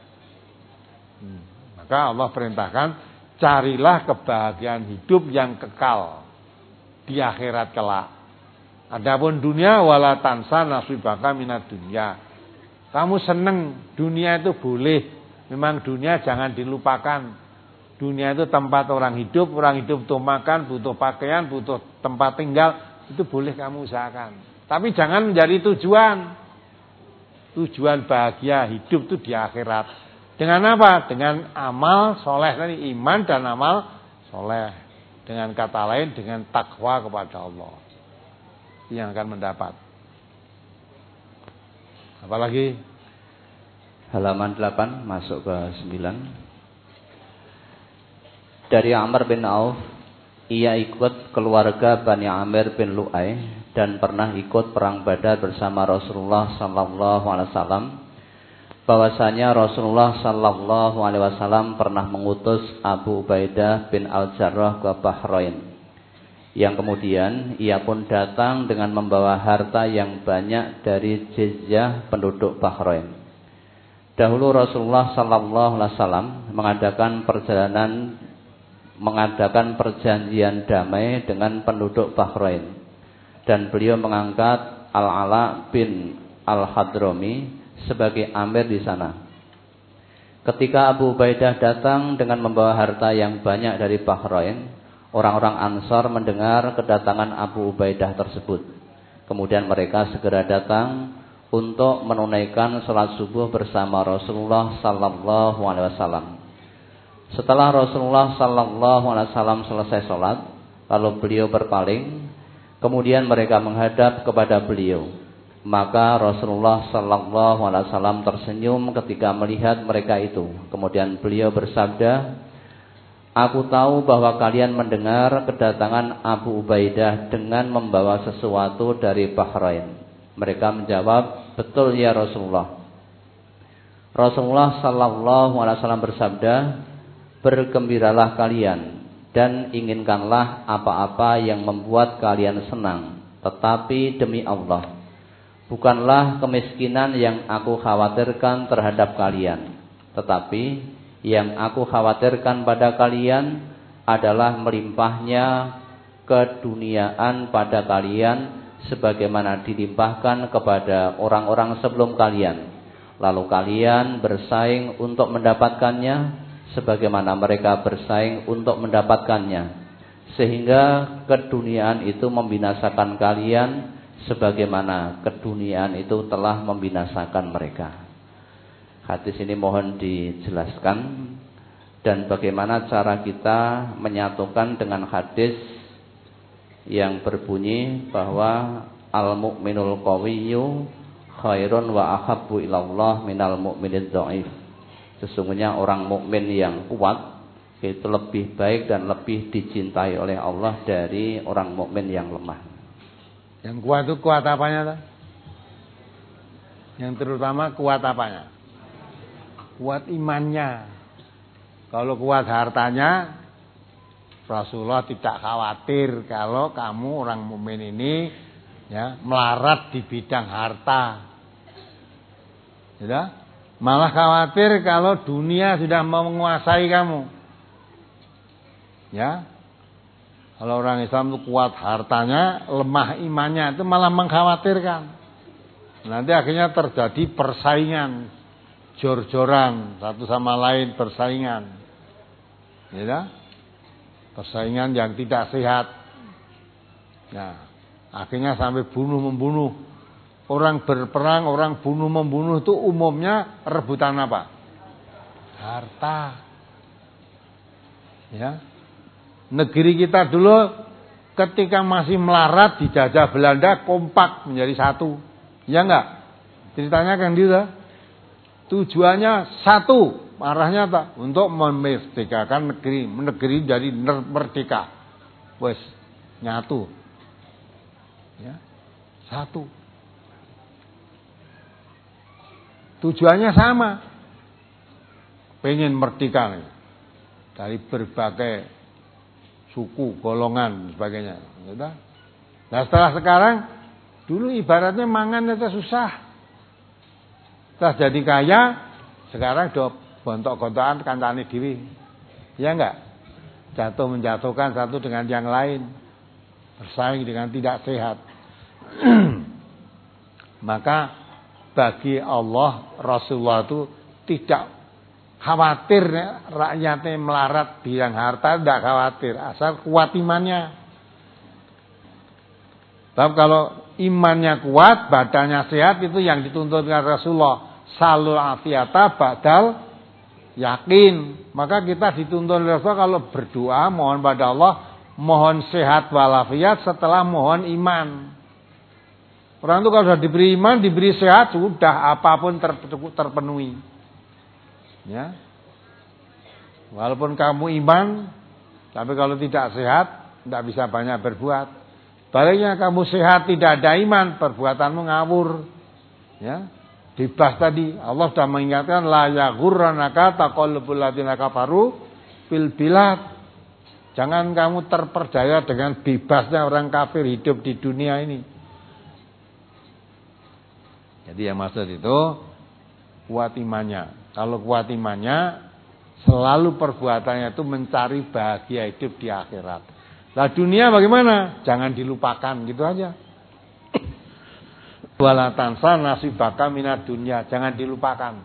Hmm. Maka Allah perintahkan, carilah kebahagiaan hidup yang kekal di akhirat kelak. Adapun dunia, wala tansa nasibaka minad dunya. Kamu senang dunia itu boleh. Memang dunia jangan dilupakan. Dunia itu tempat orang hidup, orang hidup butuh makan, butuh pakaian, butuh tempat tinggal, itu boleh kamu usahakan. Tapi jangan menjadi tujuan. Tujuan bahagia hidup itu di akhirat. Dengan apa? Dengan amal soleh tadi, iman dan amal soleh. Dengan kata lain, dengan takwa kepada Allah. Yang akan mendapat. Apalagi? Halaman delapan masuk ke sembilan. Dari Amr bin Auf, ia ikut keluarga Bani Amir bin Lu'ay dan pernah ikut perang Badar bersama Rasulullah sallallahu alaihi wasallam. Bahwasanya Rasulullah sallallahu alaihi wasallam pernah mengutus Abu Ubaidah bin Al-Jarrah ke Bahrain. yang kemudian ia pun datang dengan membawa harta yang banyak dari jizyah penduduk Bahrain. Dahulu Rasulullah sallallahu alaihi wasallam mengadakan perjalanan mengadakan perjanjian damai dengan penduduk Bahrain, dan beliau mengangkat Al-Ala bin Al-Hadrami sebagai amir di sana. Ketika Abu Ubaidah datang dengan membawa harta yang banyak dari Bahrain, orang-orang Ansar mendengar kedatangan Abu Ubaidah tersebut. Kemudian mereka segera datang untuk menunaikan salat subuh bersama Rasulullah sallallahu alaihi wasallam. Setelah Rasulullah sallallahu alaihi wasallam selesai salat, lalu beliau berpaling, kemudian mereka menghadap kepada beliau. Maka Rasulullah sallallahu alaihi wasallam tersenyum ketika melihat mereka itu. Kemudian beliau bersabda, "Aku tahu bahwa kalian mendengar kedatangan Abu Ubaidah dengan membawa sesuatu dari Bahrain." Mereka menjawab, "Betul ya Rasulullah." Rasulullah sallallahu alaihi wasallam bersabda, "Bergembiralah kalian dan inginkanlah apa-apa yang membuat kalian senang, tetapi demi Allah, bukanlah kemiskinan yang aku khawatirkan terhadap kalian, tetapi yang aku khawatirkan pada kalian adalah melimpahnya keduniaan pada kalian sebagaimana dilimpahkan kepada orang-orang sebelum kalian. Lalu kalian bersaing untuk mendapatkannya sebagaimana mereka bersaing untuk mendapatkannya, sehingga keduniaan itu membinasakan kalian sebagaimana keduniaan itu telah membinasakan mereka." Hadis ini mohon dijelaskan, dan bagaimana cara kita menyatukan dengan hadis yang berbunyi bahwa al-mu'minul qawiyyu khairun wa ahabbu ilallah minal mu'minid dhaif. Sesungguhnya orang mukmin yang kuat itu lebih baik dan lebih dicintai oleh Allah dari orang mukmin yang lemah. Yang kuat itu kuat apanya? Yang terutama kuat apanya? Kuat imannya. Kalau kuat hartanya, Rasulullah tidak khawatir kalau kamu orang mukmin ini ya melarat di bidang harta. Ya, malah khawatir kalau dunia sudah menguasai kamu. Ya. Kalau orang Islam itu kuat hartanya, lemah imannya, itu malah mengkhawatirkan. Nanti akhirnya terjadi persaingan, jor-joran, satu sama lain persaingan. Ya, persaingan yang tidak sehat. Nah, akhirnya sampai bunuh-membunuh. Orang berperang, orang bunuh-membunuh itu umumnya rebutan apa? Harta. Ya. Negeri kita dulu ketika masih melarat dijajah Belanda kompak menjadi satu. Ya enggak? Ceritanya kan gitu. Tujuannya satu, arahnya apa? Untuk memerdekakan negeri, negeri jadi merdeka. Wes, nyatu. Ya. Satu. Tujuannya sama. Pengen merdeka nih. Dari berbagai suku, golongan, sebagainya. Nah setelah sekarang, dulu ibaratnya mangan itu susah. Setelah jadi kaya, sekarang do bontok-gontokan kancane dhewe. Ya enggak? Jatuh menjatuhkan satu dengan yang lain. Bersaing dengan tidak sehat. Maka bagi Allah, Rasulullah itu tidak khawatir rakyatnya melarat bilang harta, tidak khawatir asal kuat imannya. Tapi kalau imannya kuat, badannya sehat, itu yang dituntut oleh Rasulullah. Salul afiyata badal yakin. Maka kita dituntut oleh Rasulullah kalau berdoa mohon pada Allah, mohon sehat walafiat setelah mohon iman. Orang itu kalau sudah diberi iman, diberi sehat, sudah apapun terpenuhi. Ya, walaupun kamu iman, tapi kalau tidak sehat, tidak bisa banyak berbuat. Baliknya kamu sehat tidak ada iman, perbuatanmu ngawur. Ya, dibahas tadi Allah sudah mengingatkan la yaghurranaka taqallubul ladzina kafaru fil bilad. Jangan kamu terperdaya dengan bebasnya orang kafir hidup di dunia ini. Jadi yang maksud itu kuat imannya. Kalau kuat imannya, selalu perbuatannya itu mencari bahagia hidup di akhirat. Lah dunia bagaimana? Jangan dilupakan, gitu aja. Wala tansa nasibaka minad dunya, jangan dilupakan.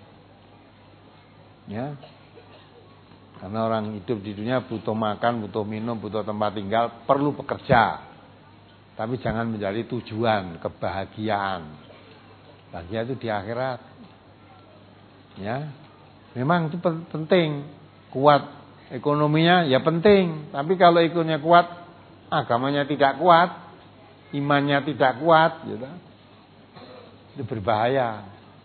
Ya. Karena orang hidup di dunia butuh makan, butuh minum, butuh tempat tinggal, perlu bekerja. Tapi jangan menjadi tujuan kebahagiaan. Bahagia itu di akhirat. Ya. Memang itu penting. Kuat ekonominya ya penting, tapi kalau ekonominya kuat, agamanya tidak kuat, imannya tidak kuat, gitu. Itu berbahaya.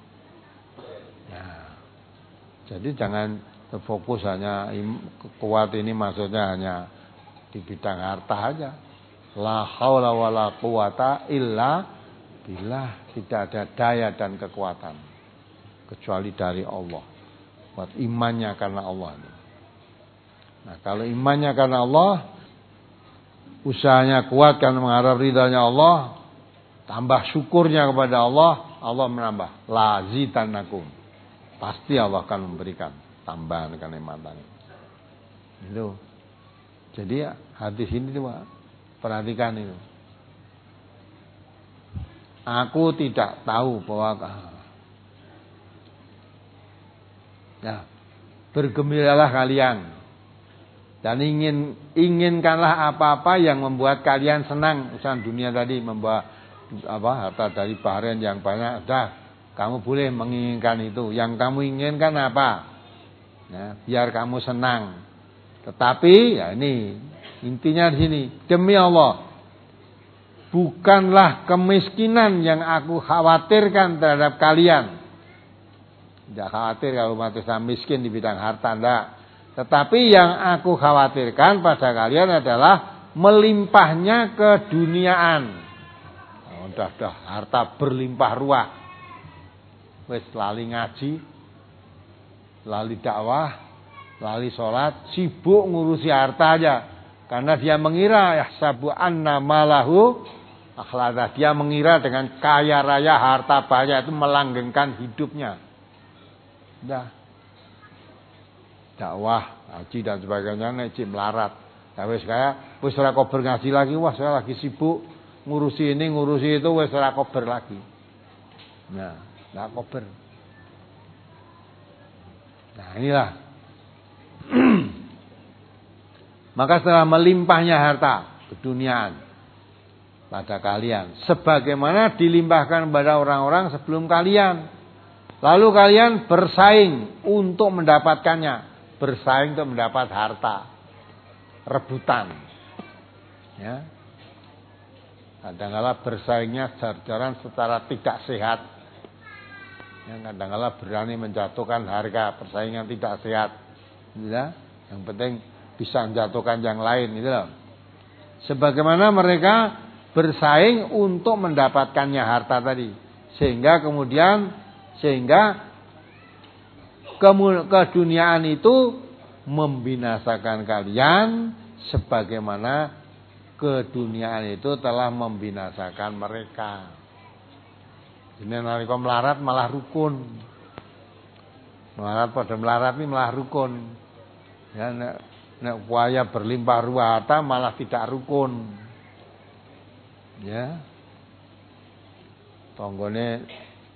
Nah, jadi jangan fokus hanya kuat ini maksudnya hanya di bidang harta aja. La haula wala quwata illa billah. Tidak ada daya dan kekuatan kecuali dari Allah. Buat imannya karena Allah. Nah, kalau imannya karena Allah, usahanya kuat karena mengharap ridhanya Allah, tambah syukurnya kepada Allah, Allah menambah. Lazidannakum. Pasti Allah akan memberikan tambahan kenikmatan. Itu. Jadi hadis ini coba perhatikan itu. Aku tidak tahu bahwa ya, bergembiralah kalian dan ingin inginkanlah apa-apa yang membuat kalian senang. Urusan dunia tadi membawa apa harta dari Bahrain yang banyak, dah kamu boleh menginginkan itu. Yang kamu inginkan apa? Ya, biar kamu senang. Tetapi ya ini intinya di sini, demi Allah, bukanlah kemiskinan yang aku khawatirkan terhadap kalian. Tidak khawatir kalau umat Islam miskin di bidang harta, enggak. Tetapi yang aku khawatirkan pada kalian adalah melimpahnya keduniaan. Oh, udah, udah, harta berlimpah ruah. Wes lali ngaji, lali dakwah, lali sholat, sibuk ngurusi harta aja. Karena dia mengira ya sabu anna malahu akhlada. Dia mengira dengan kaya raya harta banyak itu melanggengkan hidupnya. Dah. Dakwah, haji dan sebagainya nek melarat. Ya wis kaya wis ora kober ngaji lagi, wah saya lagi sibuk ngurusi ini, ngurusi itu, wis ora kober lagi. Nah, ora kober. Nah, inilah. Maka setelah melimpahnya harta keduniaan pada kalian, sebagaimana dilimpahkan pada orang-orang sebelum kalian, lalu kalian bersaing untuk mendapatkannya, bersaing untuk mendapat harta, rebutan. Ya, kadang-kala bersaingnya jar-jaran secara tidak sehat. Ya, kadang-kala berani menjatuhkan harga, persaingan tidak sehat. Ya, yang penting bisa menjatuhkan yang lain, gitu loh. Sebagaimana mereka bersaing untuk mendapatkannya harta tadi, sehingga kemudian sehingga keduniaan itu membinasakan kalian, sebagaimana keduniaan itu telah membinasakan mereka. Ini nalika melarat malah rukun. Melarat pada melarat ini malah rukun. Ya, nek, nek upaya berlimpah ruah harta malah tidak rukun. Ya. Tanggane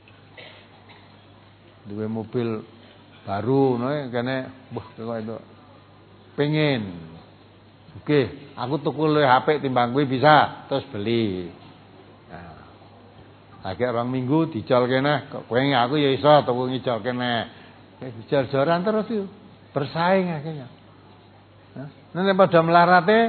duwe mobil baru nek kene wah kok itu pengen. Oke, aku tuku le H P timbang kuwi bisa, terus beli. Nah. Agak orang minggu dijol kene, kowe aku ya iso tuku ngijol kene. Jor-joran terus itu, bersaing akhirnya. Nah, nek pada melarate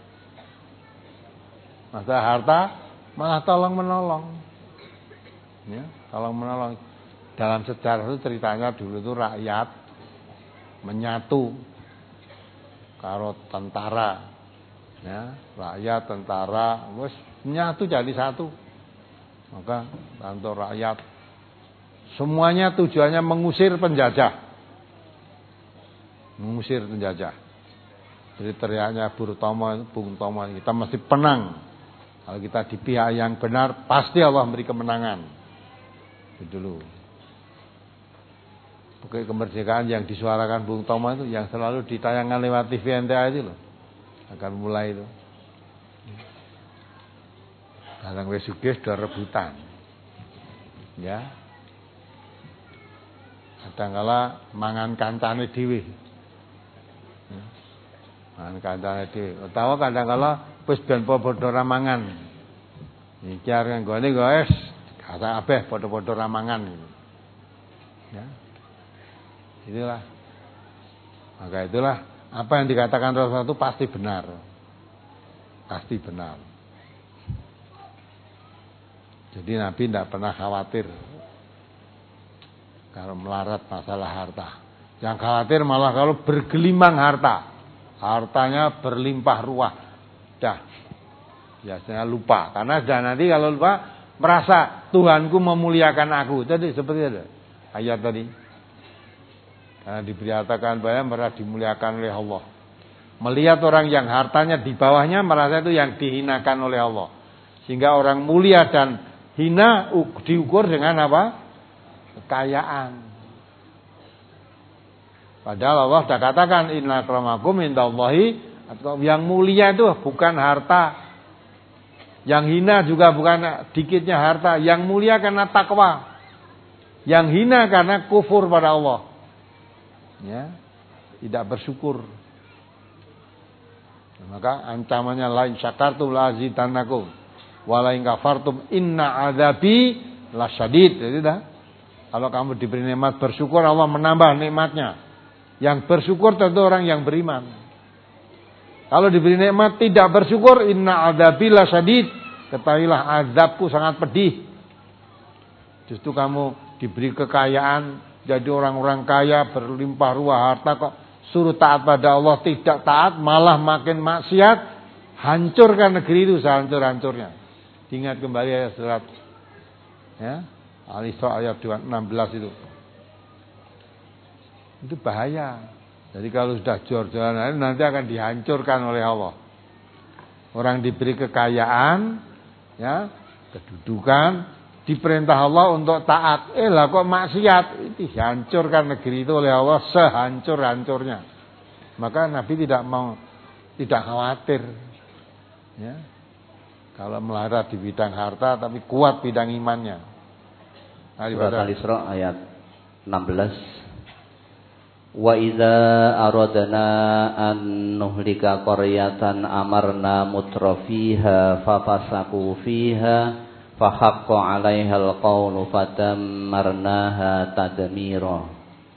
masa harta malah tolong menolong. Ya, tolong menolong. Dalam sejarah itu ceritanya dulu itu rakyat menyatu karo tentara. Ya, rakyat tentara wis menyatu jadi satu. Maka kantor rakyat semuanya tujuannya mengusir penjajah. Mengusir penjajah. Jadi teriaknya Bung Tomo, Bung Tomo, kita mesti penang. Kalau kita di pihak yang benar, pasti Allah memberi kemenangan. Itu dulu. Pokoknya kemerdekaan yang disuarakan Bung Tomo itu, yang selalu ditayangkan lewat T V N T A itu loh, akan mulai itu. Kadang wis sugih sudah rebutan. Ya. Kadangkala mangan kancane dhewe. Ya. Mangan kancane dhewe. Utawa kadangkala wis ben padha ra mangan. Iki arep nggone guys, kata abeh padha-padha ra mangan. Ya. Inilah. Maka itulah apa yang dikatakan Rasulullah itu pasti benar. Pasti benar. Jadi Nabi tidak pernah khawatir kalau melarat masalah harta. Yang khawatir malah kalau bergelimang harta. Hartanya berlimpah ruah. Dah. Biasanya lupa. Karena sudah nanti kalau lupa merasa Tuhanku memuliakan aku. Jadi seperti itu ayat tadi. Karena diberitakan bahwa merasa dimuliakan oleh Allah. Melihat orang yang hartanya di bawahnya merasa itu yang dihinakan oleh Allah. Sehingga orang mulia dan hina diukur dengan apa? Kekayaan. Padahal Allah sudah katakan inna akramakum indallahi, yang mulia itu bukan harta. Yang hina juga bukan dikitnya harta. Yang mulia karena takwa. Yang hina karena kufur pada Allah. Ya, tidak bersyukur. Maka ancamannya lain syakartum la azidannakum wala in kafartum inna adzabi lasyadid. Jadi dah. Kalau kamu diberi nikmat bersyukur, Allah menambah nikmatnya. Yang bersyukur tentu orang yang beriman. Kalau diberi nikmat tidak bersyukur, inna adzabi lasyadid. Ketahuilah azabku sangat pedih. Justru kamu diberi kekayaan, jadi orang-orang kaya berlimpah ruah harta kok suruh taat pada Allah tidak taat, malah makin maksiat, hancurkan negeri itu sehancur-hancurnya. Ingat kembali ayat surat ya, Al-Isra ayat enam belas itu. Itu bahaya. Jadi kalau sudah jor-joran nanti akan dihancurkan oleh Allah. Orang diberi kekayaan, ya, kedudukan, diperintah Allah untuk taat. Eh lah kok maksiat, itu hancurkan negeri itu oleh Allah sehancur-hancurnya. Maka Nabi tidak mau, tidak khawatir. Ya. Kalau melarat di bidang harta tapi kuat bidang imannya. Surat Al-Isra ayat enam belas. Wa idza aradna an nuhlika qaryatan amarna mutrafiha fafasaku fiha fahaqqa 'alaihal qawlu fatammarnaha tadmira.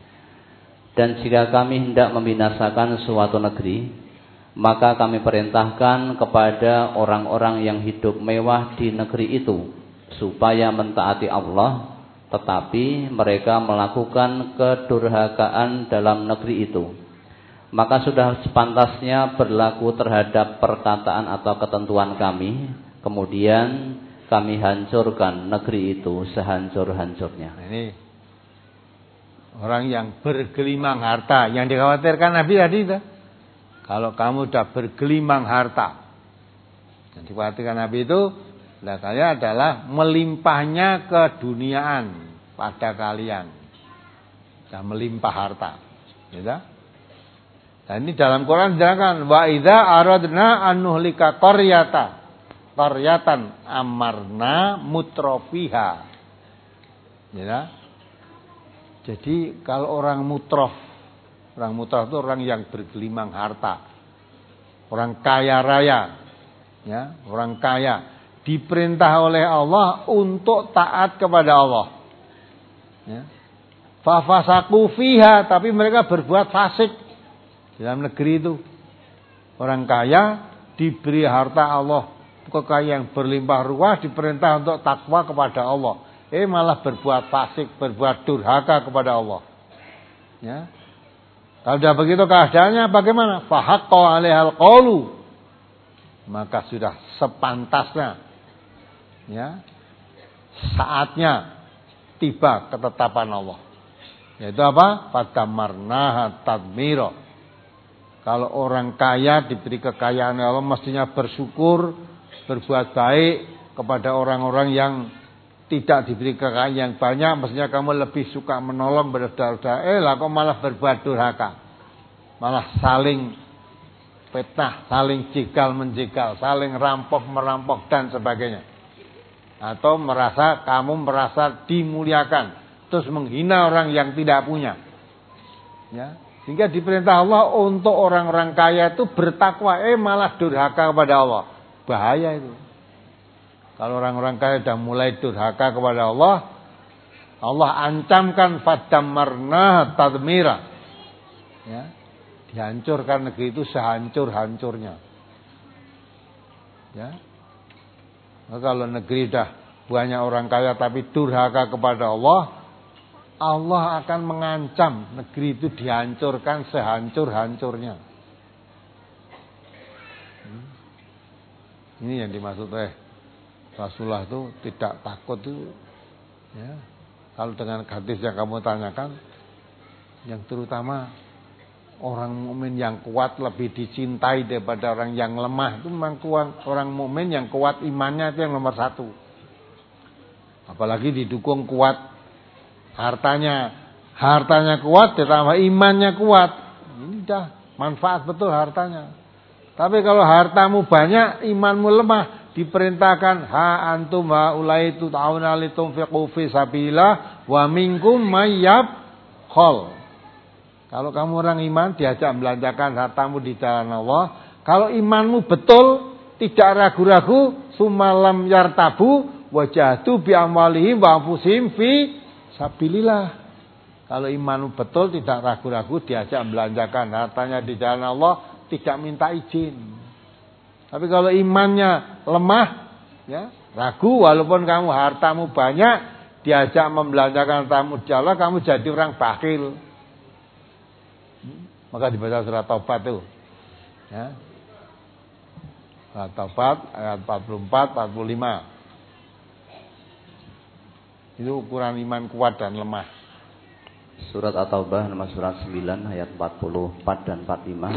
Dan jika kami hendak membinasakan suatu negeri, maka kami perintahkan kepada orang-orang yang hidup mewah di negeri itu supaya mentaati Allah, tetapi mereka melakukan kedurhakaan dalam negeri itu. Maka sudah sepantasnya berlaku terhadap perkataan atau ketentuan kami, kemudian kami hancurkan negeri itu sehancur-hancurnya. Ini orang yang bergelimang harta, yang dikhawatirkan Nabi tadi itu. Kalau kamu sudah bergelimang harta, yang dikhawatirkan Nabi itu, saya adalah melimpahnya keduniaan pada kalian. Dan melimpah harta. Ya. Dan ini dalam Quran dijelaskan, wa idza aradna an nuhlika qaryata qaryatan amarna mutrafiha. Ya. Jadi kalau orang mutraf, orang mutraf itu orang yang bergelimang harta. Orang kaya raya. Ya, orang kaya diperintah oleh Allah untuk taat kepada Allah. Ya. Fafasaku fiha, tapi mereka berbuat fasik dalam negeri itu. Orang kaya diberi harta Allah, kekayaan yang berlimpah ruah, diperintah untuk takwa kepada Allah. Eh malah berbuat fasik, berbuat durhaka kepada Allah. Ya. Kalau sudah begitu keadaannya bagaimana? Fahaqqa 'alaihal qawlu. Maka sudah sepantasnya, ya, saatnya tiba ketetapan Allah. Yaitu apa? Fatamarnaha tadmira. Kalau orang kaya diberi kekayaan Allah mestinya bersyukur, berbuat baik kepada orang-orang yang tidak diberi kekayaan yang banyak. Mestinya kamu lebih suka menolong bersaudara. Eh lah kok malah berbuat durhaka. Malah saling fitnah, saling jegal menjegal, saling rampok merampok dan sebagainya. Atau merasa kamu merasa dimuliakan, terus menghina orang yang tidak punya. Ya, sehingga diperintah Allah untuk orang-orang kaya itu bertakwa, eh malah durhaka kepada Allah. Bahaya itu. Kalau orang-orang kaya sudah mulai durhaka kepada Allah, Allah ancamkan fadammarna tadmira. Ya, dihancurkan negeri itu sehancur-hancurnya. Ya. Nah, kalau negeri sudah banyak orang kaya tapi durhaka kepada Allah, Allah akan mengancam negeri itu dihancurkan sehancur-hancurnya. Hmm. Ini yang dimaksud oleh Rasulullah itu tidak takut itu. Ya. Kalau dengan hadis yang kamu tanyakan, yang terutama orang mukmin yang kuat lebih dicintai daripada orang yang lemah. Itu memang kuat, orang mukmin yang kuat imannya itu yang nomor satu. Apalagi didukung kuat hartanya. Hartanya kuat ditambah imannya kuat. Ini dah manfaat betul hartanya. Tapi kalau hartamu banyak, imanmu lemah, diperintahkan ha antum wa ulaitu ta'awna litunfiqu fi sabilillah wa minkum mayyab khol. Kalau kamu orang iman diajak belanjakan hartamu di jalan Allah. Kalau imanmu betul, tidak ragu-ragu, sumalam yartabu wajahdu bi amwalihim wa anfusihim fi sabilillah. Kalau imanmu betul, tidak ragu-ragu, diajak belanjakan hartanya di jalan Allah, tidak minta izin. Tapi kalau imannya lemah, ya, ragu, walaupun kamu hartamu banyak, diajak membelanjakan hartamu di jalan Allah, kamu jadi orang bakhil. Maka dibaca surat Taubat itu. Ya. Surat Taubat ayat empat puluh empat empat puluh lima. Itu ukuran iman kuat dan lemah. Surat At-Taubah nomor surat sembilan ayat empat puluh empat dan empat puluh lima.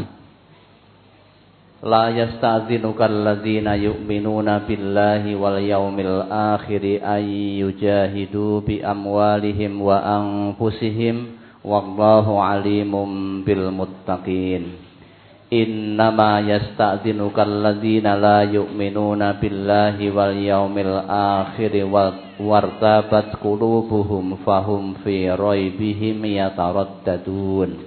La yasta'dzinuka alladzina yu'minuna billahi wal yaumil akhir ay yujahidu bi amwalihim wa anfusihim wallahu alimum bil muttaqin. Innama yasta'dzinuka alladzina la yu'minuna billahi wal yaumil akhir wartabat qulubuhum fahum fi raibihim yataraddadun.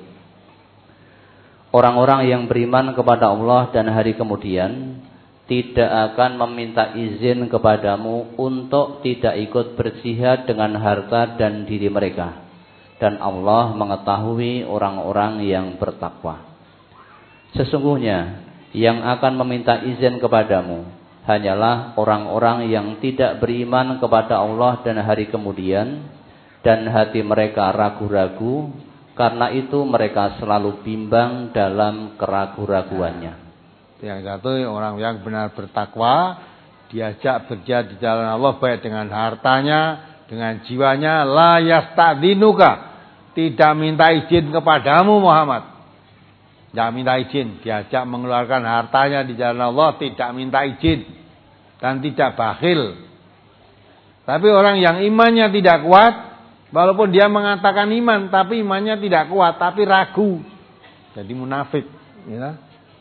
Orang-orang yang beriman kepada Allah dan hari kemudian tidak akan meminta izin kepadamu untuk tidak ikut berjihad dengan harta dan diri mereka. Dan Allah mengetahui orang-orang yang bertakwa. Sesungguhnya yang akan meminta izin kepadamu hanyalah orang-orang yang tidak beriman kepada Allah dan hari kemudian, dan hati mereka ragu-ragu, karena itu mereka selalu bimbang dalam keragu-raguannya. Yang satu orang yang benar bertakwa, diajak berjihad di jalan Allah baik dengan hartanya, dengan jiwanya. La yasta'dzinuka, tidak minta izin kepadamu Muhammad. Tidak minta izin, diajak mengeluarkan hartanya di jalan Allah, tidak minta izin dan tidak bakhil. Tapi orang yang imannya tidak kuat, walaupun dia mengatakan iman, tapi imannya tidak kuat, tapi ragu, jadi munafik, ya.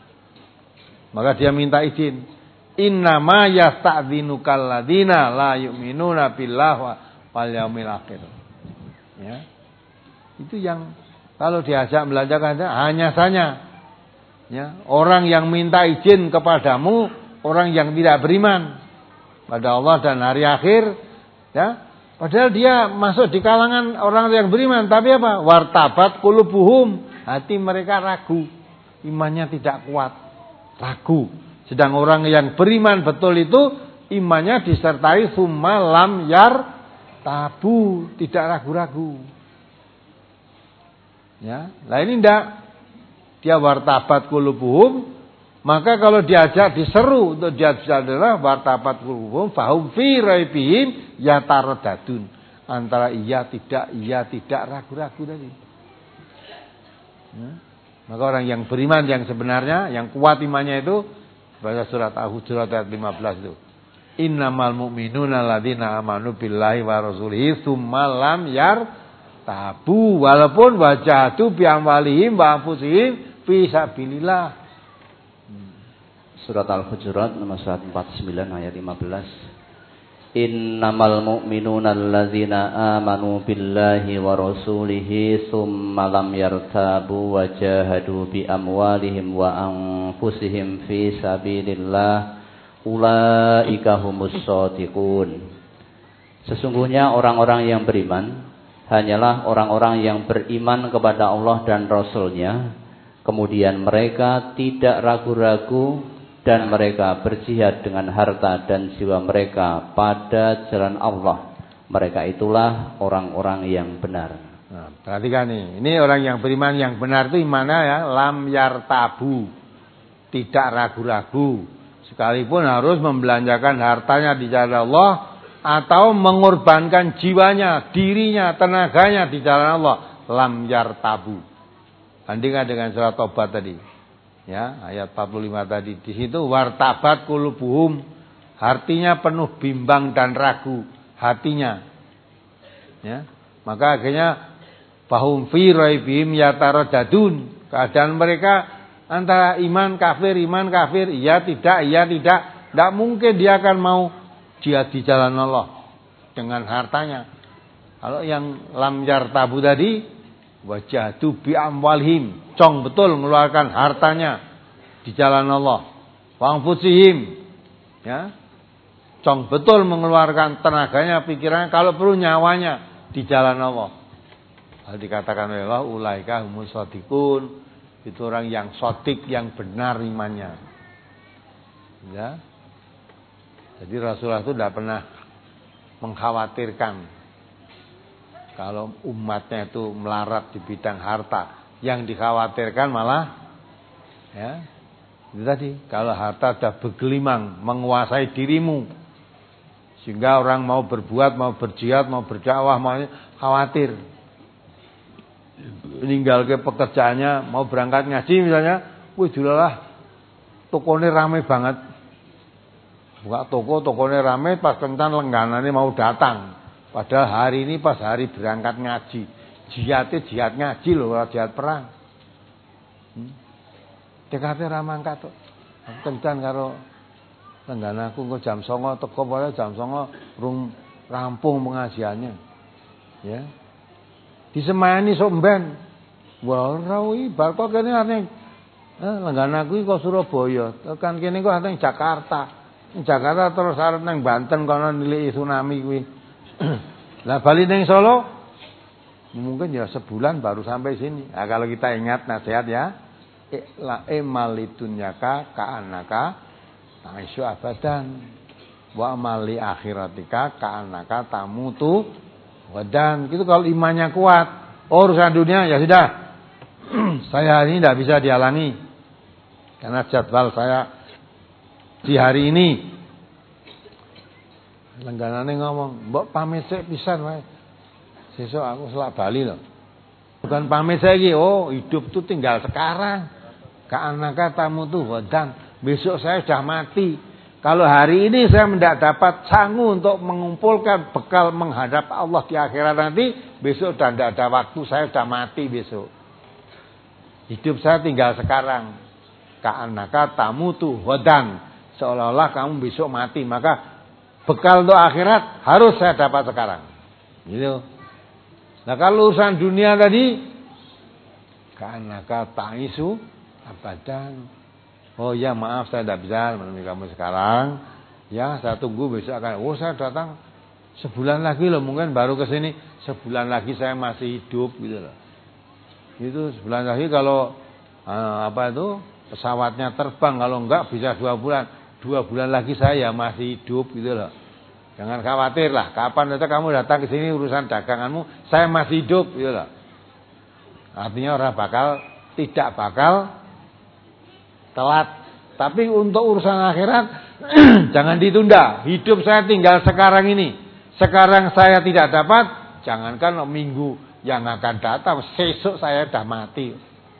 Maka dia minta izin. Innama yasta'dzinukal ladzina la yu'minuna billahi wal yaumil akhir. Ya. Itu yang kalau diajak belanjakan hanya saja, ya, orang yang minta izin kepadamu, orang yang tidak beriman pada Allah dan hari akhir, ya. Padahal dia masuk di kalangan orang yang beriman, tapi apa? Wartabat qulubuhum, hati mereka ragu, imannya tidak kuat, ragu. Sedang orang yang beriman betul itu imannya disertai summa lam yar tabu, tidak ragu-ragu. Ya, lah ini ndak, dia wartabat qulubuhum, maka kalau diajak diseru untuk dia adalah wartabat qulubuhum fahum fi raibihim yataraddadun, antara iya tidak iya tidak ragu-ragu tadi. Ya. Maka orang yang beriman yang sebenarnya, yang kuat imannya itu, baca surat Al-Hujurat ayat lima belas itu. Innamal mu'minuna alladzina amanu billahi wa rasulihi tsumma lam yartabu walaupun wajahatu bi amwalihim wa anfusihim fi sabilillah. Surat Al-Hujurat nomor seratus empat puluh sembilan ayat lima belas. Innamal mu'minuna alladzina amanu billahi wa rasulihi tsumma lam yartabu wa jahadu bi amwalihim wa anfusihim fi sabilillah ulaika humus shadiqun. Sesungguhnya orang-orang yang beriman hanyalah orang-orang yang beriman kepada Allah dan Rasul-Nya, kemudian mereka tidak ragu-ragu dan mereka berjihad dengan harta dan jiwa mereka pada jalan Allah. Mereka itulah orang-orang yang benar. Nah, perhatikan nih, ini orang yang beriman yang benar itu gimana ya? Lam yartabu, tidak ragu-ragu. Sekalipun harus membelanjakan hartanya di jalan Allah atau mengorbankan jiwanya, dirinya, tenaganya di jalan Allah, lam yartabu. Bandingkan dengan surat Tobat tadi. Ya, ayat empat puluh lima tadi. Di situ wartabat qulubuhum, hatinya penuh bimbang dan ragu, hatinya. Ya. Maka akhirnya bahum fi raibihim yataradadun. Keadaan mereka antara iman kafir, iman kafir, iya tidak, iya tidak. Tidak mungkin dia akan mau jihad di jalan Allah dengan hartanya. Kalau yang lam yartabu tadi, wajahdu bi amwalihim, cong betul mengeluarkan hartanya di jalan Allah. Wa anfusihim, ya. Cong betul mengeluarkan tenaganya, pikirannya, kalau perlu nyawanya di jalan Allah. Hal dikatakan oleh Allah, ulaika humus shadiqun. Itu orang yang sotik, yang benar imannya. Ya. Jadi Rasulullah itu tidak pernah mengkhawatirkan kalau umatnya itu melarat di bidang harta. Yang dikhawatirkan malah, ya, itu tadi, kalau harta sudah bergelimang, menguasai dirimu, sehingga orang mau berbuat, mau berjihad, mau berdakwah, mau khawatir. Meninggal ke pekerjaannya, mau berangkat ngaji misalnya, wih julalah tokonya rame banget. Buka toko, tokonya rame, pas kencan lengganannya mau datang. Padahal hari ini pas hari berangkat ngaji. Jihadnya jihad ngaji loh, jihad perang. Hmm? Dekatnya ramangkat tuh. Kencan karo lengganaku kok jam songo, teko pada jam songo rung rampung pengajiannya. Ya. Disemayani sok mben. Wah, ora kuwi bar kok kene arep eh lengganaku kok Surabaya. Tekan kene kok arep Jakarta. Jakarta terus arep nang Banten kono nilai tsunami kuwi. Lah bali ning Solo mungkin ya sebulan baru sampai sini. Nah, kalau kita ingat nasihat ya, la emalidunyaka ka'annaka ta'isyu abadan wa mali akhiratika ka'annaka tamutu wadan. Gitu kalau imannya kuat, oh, urusan dunia ya sudah. Saya hari ini tidak bisa dihalangi karena jadwal saya di hari ini. Lengganane ngomong, "Mbok pamit sik pisan wae. Sesuk aku selak Bali loh." Bukan pamit saya iki, oh, hidup tuh tinggal sekarang. Ka'annaka tamutu wadan. Besok saya sudah mati. Kalau hari ini saya tidak dapat sanggup untuk mengumpulkan bekal menghadap Allah di akhirat nanti, besok sudah tidak ada waktu, saya sudah mati besok. Hidup saya tinggal sekarang. Ka'annaka tamutu wadan. Seolah-olah kamu besok mati, maka bekal untuk akhirat harus saya dapat sekarang. Gitu. Nah kalau urusan dunia tadi, ka'annaka ta'isu abadan. Oh ya maaf saya tidak bisa menemui kamu sekarang. Ya saya tunggu besok akan. Oh saya datang sebulan lagi loh, mungkin baru ke sini. Sebulan lagi saya masih hidup gitu loh. Itu sebulan lagi kalau eh, apa itu pesawatnya terbang, kalau enggak bisa dua bulan. Dua bulan lagi saya masih hidup gitu loh. Jangan khawatir lah. Kapan saja kamu datang ke sini urusan daganganmu, saya masih hidup gitu loh. Artinya orang bakal tidak bakal telat. Tapi untuk urusan akhirat jangan ditunda. Hidup saya tinggal sekarang ini. Sekarang saya tidak dapat, jangankan minggu yang akan datang, sesuk saya sudah mati.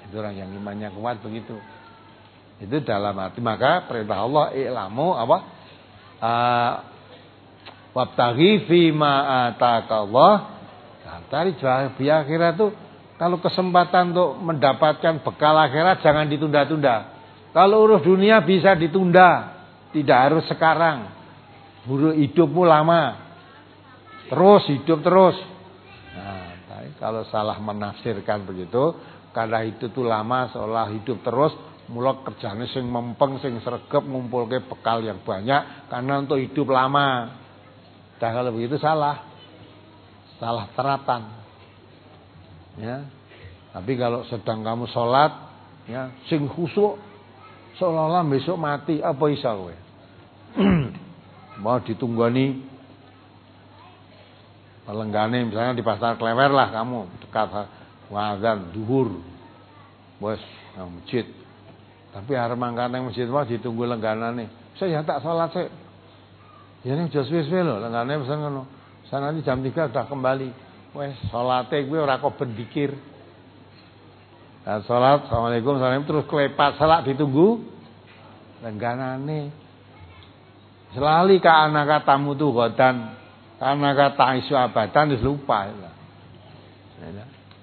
Itu orang yang imannya kuat begitu. Itu dalam arti maka perintah Allah i'lamu apa? Uh, wabtaghi fima ataqallah. Nah, cari jalan di akhirat tuh kalau kesempatan untuk mendapatkan bekal akhirat jangan ditunda-tunda. Kalau urus dunia bisa ditunda, tidak harus sekarang. Buru hidupmu lama, terus hidup terus. Nah, tapi kalau salah menafsirkan begitu, karena itu tuh lama seolah hidup terus, mulai kerjanya sing mempeng, sing sregep, ngumpulke bekal yang banyak karena untuk hidup lama. Dan kalau begitu salah, salah terapan. Ya, tapi kalau sedang kamu sholat, ya, sing khusyuk, seolah-olah besok mati, apa iso kowe? Mau ditunggani lenggane misalnya di pasar Klewer lah kamu dekat wazan duhur. Bos, nang masjid. Tapi arep mangkat nang masjid wae ditunggu lengganane. Saya tak salat sik. Ya ning jos wis-wis lho lenggane pesen ngono. Sanane jam tiga udah kembali. Wes salate kuwi ora kok bendikir. Nah, salat, assalamualaikum, assalamualaikum terus klepat salat ditunggu lengganane. Selali ka anaka tamu tu godan, anaka ta'isu abadan wis lupa ya. Ya.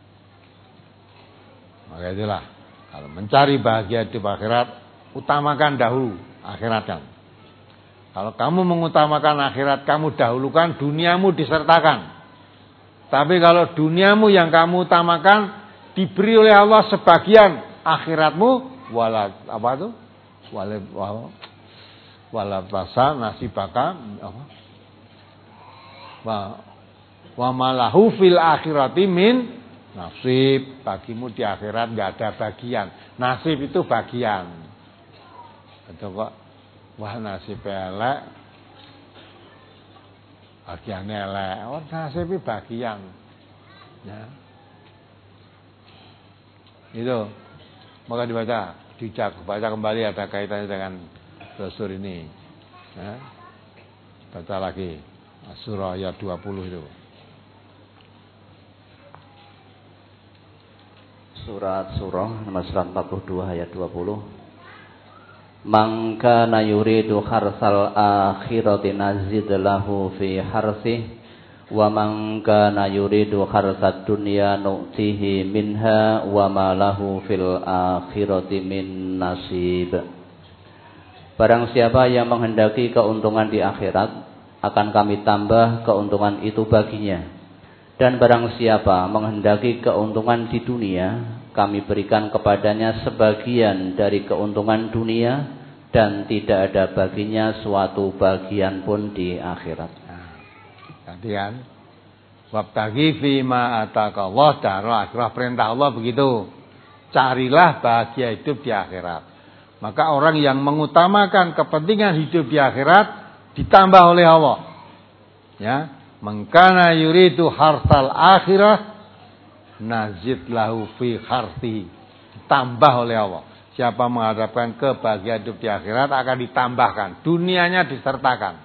Maka itulah kalau mencari bahagia di akhirat utamakan dahulu akhiratnya. Kalau kamu mengutamakan akhirat, kamu dahulukan duniamu disertakan. Tapi kalau duniamu yang kamu utamakan diberi oleh Allah sebagian, akhiratmu wala apa itu? Wala wala wala basa nasibaka apa? Wa wa malahu fil akhirati min nasib. Bagimu di akhirat enggak ada bagian. Nasib itu bagian. Itu kok wah nasib elek. Bagiannya elek. Oh nasib itu bagian. Ya. Itu maka dibaca, dicak, baca kembali ada kaitannya dengan brosur ini. Ya. Baca lagi surah ayat dua puluh itu. Surat surah nomor seratus empat puluh dua ayat dua puluh. Man kana yuridu harsal akhirati nazid lahu fi harsih wa man kana yuridu harsad dunya nu'tihi minha wa ma lahu fil akhirati min nasib. Barang siapa yang menghendaki keuntungan di akhirat, akan kami tambah keuntungan itu baginya. Dan barang siapa menghendaki keuntungan di dunia, kami berikan kepadanya sebagian dari keuntungan dunia, dan tidak ada baginya suatu bagian pun di akhirat. Nah, tadi kan, wabtaghi fima ataqallah darul akhirah, perintah Allah begitu. Carilah bahagia hidup di akhirat. Maka orang yang mengutamakan kepentingan hidup di akhirat ditambah oleh Allah. Ya, mengkana yuridu harsal akhirah nazid lahu fi harti, ditambah oleh Allah. Siapa mengharapkan kebahagiaan hidup di akhirat akan ditambahkan, dunianya disertakan.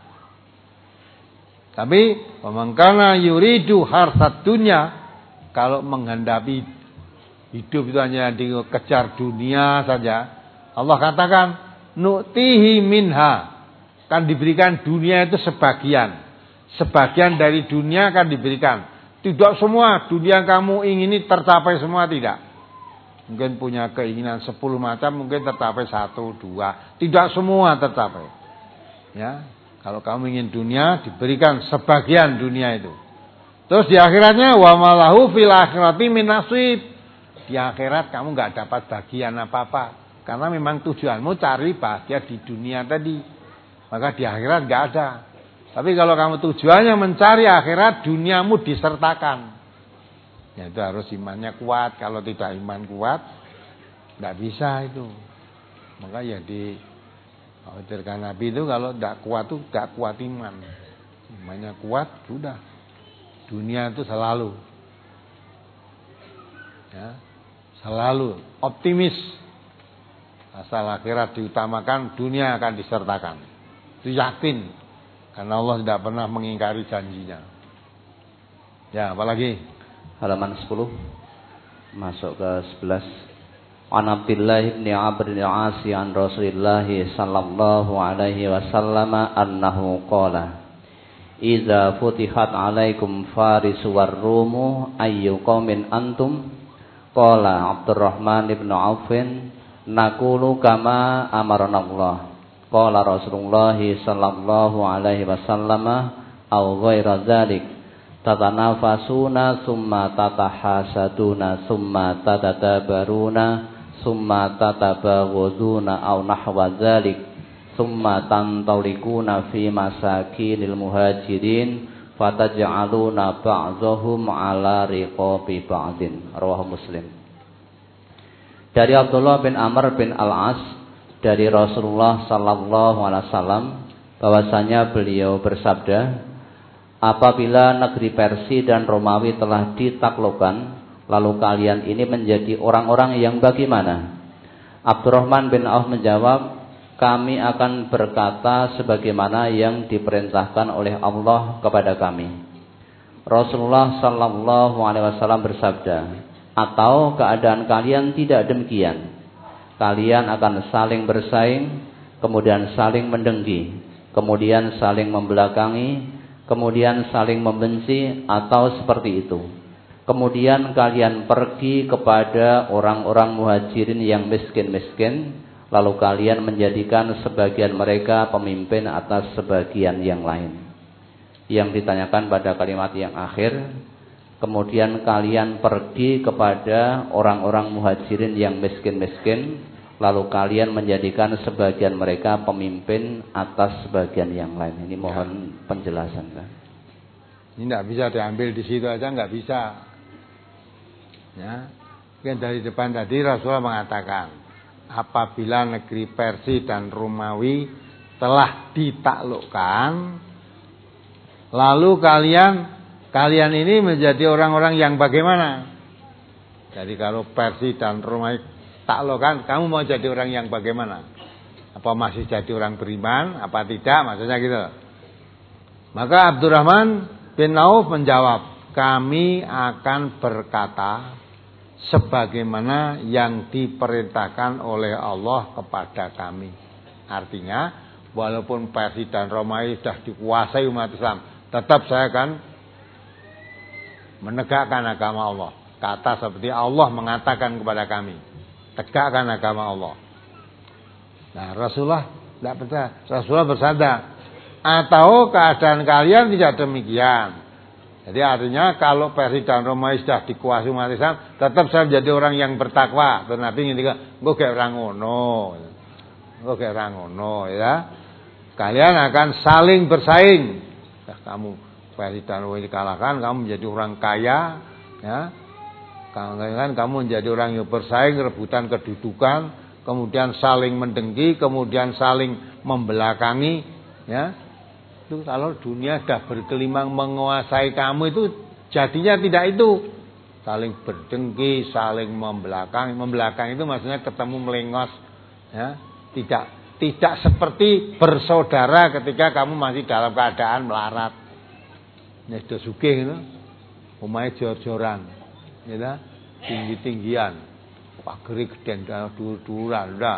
Tapi mengkana yuridu harsat dunya, kalau menghendapi hidup itu hanya dikejar dunia saja, Allah katakan nu'tihi minha, kan diberikan dunia itu sebagian. Sebagian dari dunia akan diberikan. Tidak semua dunia kamu ingini tercapai semua, tidak. Mungkin punya keinginan sepuluh macam, mungkin tercapai satu, dua. Tidak semua tercapai. Ya, kalau kamu ingin dunia, diberikan sebagian dunia itu. Terus di akhiratnya wa malahu fil akhirati min nasib. Di akhirat kamu enggak dapat bagian apa-apa. Karena memang tujuanmu cari bahagia di dunia tadi. Maka di akhirat enggak ada. Tapi kalau kamu tujuannya mencari akhirat, duniamu disertakan. Ya itu harus imannya kuat. Kalau tidak iman kuat, enggak bisa itu. Maka ya di khawatirkan Nabi itu kalau tidak kuat itu tidak kuat iman. Imannya kuat, sudah. Dunia itu selalu. Ya, selalu optimis. Asal akhirat diutamakan, dunia akan disertakan. Itu yakin. Karena Allah tidak pernah mengingkari janjinya. Ya, apalagi? Halaman sepuluh. Masuk ke sebelas. An Abdullah bin Amr bin Al-As an Rasulillah sallallahu alaihi wasallam annahu qala Iza futihat alaikum Faris war Rumu ayyu qaumin antum qala Abdurrahman bin Aufin naqulu kama amarana Allah qala Rasulullah sallallahu alaihi wasallam aw ghaira dzalik tatanafasuna summa tatahasaduna summa tatatabaruna summa tatabaghuduna aw nahwa dzalik summa tantalikuna fi masakinil muhajirin fataj'aluna ba'dhum ala riqabi ba'din. Rawahu Muslim. Dari Abdullah bin Amr bin Al-As dari Rasulullah sallallahu alaihi wasallam bahwasanya beliau bersabda, apabila negeri Persia dan Romawi telah ditaklukkan, lalu kalian ini menjadi orang-orang yang bagaimana? Abdurrahman bin Auf menjawab, kami akan berkata sebagaimana yang diperintahkan oleh Allah kepada kami. Rasulullah sallallahu alaihi wasallam bersabda, atau keadaan kalian tidak demikian. Kalian akan saling bersaing, kemudian saling mendengki, kemudian saling membelakangi, kemudian saling membenci, atau seperti itu. Kemudian kalian pergi kepada orang-orang muhajirin yang miskin-miskin, lalu kalian menjadikan sebagian mereka pemimpin atas sebagian yang lain. Yang ditanyakan pada kalimat yang akhir, kemudian kalian pergi kepada orang-orang muhajirin yang miskin-miskin, lalu kalian menjadikan sebagian mereka pemimpin atas sebagian yang lain. Ini mohon penjelasan, Pak. Ini tidak bisa diambil di situ aja, nggak bisa. Ya, kan dari depan tadi Rasulullah mengatakan, apabila negeri Persia dan Romawi telah ditaklukkan, lalu kalian kalian ini menjadi orang-orang yang bagaimana? Jadi kalau Persia dan Romawi taklukkan, kamu mau jadi orang yang bagaimana? Apa masih jadi orang beriman? Apa tidak? Maksudnya gitu. Maka Abdurrahman bin Auf menjawab, kami akan berkata sebagaimana yang diperintahkan oleh Allah kepada kami. Artinya, walaupun Persia dan Romawi sudah dikuasai umat Islam, tetap saya akan menegakkan agama Allah. Kata seperti Allah mengatakan kepada kami, tegakkan agama Allah. Nah, Rasulullah tidak percaya. Rasulullah bersabda, atau keadaan kalian tidak demikian. Jadi artinya kalau Persia dan Romawi sudah dikuasai umat Islam, tetap saya menjadi orang yang bertakwa. Terus Nabi ngintikan, gue kayak orang ngono, gue kayak orang ngono, ya. Kalian akan saling bersaing. Ya, kamu Persia dan Romawi dikalahkan, kamu menjadi orang kaya, ya. Kan kamu menjadi orang yang bersaing, rebutan kedudukan, kemudian saling mendengki, kemudian saling membelakangi, ya. Itu kalau dunia sudah berkelimang menguasai kamu, itu jadinya tidak itu. Saling berdengki, saling membelakangi. Membelakangi itu maksudnya ketemu melengos, ya. Tidak tidak seperti bersaudara ketika kamu masih dalam keadaan melarat. Ini sudah sugih itu. Omahe jor-joran. Ya, tinggi-tinggian. Pagere gedhen dhuwur-dhuwuran, udah.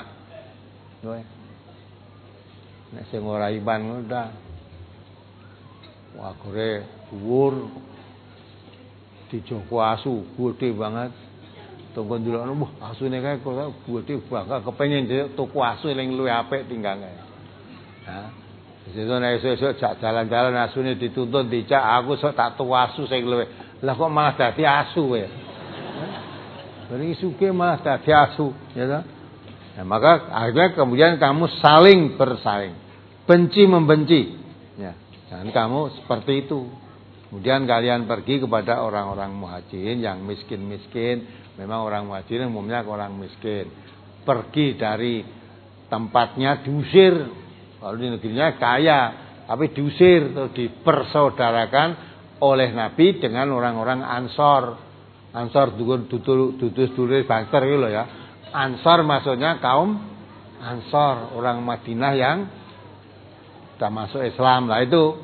Nek sing ora iman udah. Wah, gore dhuwur dijoko asu, gede banget. Tunggu ndelokno, wah asune kae kok gede banget, kepengin tuku asu ning luwih apik tinggange. Hah. Sesuk nek esuk jalan-jalan asune dituntut dicak, aku sok tak tuku asu sing luwih. Lah kok malah dadi asu kowe. Bari suke malah dadi asu, ya toh? Nah, maka akhirnya kemudian kamu saling bersaing, benci membenci. Ya. Dan kamu seperti itu. Kemudian kalian pergi kepada orang-orang muhajirin yang miskin-miskin. Memang orang muhajirin umumnya orang miskin. Pergi dari tempatnya diusir. Kalau di negerinya kaya, tapi diusir atau dipersaudarakan oleh Nabi dengan orang-orang Ansor. Ansor dudus dulu Banser gitu loh ya. Ansor maksudnya kaum Ansor, orang Madinah yang sudah masuk Islam lah itu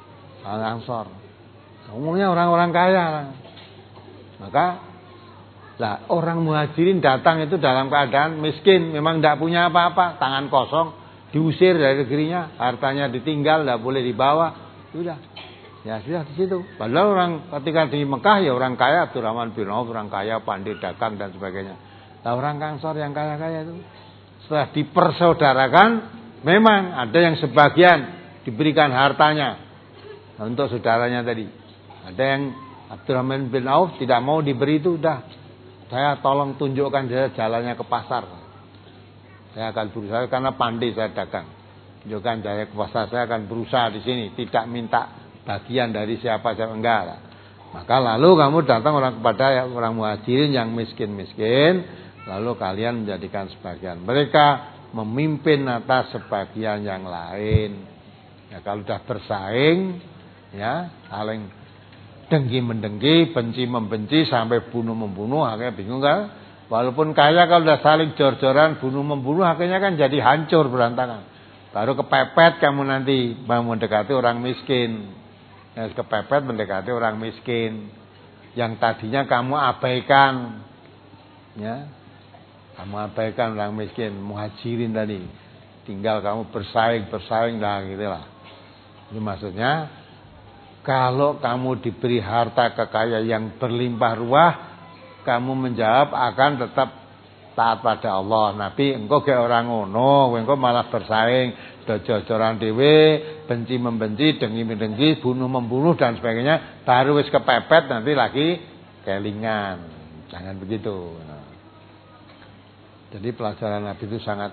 orang Ansor. Umumnya orang-orang kaya. Maka Lah orang muhajirin datang itu dalam keadaan miskin, memang tidak punya apa-apa, tangan kosong, diusir dari negerinya, hartanya ditinggal, tidak boleh dibawa, sudah. Ya sudah di situ. Padahal orang ketika di Mekah ya orang kaya, Abdurrahman bin Auf orang kaya, pandai dagang dan sebagainya. Nah orang Ansor yang kaya-kaya itu setelah dipersaudarakan, memang ada yang sebagian diberikan hartanya untuk saudaranya tadi. Ada yang Abdurrahman bin Auf tidak mau diberi itu, udah saya tolong tunjukkan saya jalannya ke pasar. Saya akan berusaha karena pandai saya dagang. Tunjukkan saya ke pasar, saya akan berusaha di sini, tidak minta bagian dari siapa siapa enggak lah. Maka lalu kamu datang orang kepada orang muhajirin yang miskin-miskin, lalu kalian menjadikan sebagian mereka memimpin atas sebagian yang lain. Ya kalau sudah bersaing, ya saling dengki mendengki, benci membenci sampai bunuh membunuh, akhirnya bingung kan? Walaupun kaya kalau sudah saling jor-joran, bunuh membunuh, akhirnya kan jadi hancur berantakan. Baru kepepet kamu nanti mau mendekati orang miskin. Yang kepepet mendekati orang miskin yang tadinya kamu abaikan, ya kamu abaikan orang miskin muhajirin tadi, tinggal kamu bersaing bersaing lah gitulah. Ini maksudnya kalau kamu diberi harta kekayaan yang berlimpah ruah, kamu menjawab akan tetap taat pada Allah. Nabi engkau kayak orang ngono, engkau malah bersaing, jor-joran dhewe, benci membenci, dengki mendengki, bunuh membunuh dan sebagainya, baru wis kepepet nanti lagi kelingan. Jangan begitu. Nah. Jadi pelajaran Nabi itu sangat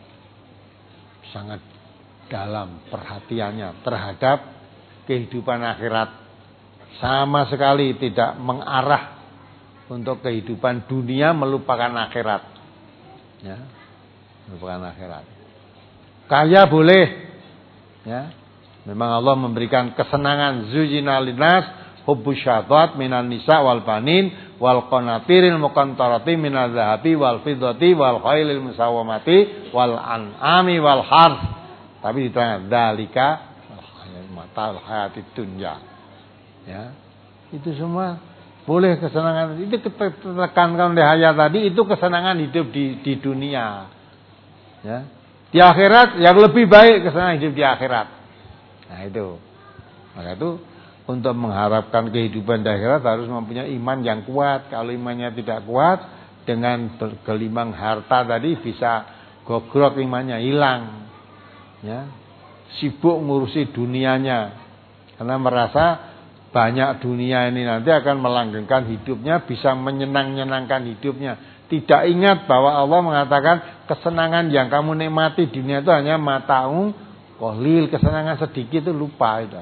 sangat dalam perhatiannya terhadap kehidupan akhirat. Sama sekali tidak mengarah untuk kehidupan dunia melupakan akhirat. Ya. Melupakan akhirat. Kaya boleh, ya. Memang Allah memberikan kesenangan. Zujina linas hubbus syahwat minan nisa wal banin wal qanatiril muqantarati minadz zahabi wal fiddati wal khailil musawwamati wal an'ami wal harth. Tapi diterangkan dzalika matal hayatid dunya. Ya. Itu semua boleh kesenangan. Itu ditekankan oleh ayat tadi, itu kesenangan hidup di di dunia. Ya. Di akhirat yang lebih baik kesenangan hidup di akhirat. Nah itu. Maka itu untuk mengharapkan kehidupan di akhirat harus mempunyai iman yang kuat. Kalau imannya tidak kuat, dengan bergelimang harta tadi bisa gogrok imannya, hilang. Ya. Sibuk ngurusi dunianya. Karena merasa banyak dunia ini nanti akan melanggengkan hidupnya, bisa menyenang-nyenangkan hidupnya. Tidak ingat bahwa Allah mengatakan kesenangan yang kamu nikmati di dunia itu hanya mata'u qalil, kesenangan sedikit itu lupa itu.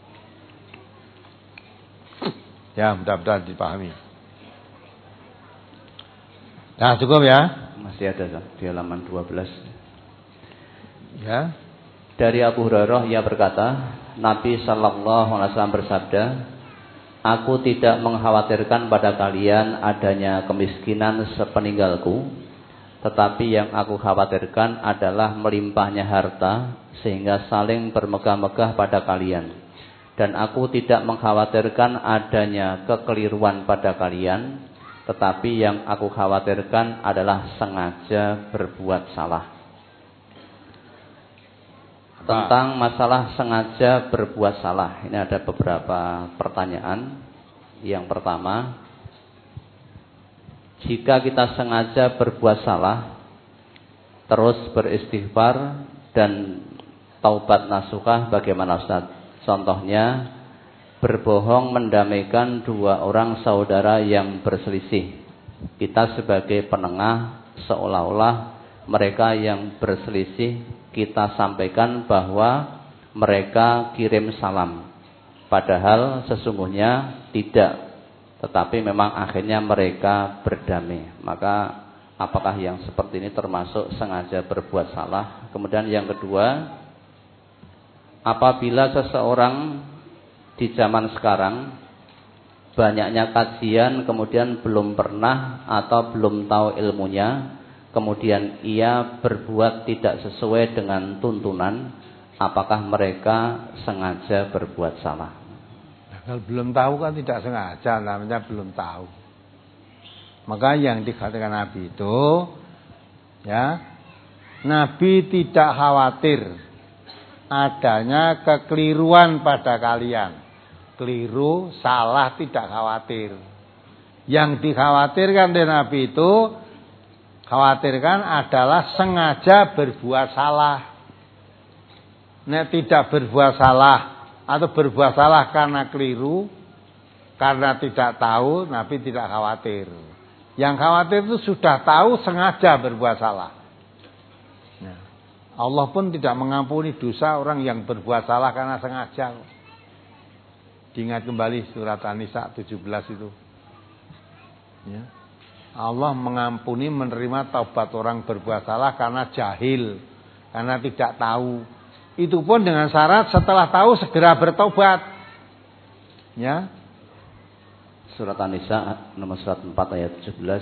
Ya, mudah-mudahan dipahami. Nah, cukup ya? Masih ada di halaman dua belas. Ya. Dari Abu Hurairah ia berkata, Nabi sallallahu alaihi wasallam bersabda, aku tidak mengkhawatirkan pada kalian adanya kemiskinan sepeninggalku, tetapi yang aku khawatirkan adalah melimpahnya harta sehingga saling bermegah-megah pada kalian. Dan aku tidak mengkhawatirkan adanya kekeliruan pada kalian, tetapi yang aku khawatirkan adalah sengaja berbuat salah. Tentang masalah sengaja berbuat salah, ini ada beberapa pertanyaan. Yang pertama, jika kita sengaja berbuat salah, terus beristighfar dan taubat nasuhah, bagaimana Ustaz? Contohnya, berbohong mendamaikan dua orang saudara yang berselisih. Kita sebagai penengah seolah-olah mereka yang berselisih kita sampaikan bahwa mereka kirim salam, padahal sesungguhnya tidak, tetapi memang akhirnya mereka berdamai. Maka apakah yang seperti ini termasuk sengaja berbuat salah? Kemudian yang kedua, apabila seseorang di zaman sekarang banyaknya kajian kemudian belum pernah atau belum tahu ilmunya, kemudian ia berbuat tidak sesuai dengan tuntunan, apakah mereka sengaja berbuat salah? Nah, kalau belum tahu kan tidak sengaja, namanya belum tahu. Maka yang dikatakan Nabi itu, ya, Nabi tidak khawatir adanya kekeliruan pada kalian. Keliru, salah, tidak khawatir. Yang dikhawatirkan dari Nabi itu, khawatirkan adalah sengaja berbuat salah. Nek tidak berbuat salah atau berbuat salah karena keliru, karena tidak tahu, Nabi tidak khawatir. Yang khawatir itu sudah tahu sengaja berbuat salah. Nah, Allah pun tidak mengampuni dosa orang yang berbuat salah karena sengaja. Diingat kembali surat An-Nisa tujuh belas itu. Ya. Allah mengampuni menerima taubat orang berbuat salah karena jahil, karena tidak tahu. Itu pun dengan syarat setelah tahu segera bertobat. Ya. Surat An-Nisa nomor surat empat ayat tujuh belas.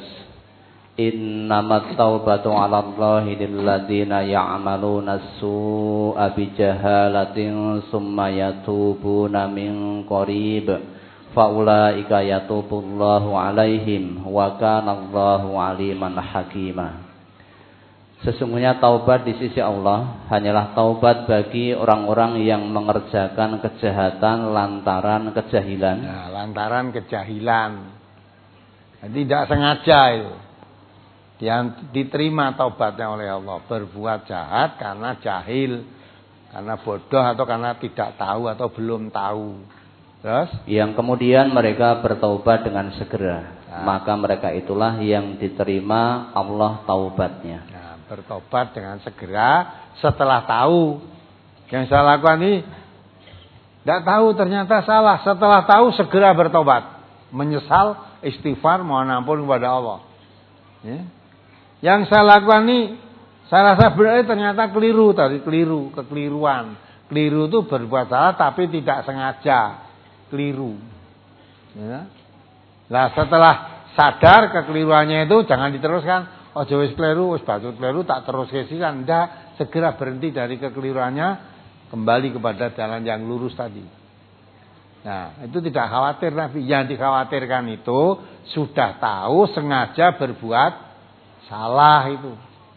Innamat taubatu 'alallahi lilladzina ya'maluna as-su'a bijahalatin tsumma yatubuna min qarib. Faulaika yatubullahu 'alaihim wa kanallahu 'aliman hakima. Sesungguhnya taubat di sisi Allah hanyalah taubat bagi orang-orang yang mengerjakan kejahatan lantaran kejahilan. Nah, lantaran kejahilan. Tidak sengaja itu. Yang diterima taubatnya oleh Allah. Berbuat jahat karena jahil, karena bodoh atau karena tidak tahu atau belum tahu. Terus? Yang kemudian mereka bertaubat dengan segera. Nah. Maka mereka itulah yang diterima Allah taubatnya. Nah, bertobat dengan segera setelah tahu. Yang saya lakukan ini tidak tahu, ternyata salah. Setelah tahu segera bertobat, menyesal, istighfar, mohon ampun kepada Allah. Ya. Yang saya lakukan ini saya rasa benar, ternyata keliru tadi, keliru, kekeliruan. Keliru itu berbuat salah tapi tidak sengaja. Keliru. Ya. Nah, setelah sadar kekeliruannya itu jangan diteruskan. Oh, wis keliru, wis batut keliru tak terus kesikan. Ndak, segera berhenti dari kekeliruannya, kembali kepada jalan yang lurus tadi. Nah, itu tidak khawatir Nabi. Yang dikhawatirkan itu sudah tahu sengaja berbuat salah itu.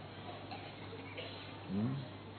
Hmm.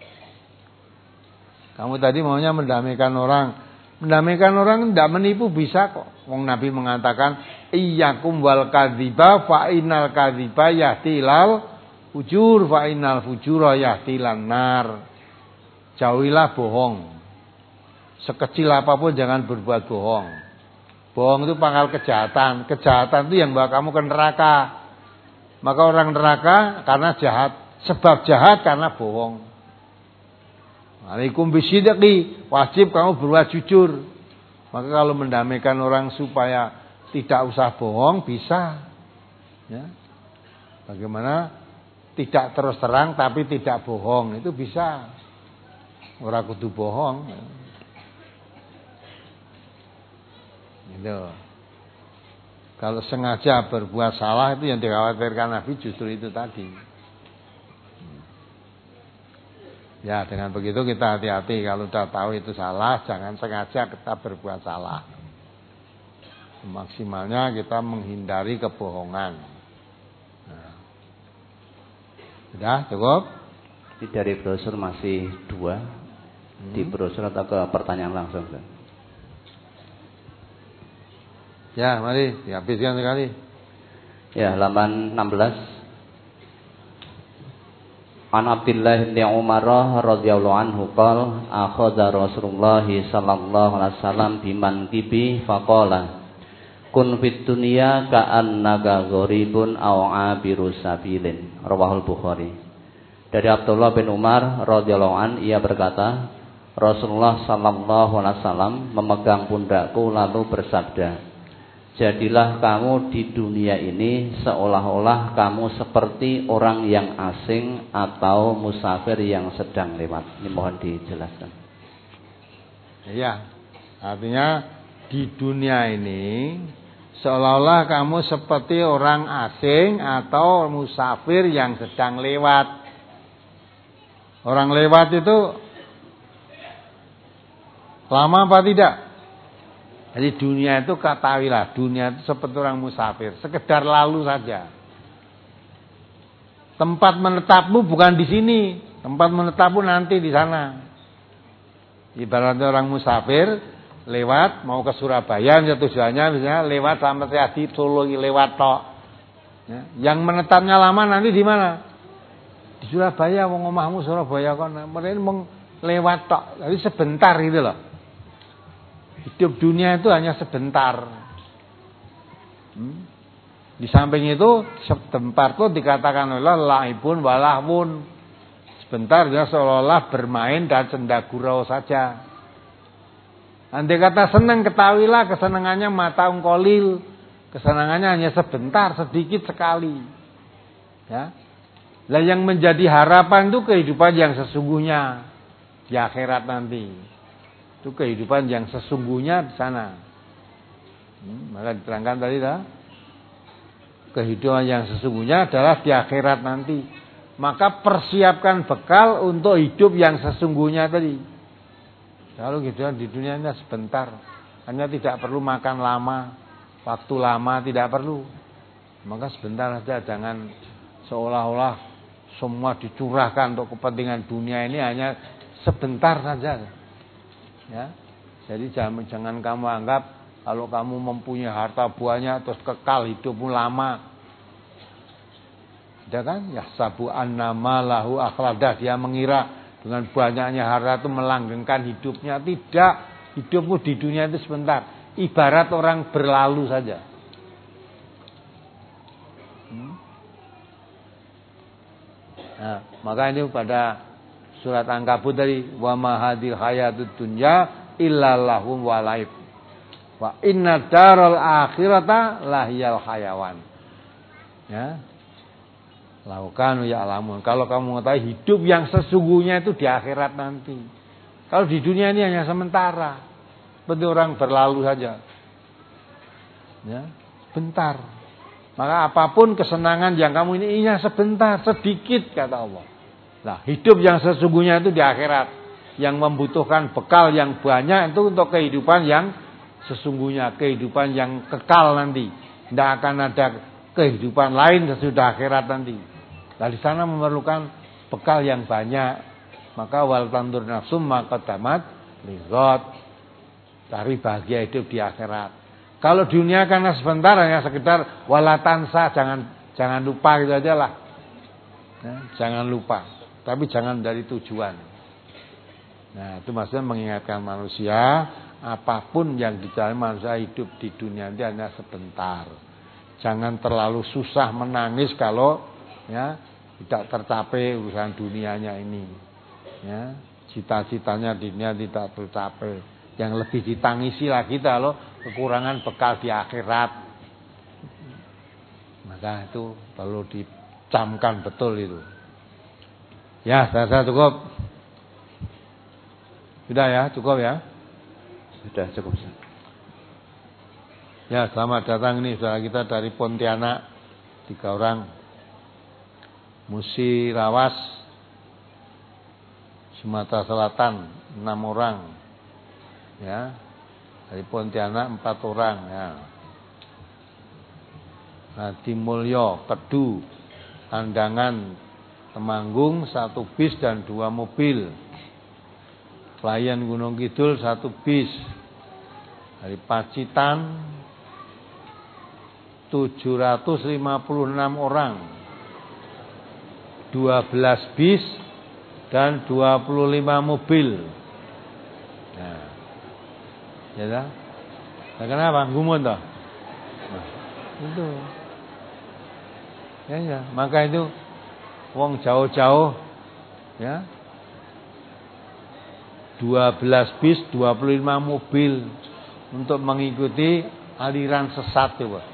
Kamu tadi maunya mendamaikan orang. Mendamaikan orang tidak menipu bisa kok. Wong Nabi mengatakan, iyyakum wal kadziba fa innal kadziba yahdilal fujur fa innal fujura yahdilan nar. Jauhilah bohong. Sekecil apapun jangan berbuat bohong. Bohong itu pangkal kejahatan. Kejahatan itu yang bawa kamu ke neraka. Maka orang neraka karena jahat. Sebab jahat karena bohong. Alaikum bisidqi, wajib kamu berbuat jujur. Maka kalau mendamaikan orang supaya tidak usah bohong bisa. Ya. Bagaimana tidak terus terang tapi tidak bohong, itu bisa. Ora kudu bohong. Gitu. Kalau sengaja berbuat salah itu yang dikhawatirkan Nabi justru itu tadi. Ya, dengan begitu kita hati-hati. Kalau sudah tahu itu salah, jangan sengaja kita berbuat salah. Maksimalnya kita menghindari kebohongan. Nah. Sudah cukup? Di dari brosur masih dua. Hmm. Di brosur atau ke pertanyaan langsung? Ya, mari dihabiskan sekali. Ya, halaman enam belas. An Abdullah bin Umar radhiyallahu anhu qala akhadha Rasulullah sallallahu alaihi wasallam biman kibi faqala kun fid dunya ka'annaka gharibun aw 'abiru sabilin. Rawahul Bukhari. Dari Abdullah bin Umar radhiyallahu an, ia berkata, Rasulullah sallallahu alaihi wasallam memegang pundakku lalu bersabda, jadilah kamu di dunia ini seolah-olah kamu seperti orang yang asing atau musafir yang sedang lewat. Ini mohon dijelaskan. Iya, artinya di dunia ini seolah-olah kamu seperti orang asing atau musafir yang sedang lewat. Orang lewat itu lama apa tidak? Jadi dunia itu ketahuilah, dunia itu seperti orang musafir, sekedar lalu saja. Tempat menetapmu bukan di sini, tempat menetapmu nanti di sana. Ibaratnya orang musafir lewat mau ke Surabaya, ya tujuannya misalnya lewat sampai Triadi, Solo, lewat tok. Ya. Yang menetapnya lama nanti di mana? Di Surabaya, wong omahmu Surabaya kon. Mereka mau lewat tok, jadi sebentar gitu loh. Hidup dunia itu hanya sebentar. Hmm? Di samping itu sebentar itu dikatakan oleh laibun walahwun. Sebentar dia seolah-olah bermain dan senda gurau saja. Andai kata senang, ketahuilah kesenangannya mataung kolil. Kesenangannya hanya sebentar, sedikit sekali. Ya. Lah yang menjadi harapan itu kehidupan yang sesungguhnya di akhirat nanti. Itu kehidupan yang sesungguhnya di sana. Hmm, maka diterangkan tadi dah. Kehidupan yang sesungguhnya adalah di akhirat nanti. Maka persiapkan bekal untuk hidup yang sesungguhnya tadi. Kalau gitu di dunia ini sebentar. Hanya tidak perlu makan lama, waktu lama tidak perlu. Maka sebentar saja, jangan seolah-olah semua dicurahkan untuk kepentingan dunia ini hanya sebentar saja. Ya. Jadi jangan jangan kamu anggap kalau kamu mempunyai harta banyak terus kekal hidupmu lama. Ya kan? Ya sabu annama lahu akhladah, dia mengira dengan banyaknya harta itu melanggengkan hidupnya. Tidak, hidupmu di dunia itu sebentar. Ibarat orang berlalu saja. Hmm? Nah, maka ini pada surat Ankabut tadi, wa ma hadil hayatud dunya illa lahum wa laib. Wa inna daral akhirata lahiyal hayawan. Ya. Laukanu ya'lamun. Kalau kamu mengetahui hidup yang sesungguhnya itu di akhirat nanti. Kalau di dunia ini hanya sementara. Seperti orang berlalu saja. Ya, sebentar. Maka apapun kesenangan yang kamu ini hanya sebentar, sedikit kata Allah. Nah, hidup yang sesungguhnya itu di akhirat. Yang membutuhkan bekal yang banyak itu untuk kehidupan yang sesungguhnya, kehidupan yang kekal nanti. Tidak akan ada kehidupan lain sesudah akhirat nanti. Nah, di sana memerlukan bekal yang banyak. Maka wal tandur nafsum maka tamat ligot. Cari bahagia hidup di akhirat. Kalau dunia karena sebentar hanya sekedar walatansa, jangan jangan lupa gitu aja lah. Ya, jangan lupa. Tapi jangan dari tujuan. Nah, itu maksudnya mengingatkan manusia, apapun yang dicari manusia hidup di dunia ini hanya sebentar. Jangan terlalu susah menangis kalau ya tidak tercapai urusan dunianya ini. Ya, cita-citanya di dunia tidak tercapai. Yang lebih ditangisi lagi kalau kekurangan bekal di akhirat. Maka itu perlu dicamkan betul itu. Ya, saya, saya cukup. Sudah ya, cukup ya. Sudah cukup. Ya, selamat datang nih saudara kita dari Pontianak, tiga orang. Musirawas, Sumatera Selatan, enam orang. Ya, dari Pontianak empat orang. Ya. Hadimulyo, Kedu, Andangan, Temanggung, satu bis dan dua mobil. Pelayan Gunung Kidul, satu bis. Dari Pacitan, tujuh ratus lima puluh enam orang. dua belas bis dan dua puluh lima mobil. Nah, ya dah. Nah, kenapa? Gumun toh? Nah, itu. Ya, ya. Maka itu wong jauh-jauh ya. dua belas bis, dua puluh lima mobil untuk mengikuti aliran sesat itu, Pak.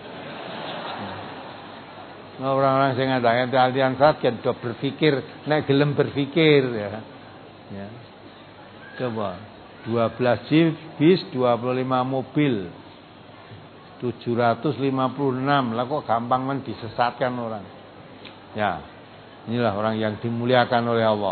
Nah, orang-orang sing ngadakan aliran sesat kan do berpikir, nek gelem berpikir ya. Ya. Coba dua belas bis, dua puluh lima mobil. tujuh ratus lima puluh enam. Lah kok gampang men disesatkan orang. Ya. Inilah orang yang dimuliakan oleh Allah.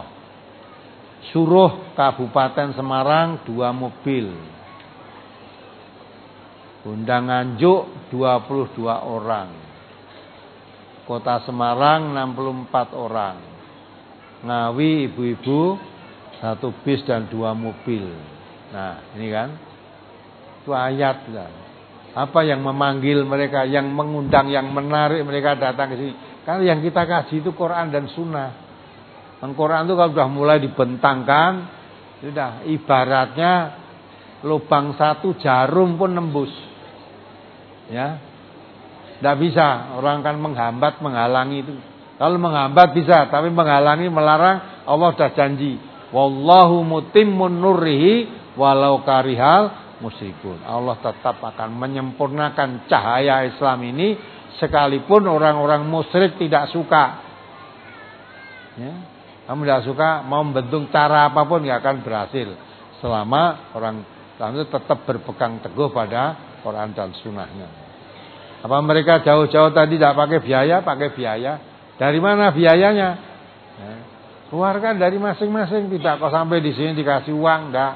Suruh Kabupaten Semarang dua mobil. Undang Nganjuk dua puluh dua orang. Kota Semarang enam puluh empat orang. Ngawi ibu-ibu satu bis dan dua mobil. Nah, ini kan itu ayat lah. Apa yang memanggil mereka, yang mengundang, yang menarik mereka datang ke sini? Karena yang kita kaji itu Quran dan Sunnah. Al-Quran itu kalau sudah mulai dibentangkan, sudah ibaratnya lubang satu jarum pun nembus. Ya, tidak bisa orang kan menghambat, menghalangi itu. Kalau menghambat bisa, tapi menghalangi, melarang, Allah sudah janji. Wallahu mutimmun nurrihi walau karihal musyrikun. Allah tetap akan menyempurnakan cahaya Islam ini sekalipun orang-orang musyrik tidak suka. Ya, kamu tidak suka, mau membentuk cara apapun nggak akan berhasil selama orang Islam itu tetap berpegang teguh pada Quran dan Sunnahnya. Apa mereka jauh-jauh tadi tidak pakai biaya? Pakai biaya. Dari mana biayanya? Ya, keluarkan dari masing-masing. Tidak kok sampai di sini dikasih uang, enggak.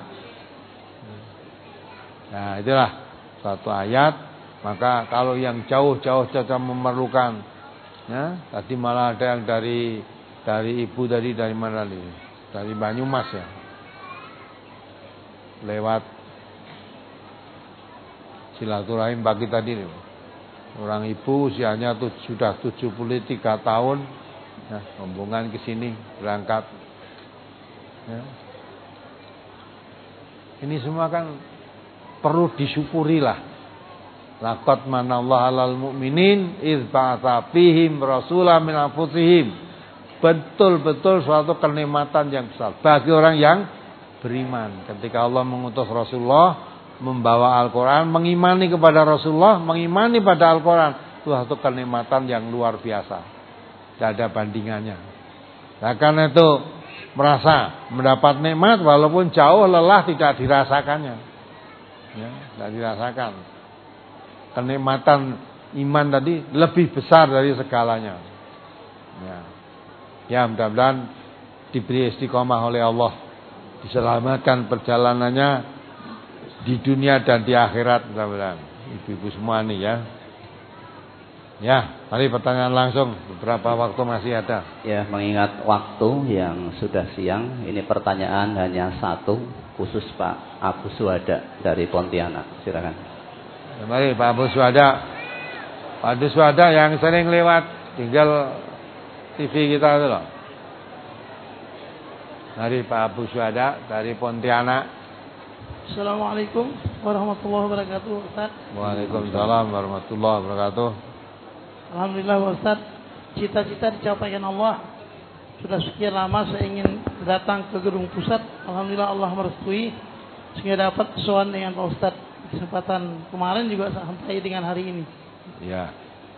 Nah, itulah satu ayat. Maka kalau yang jauh-jauh saja memerlukan, ya, tadi malah ada yang dari dari ibu tadi dari mana nih? Dari Banyumas ya. Lewat silaturahim pagi tadi nih. Orang ibu usianya tuh sudah tujuh puluh tiga tahun, ya, rombongan ke sini berangkat. Ya. Ini semua kan perlu disyukurilah. Laqad manallahu 'alal mu'minin idz ba'atsa fihim rasulan min anfusihim. Betul-betul suatu kenikmatan yang besar bagi orang yang beriman. Ketika Allah mengutus Rasulullah membawa Al-Quran, mengimani kepada Rasulullah, mengimani pada Al-Quran, itu satu kenikmatan yang luar biasa. Tidak ada bandingannya. Nah, karena itu merasa mendapat nikmat walaupun jauh lelah tidak dirasakannya. Ya, tidak dirasakan. Kenikmatan iman tadi lebih besar dari segalanya. Ya, ya mudah-mudahan diberi istiqomah oleh Allah, diselamatkan perjalanannya di dunia dan di akhirat, mudah-mudahan. Ibu-ibu semua nih ya. Ya, mari pertanyaan langsung. Beberapa waktu masih ada. Ya, mengingat waktu yang sudah siang, ini pertanyaan hanya satu, khusus Pak Abu Suhada dari Pontianak. Silakan. Ya, mari Pak Abu Suhada. Pak Abu Suhada yang sering lewat tinggal T V kita itu loh. Mari Pak Abu Suhada dari Pontianak. Assalamualaikum warahmatullahi wabarakatuh, Ustaz. Waalaikumsalam warahmatullahi wabarakatuh. Alhamdulillah Ustaz, cita-cita dicapaikan Allah. Sudah sekian lama saya ingin datang ke gedung pusat. Alhamdulillah Allah merestui sehingga dapat sowan dengan Pak Ustaz. Kesempatan kemarin juga sampai dengan hari ini. Ya.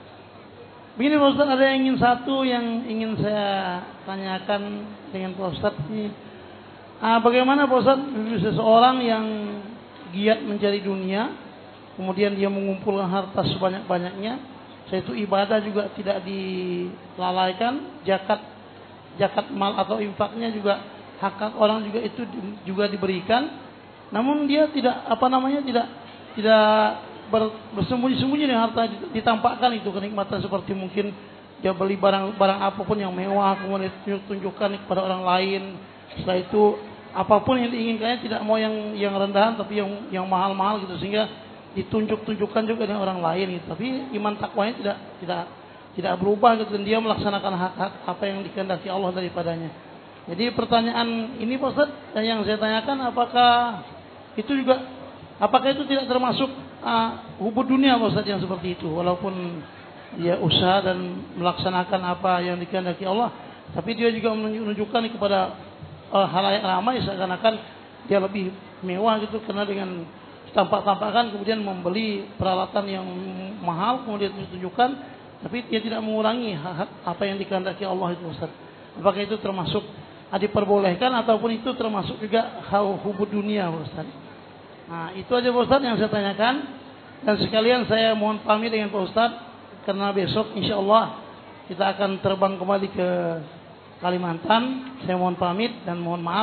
Begini Pak Ustaz, ada yang ingin satu yang ingin saya tanyakan dengan Pak Ustaz ini. Ah, bagaimana Pak Ustaz, seseorang yang giat mencari dunia, kemudian dia mengumpulkan harta sebanyak-banyaknya, yaitu ibadah juga tidak dilalaikan, zakat zakat mal atau infaknya juga hak orang juga itu juga diberikan, namun dia tidak apa namanya tidak tidak ber, bersembunyi-sembunyi dengan harta, ditampakkan itu kenikmatan seperti mungkin dia beli barang-barang apapun yang mewah, kemudian tunjukkan kepada orang lain. Setelah itu apapun yang diinginkannya, tidak mau yang yang rendahan tapi yang yang mahal-mahal gitu, sehingga ditunjuk-tunjukkan juga dengan orang lain gitu. Tapi iman takwanya tidak tidak tidak berubah gitu, dan dia melaksanakan hak-hak apa yang dikehendaki Allah daripadanya. Jadi pertanyaan ini Pak Ustaz yang saya tanyakan, apakah itu juga apakah itu tidak termasuk uh, hubud dunia Pak Ustaz yang seperti itu, walaupun dia usaha dan melaksanakan apa yang dikehendaki Allah, tapi dia juga menunjukkan kepada Uh, halayak ramai seakan-akan dia lebih mewah gitu, karena dengan tampak-tampakan kemudian membeli peralatan yang mahal kemudian ditunjukkan, tapi dia tidak mengurangi hak apa yang dikehendaki Allah itu Ustaz. Apakah itu termasuk diperbolehkan ataupun itu termasuk juga hal hubud dunia Ustaz? Nah, itu aja Ustaz yang saya tanyakan, dan sekalian saya mohon pamit dengan Pak Ustaz karena besok insyaallah kita akan terbang kembali ke Kalimantan. Saya mohon pamit dan mohon maaf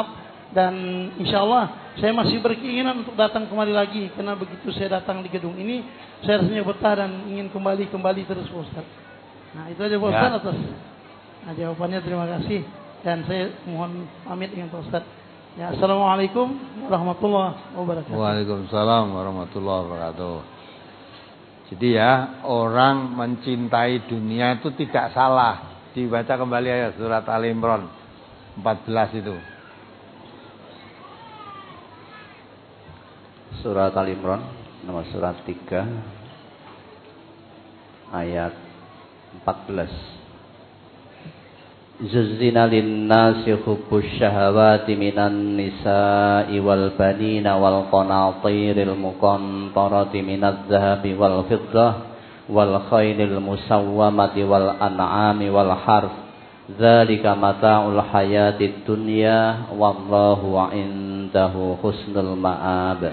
Dan insya Allah saya masih berkeinginan untuk datang kembali lagi, karena begitu saya datang di gedung ini saya rasanya betah dan ingin kembali kembali terus Pak Ustaz. Nah itu aja Pak Ustaz ya. Atas nah, jawabannya, terima kasih, dan saya mohon pamit dengan Pak Ustaz. Ya, assalamualaikum warahmatullahi wabarakatuh. Waalaikumsalam warahmatullahi wabarakatuh. Jadi ya, orang mencintai dunia itu tidak salah. Dibaca kembali ayat surat Al Imran empat belas itu. Surat Al Imran nomor surat tiga ayat empat belas. Zuzzina lin-nasi hubbus syahawati minan nisa'i wal banina wal qanatiril muqantarati minadz zahabi wal fiddah wal khaylil musawwamati wal an'ami wal harth dzalika mata'ul hayatid dunya wallahu 'indahu husnul ma'ab.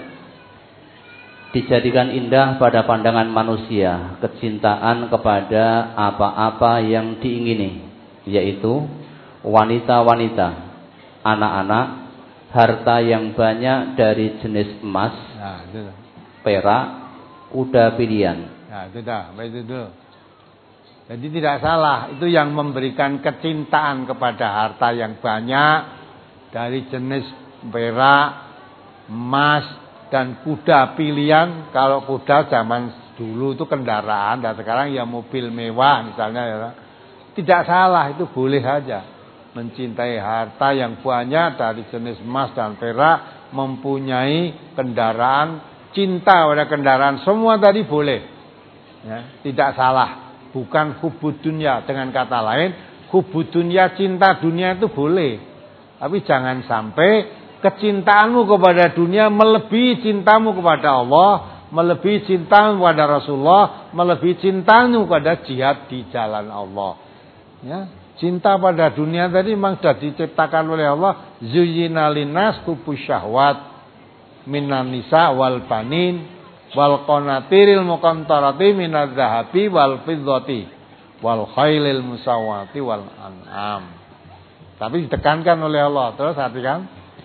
Dijadikan indah pada pandangan manusia kecintaan kepada apa-apa yang diingini, yaitu wanita-wanita, anak-anak, harta yang banyak dari jenis emas, nah, perak, kuda pilihan. Nah, itu dah, itu dulu. Jadi tidak salah, itu yang memberikan kecintaan kepada harta yang banyak dari jenis perak, emas, dan kuda pilihan. Kalau kuda zaman dulu itu kendaraan, dan sekarang ya mobil mewah misalnya ya. Tidak salah, itu boleh saja. Mencintai harta yang banyak dari jenis emas dan perak, mempunyai kendaraan, cinta pada kendaraan, semua tadi boleh. Ya, tidak salah. Bukan hubud dunia. Dengan kata lain, hubud dunia, cinta dunia itu boleh. Tapi jangan sampai kecintaanmu kepada dunia melebihi cintamu kepada Allah, melebihi cintamu kepada Rasulullah, melebihi cintamu kepada jihad di jalan Allah. Ya, cinta pada dunia tadi memang sudah diciptakan oleh Allah. Zuyyina linnas hubbus syahwat minan nisa wal banin wal qanatiril muqantarati minadz zahabi wal fiddati wal khailil musawwati wal an'am. Tapi ditekankan oleh Allah. Terus artikan,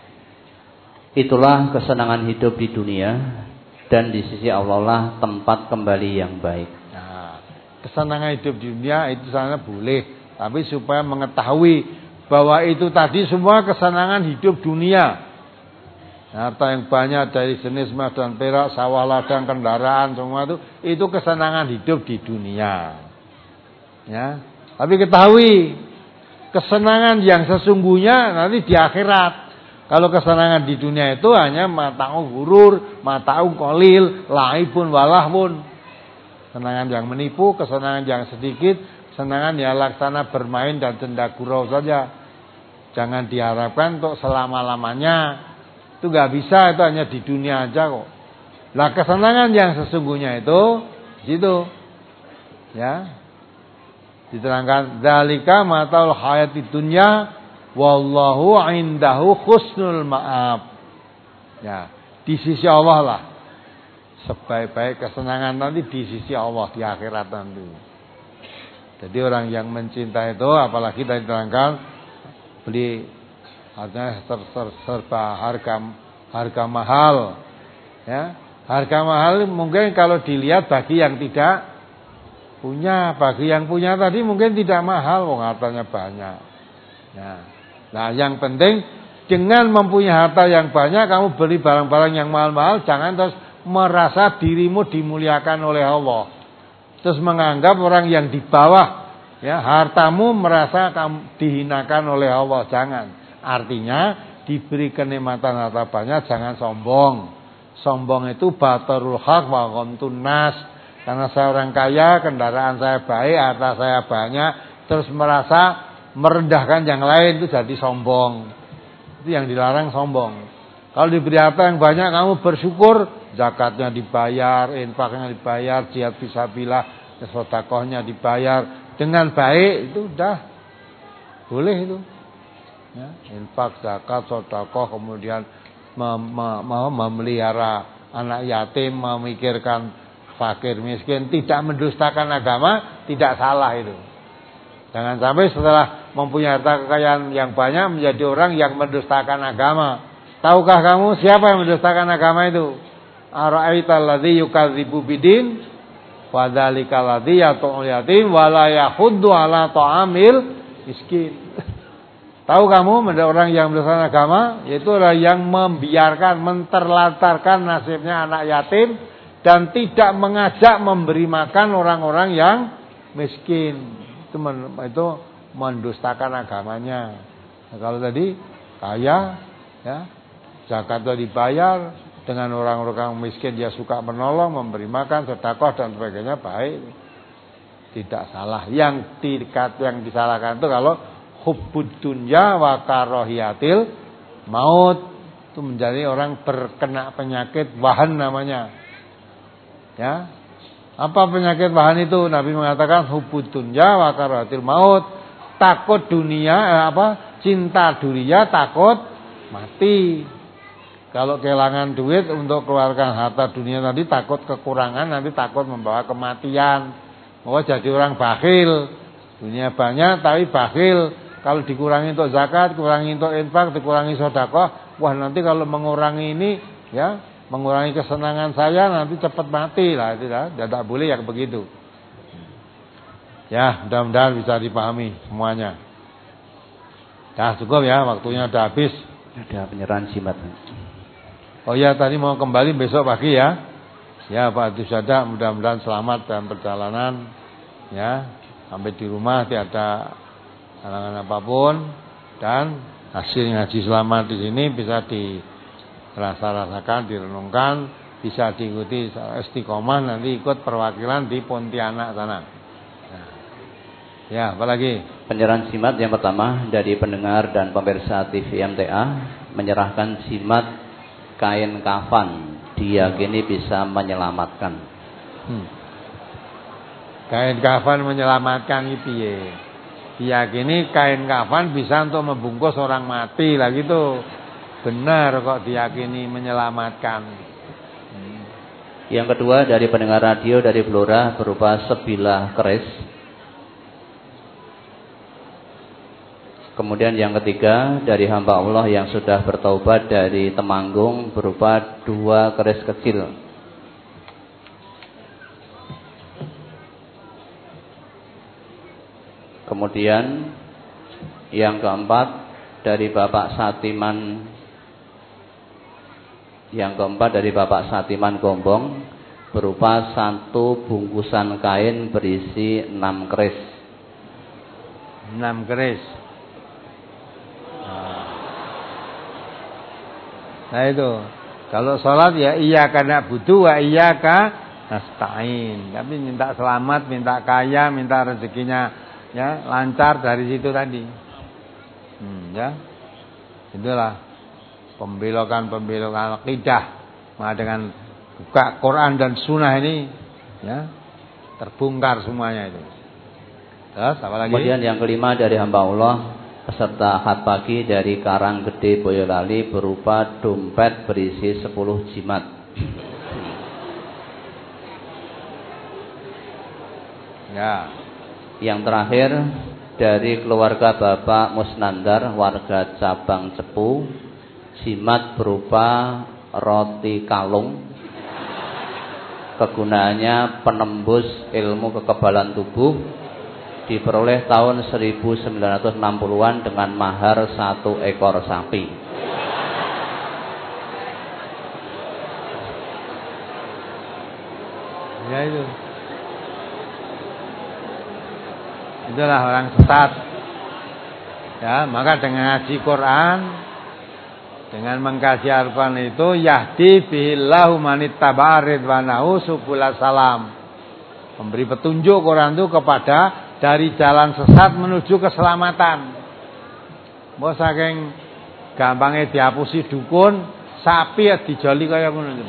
itulah kesenangan hidup di dunia, dan di sisi Allah lah tempat kembali yang baik. Nah, kesenangan hidup di dunia itu sana boleh, tapi supaya mengetahui bahwa itu tadi semua kesenangan hidup dunia. Harta yang banyak dari jenis emas dan perak, sawah ladang, kendaraan, semua itu itu kesenangan hidup di dunia. Ya, tapi ketahui kesenangan yang sesungguhnya nanti di akhirat. Kalau kesenangan di dunia itu hanya mata'u ghurur, mata'u qalil, laibun walahun. Kesenangan yang menipu, kesenangan yang sedikit, kesenangan ya laksana bermain dan canda gurau saja. Jangan diharapkan untuk selama-lamanya. Itu enggak bisa, itu hanya di dunia aja kok. Lah kesenangan yang sesungguhnya itu di situ. Ya. Diterangkan dzalika mataul hayatid dunya wallahu indahu husnul ma'ab. Ya, di sisi Allah lah sebaik-baik kesenangan nanti di sisi Allah di akhirat nanti. Jadi orang yang mencintai itu, apalagi tadi diterangkan beli artinya ser, ser, serba harga harga mahal. Ya, harga mahal mungkin kalau dilihat bagi yang tidak punya, bagi yang punya tadi mungkin tidak mahal, wong hartanya banyak. Ya. Nah, yang penting dengan mempunyai harta yang banyak, kamu beli barang-barang yang mahal-mahal, jangan terus merasa dirimu dimuliakan oleh Allah. Terus menganggap orang yang di bawah, ya, hartamu merasa kamu dihinakan oleh Allah, jangan. Artinya diberi kenikmatan harta banyak, jangan sombong. Sombong itu batarul haq wa ghamtun nas. Karena saya orang kaya, kendaraan saya baik, harta saya banyak, terus merasa merendahkan yang lain, itu jadi sombong. Itu yang dilarang, sombong. Kalau diberi harta yang banyak, kamu bersyukur, zakatnya dibayar, infaknya dibayar, jihad fisabilillah, sedekahnya dibayar dengan baik, itu udah boleh itu. Ya, infak, zakat, sedekah, kemudian mem mem memelihara anak yatim, memikirkan fakir miskin, tidak mendustakan agama, tidak salah itu. Jangan sampai setelah mempunyai harta kekayaan yang banyak menjadi orang yang mendustakan agama. Tahukah kamu siapa yang mendustakan agama itu? Ara'aital ladzi yukadzibu bidin wa dzalikal ladzi yat'ul yatim wa la yahuddu 'ala ta'amil miskin. Tahu kamu orang yang mendustakan agama yaitu orang yang membiarkan, menterlantarkan nasibnya anak yatim dan tidak mengajak memberi makan orang-orang yang miskin. Itu itu mendustakan agamanya. Nah, kalau tadi kaya ya, zakat itu dibayar, dengan orang-orang miskin dia suka menolong, memberi makan, sedekah dan sebagainya, baik. Tidak salah. Yang dikat yang disalahkan itu kalau hubbud dunya wa karahiyatil maut, itu menjadi orang terkena penyakit wahan namanya. Ya. Apa penyakit wahan itu? Nabi mengatakan hubbud dunya wa karahiyatil maut, takut dunia eh, apa? Cinta dunia, takut mati. Kalau kehilangan duit untuk keluarkan harta dunia tadi takut kekurangan, nanti takut membawa kematian. Mau jadi orang bakhil. Dunia banyak tapi bakhil. Kalau dikurangi untuk zakat, kurangi untuk infak, dikurangi sedekah, wah nanti kalau mengurangi ini ya, mengurangi kesenangan saya nanti cepat mati lah, tidak, tidak boleh yang begitu. Ya, mudah-mudahan bisa dipahami semuanya. Dah cukup ya, waktunya udah habis. Ada penyerahan jimat. Oh ya, tadi mau kembali besok pagi ya. Ya Pak Abdusada, mudah-mudahan selamat dalam perjalanan. Ya, sampai di rumah tidak ada halangan apapun dan hasil ngaji selamat di sini bisa dirasa-rasakan, direnungkan, bisa diikuti istiqomah nanti ikut perwakilan di Pontianak sana. Nah. Ya, apalagi penyerahan jimat yang pertama dari pendengar dan pemirsa T V M T A menyerahkan jimat kain kafan diyakini bisa menyelamatkan. Hmm. Kain kafan menyelamatkan itu ya. Diyakini kain kafan bisa untuk membungkus orang mati lah gitu. Benar kok diyakini menyelamatkan. Hmm. Yang kedua dari pendengar radio dari Blora berupa sebilah keris. Kemudian yang ketiga dari hamba Allah yang sudah bertaubat dari Temanggung berupa dua keris kecil. Kemudian yang keempat dari Bapak Satiman Yang keempat dari Bapak Satiman Gombong berupa satu bungkusan kain berisi enam keris. Enam keris. Nah itu, kalau sholat ya iya karena butuh, wa iya ka nasta'in. Tapi minta selamat, minta kaya, minta rezekinya ya lancar dari situ tadi. Hmm, ya, itulah pembelokan-pembelokan akidah. Nah, dengan buka Quran dan Sunnah ini, ya terbongkar semuanya itu. Terus apa lagi? Kemudian yang kelima dari hamba Allah peserta akad pagi dari Karanggede Boyolali berupa dompet berisi sepuluh jimat. Ya. Yang terakhir dari keluarga Bapak Musnandar warga Cabang Cepu, jimat berupa roti kalung. Kegunaannya penembus ilmu kekebalan tubuh. Diperoleh tahun seribu sembilan ratus enam puluhan dengan mahar satu ekor sapi. Ya itu. Itulah orang sesat. Ya, maka dengan ngaji Quran, dengan mengkaji Al-Quran itu yahdi bihillahu manittaba'a ridwanahu subula salam. Memberi petunjuk Quran itu kepada dari jalan sesat menuju keselamatan. Mbok saking gampangnya dihapusi dukun, sapi ya dijoli kaya ngono.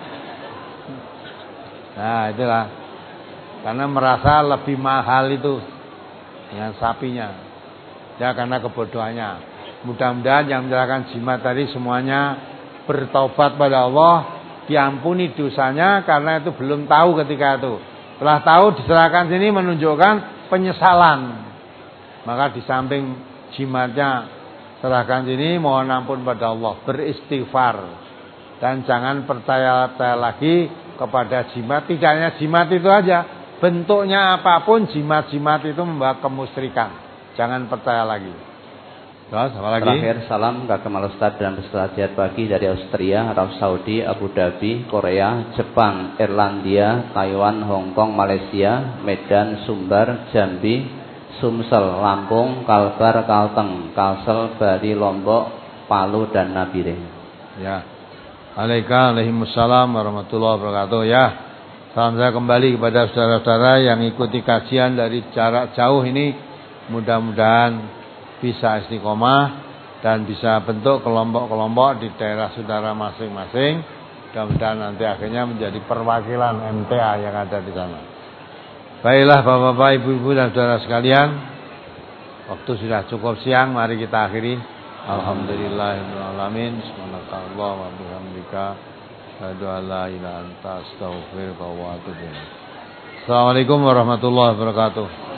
Nah, itulah. Karena merasa lebih mahal itu dengan sapinya. Ya karena kebodohannya. Mudah-mudahan yang menyerahkan jimat tadi semuanya bertaubat pada Allah, diampuni dosanya karena itu belum tahu ketika itu. Setelah tahu diserahkan sini menunjukkan penyesalan. Maka di samping jimatnya serahkan sini, mohon ampun pada Allah, beristighfar dan jangan percaya-percaya lagi kepada jimat. Tidak hanya jimat itu aja, bentuknya apapun jimat-jimat itu membawa kemusyrikan. Jangan percaya lagi. Terus apa lagi? Terakhir, salam Kakak Ustaz dan peserta jihad pagi dari Austria, Arab Saudi, Abu Dhabi, Korea, Jepang, Irlandia, Taiwan, Hong Kong, Malaysia, Medan, Sumbar, Jambi, Sumsel, Lampung, Kalbar, Kalteng, Kalsel, Bali, Lombok, Palu dan Nabire. Ya. Waalaikumsalam warahmatullahi wabarakatuh. Ya. Salam saya kembali kepada saudara-saudara yang ikuti kajian dari jarak jauh ini. Mudah-mudahan bisa istiqomah dan bisa bentuk kelompok-kelompok di daerah saudara masing-masing. Mudah-mudahan nanti akhirnya menjadi perwakilan M T A yang ada di sana. Baiklah Bapak-bapak, Ibu-ibu dan saudara sekalian, waktu sudah cukup siang, mari kita akhiri. Alhamdulillahirabbil alamin. Subhanakallah wa bihamdika, asyhadu an la ilaha illa anta, astaghfiruka wa atubu ilaik. Assalamualaikum warahmatullahi wabarakatuh.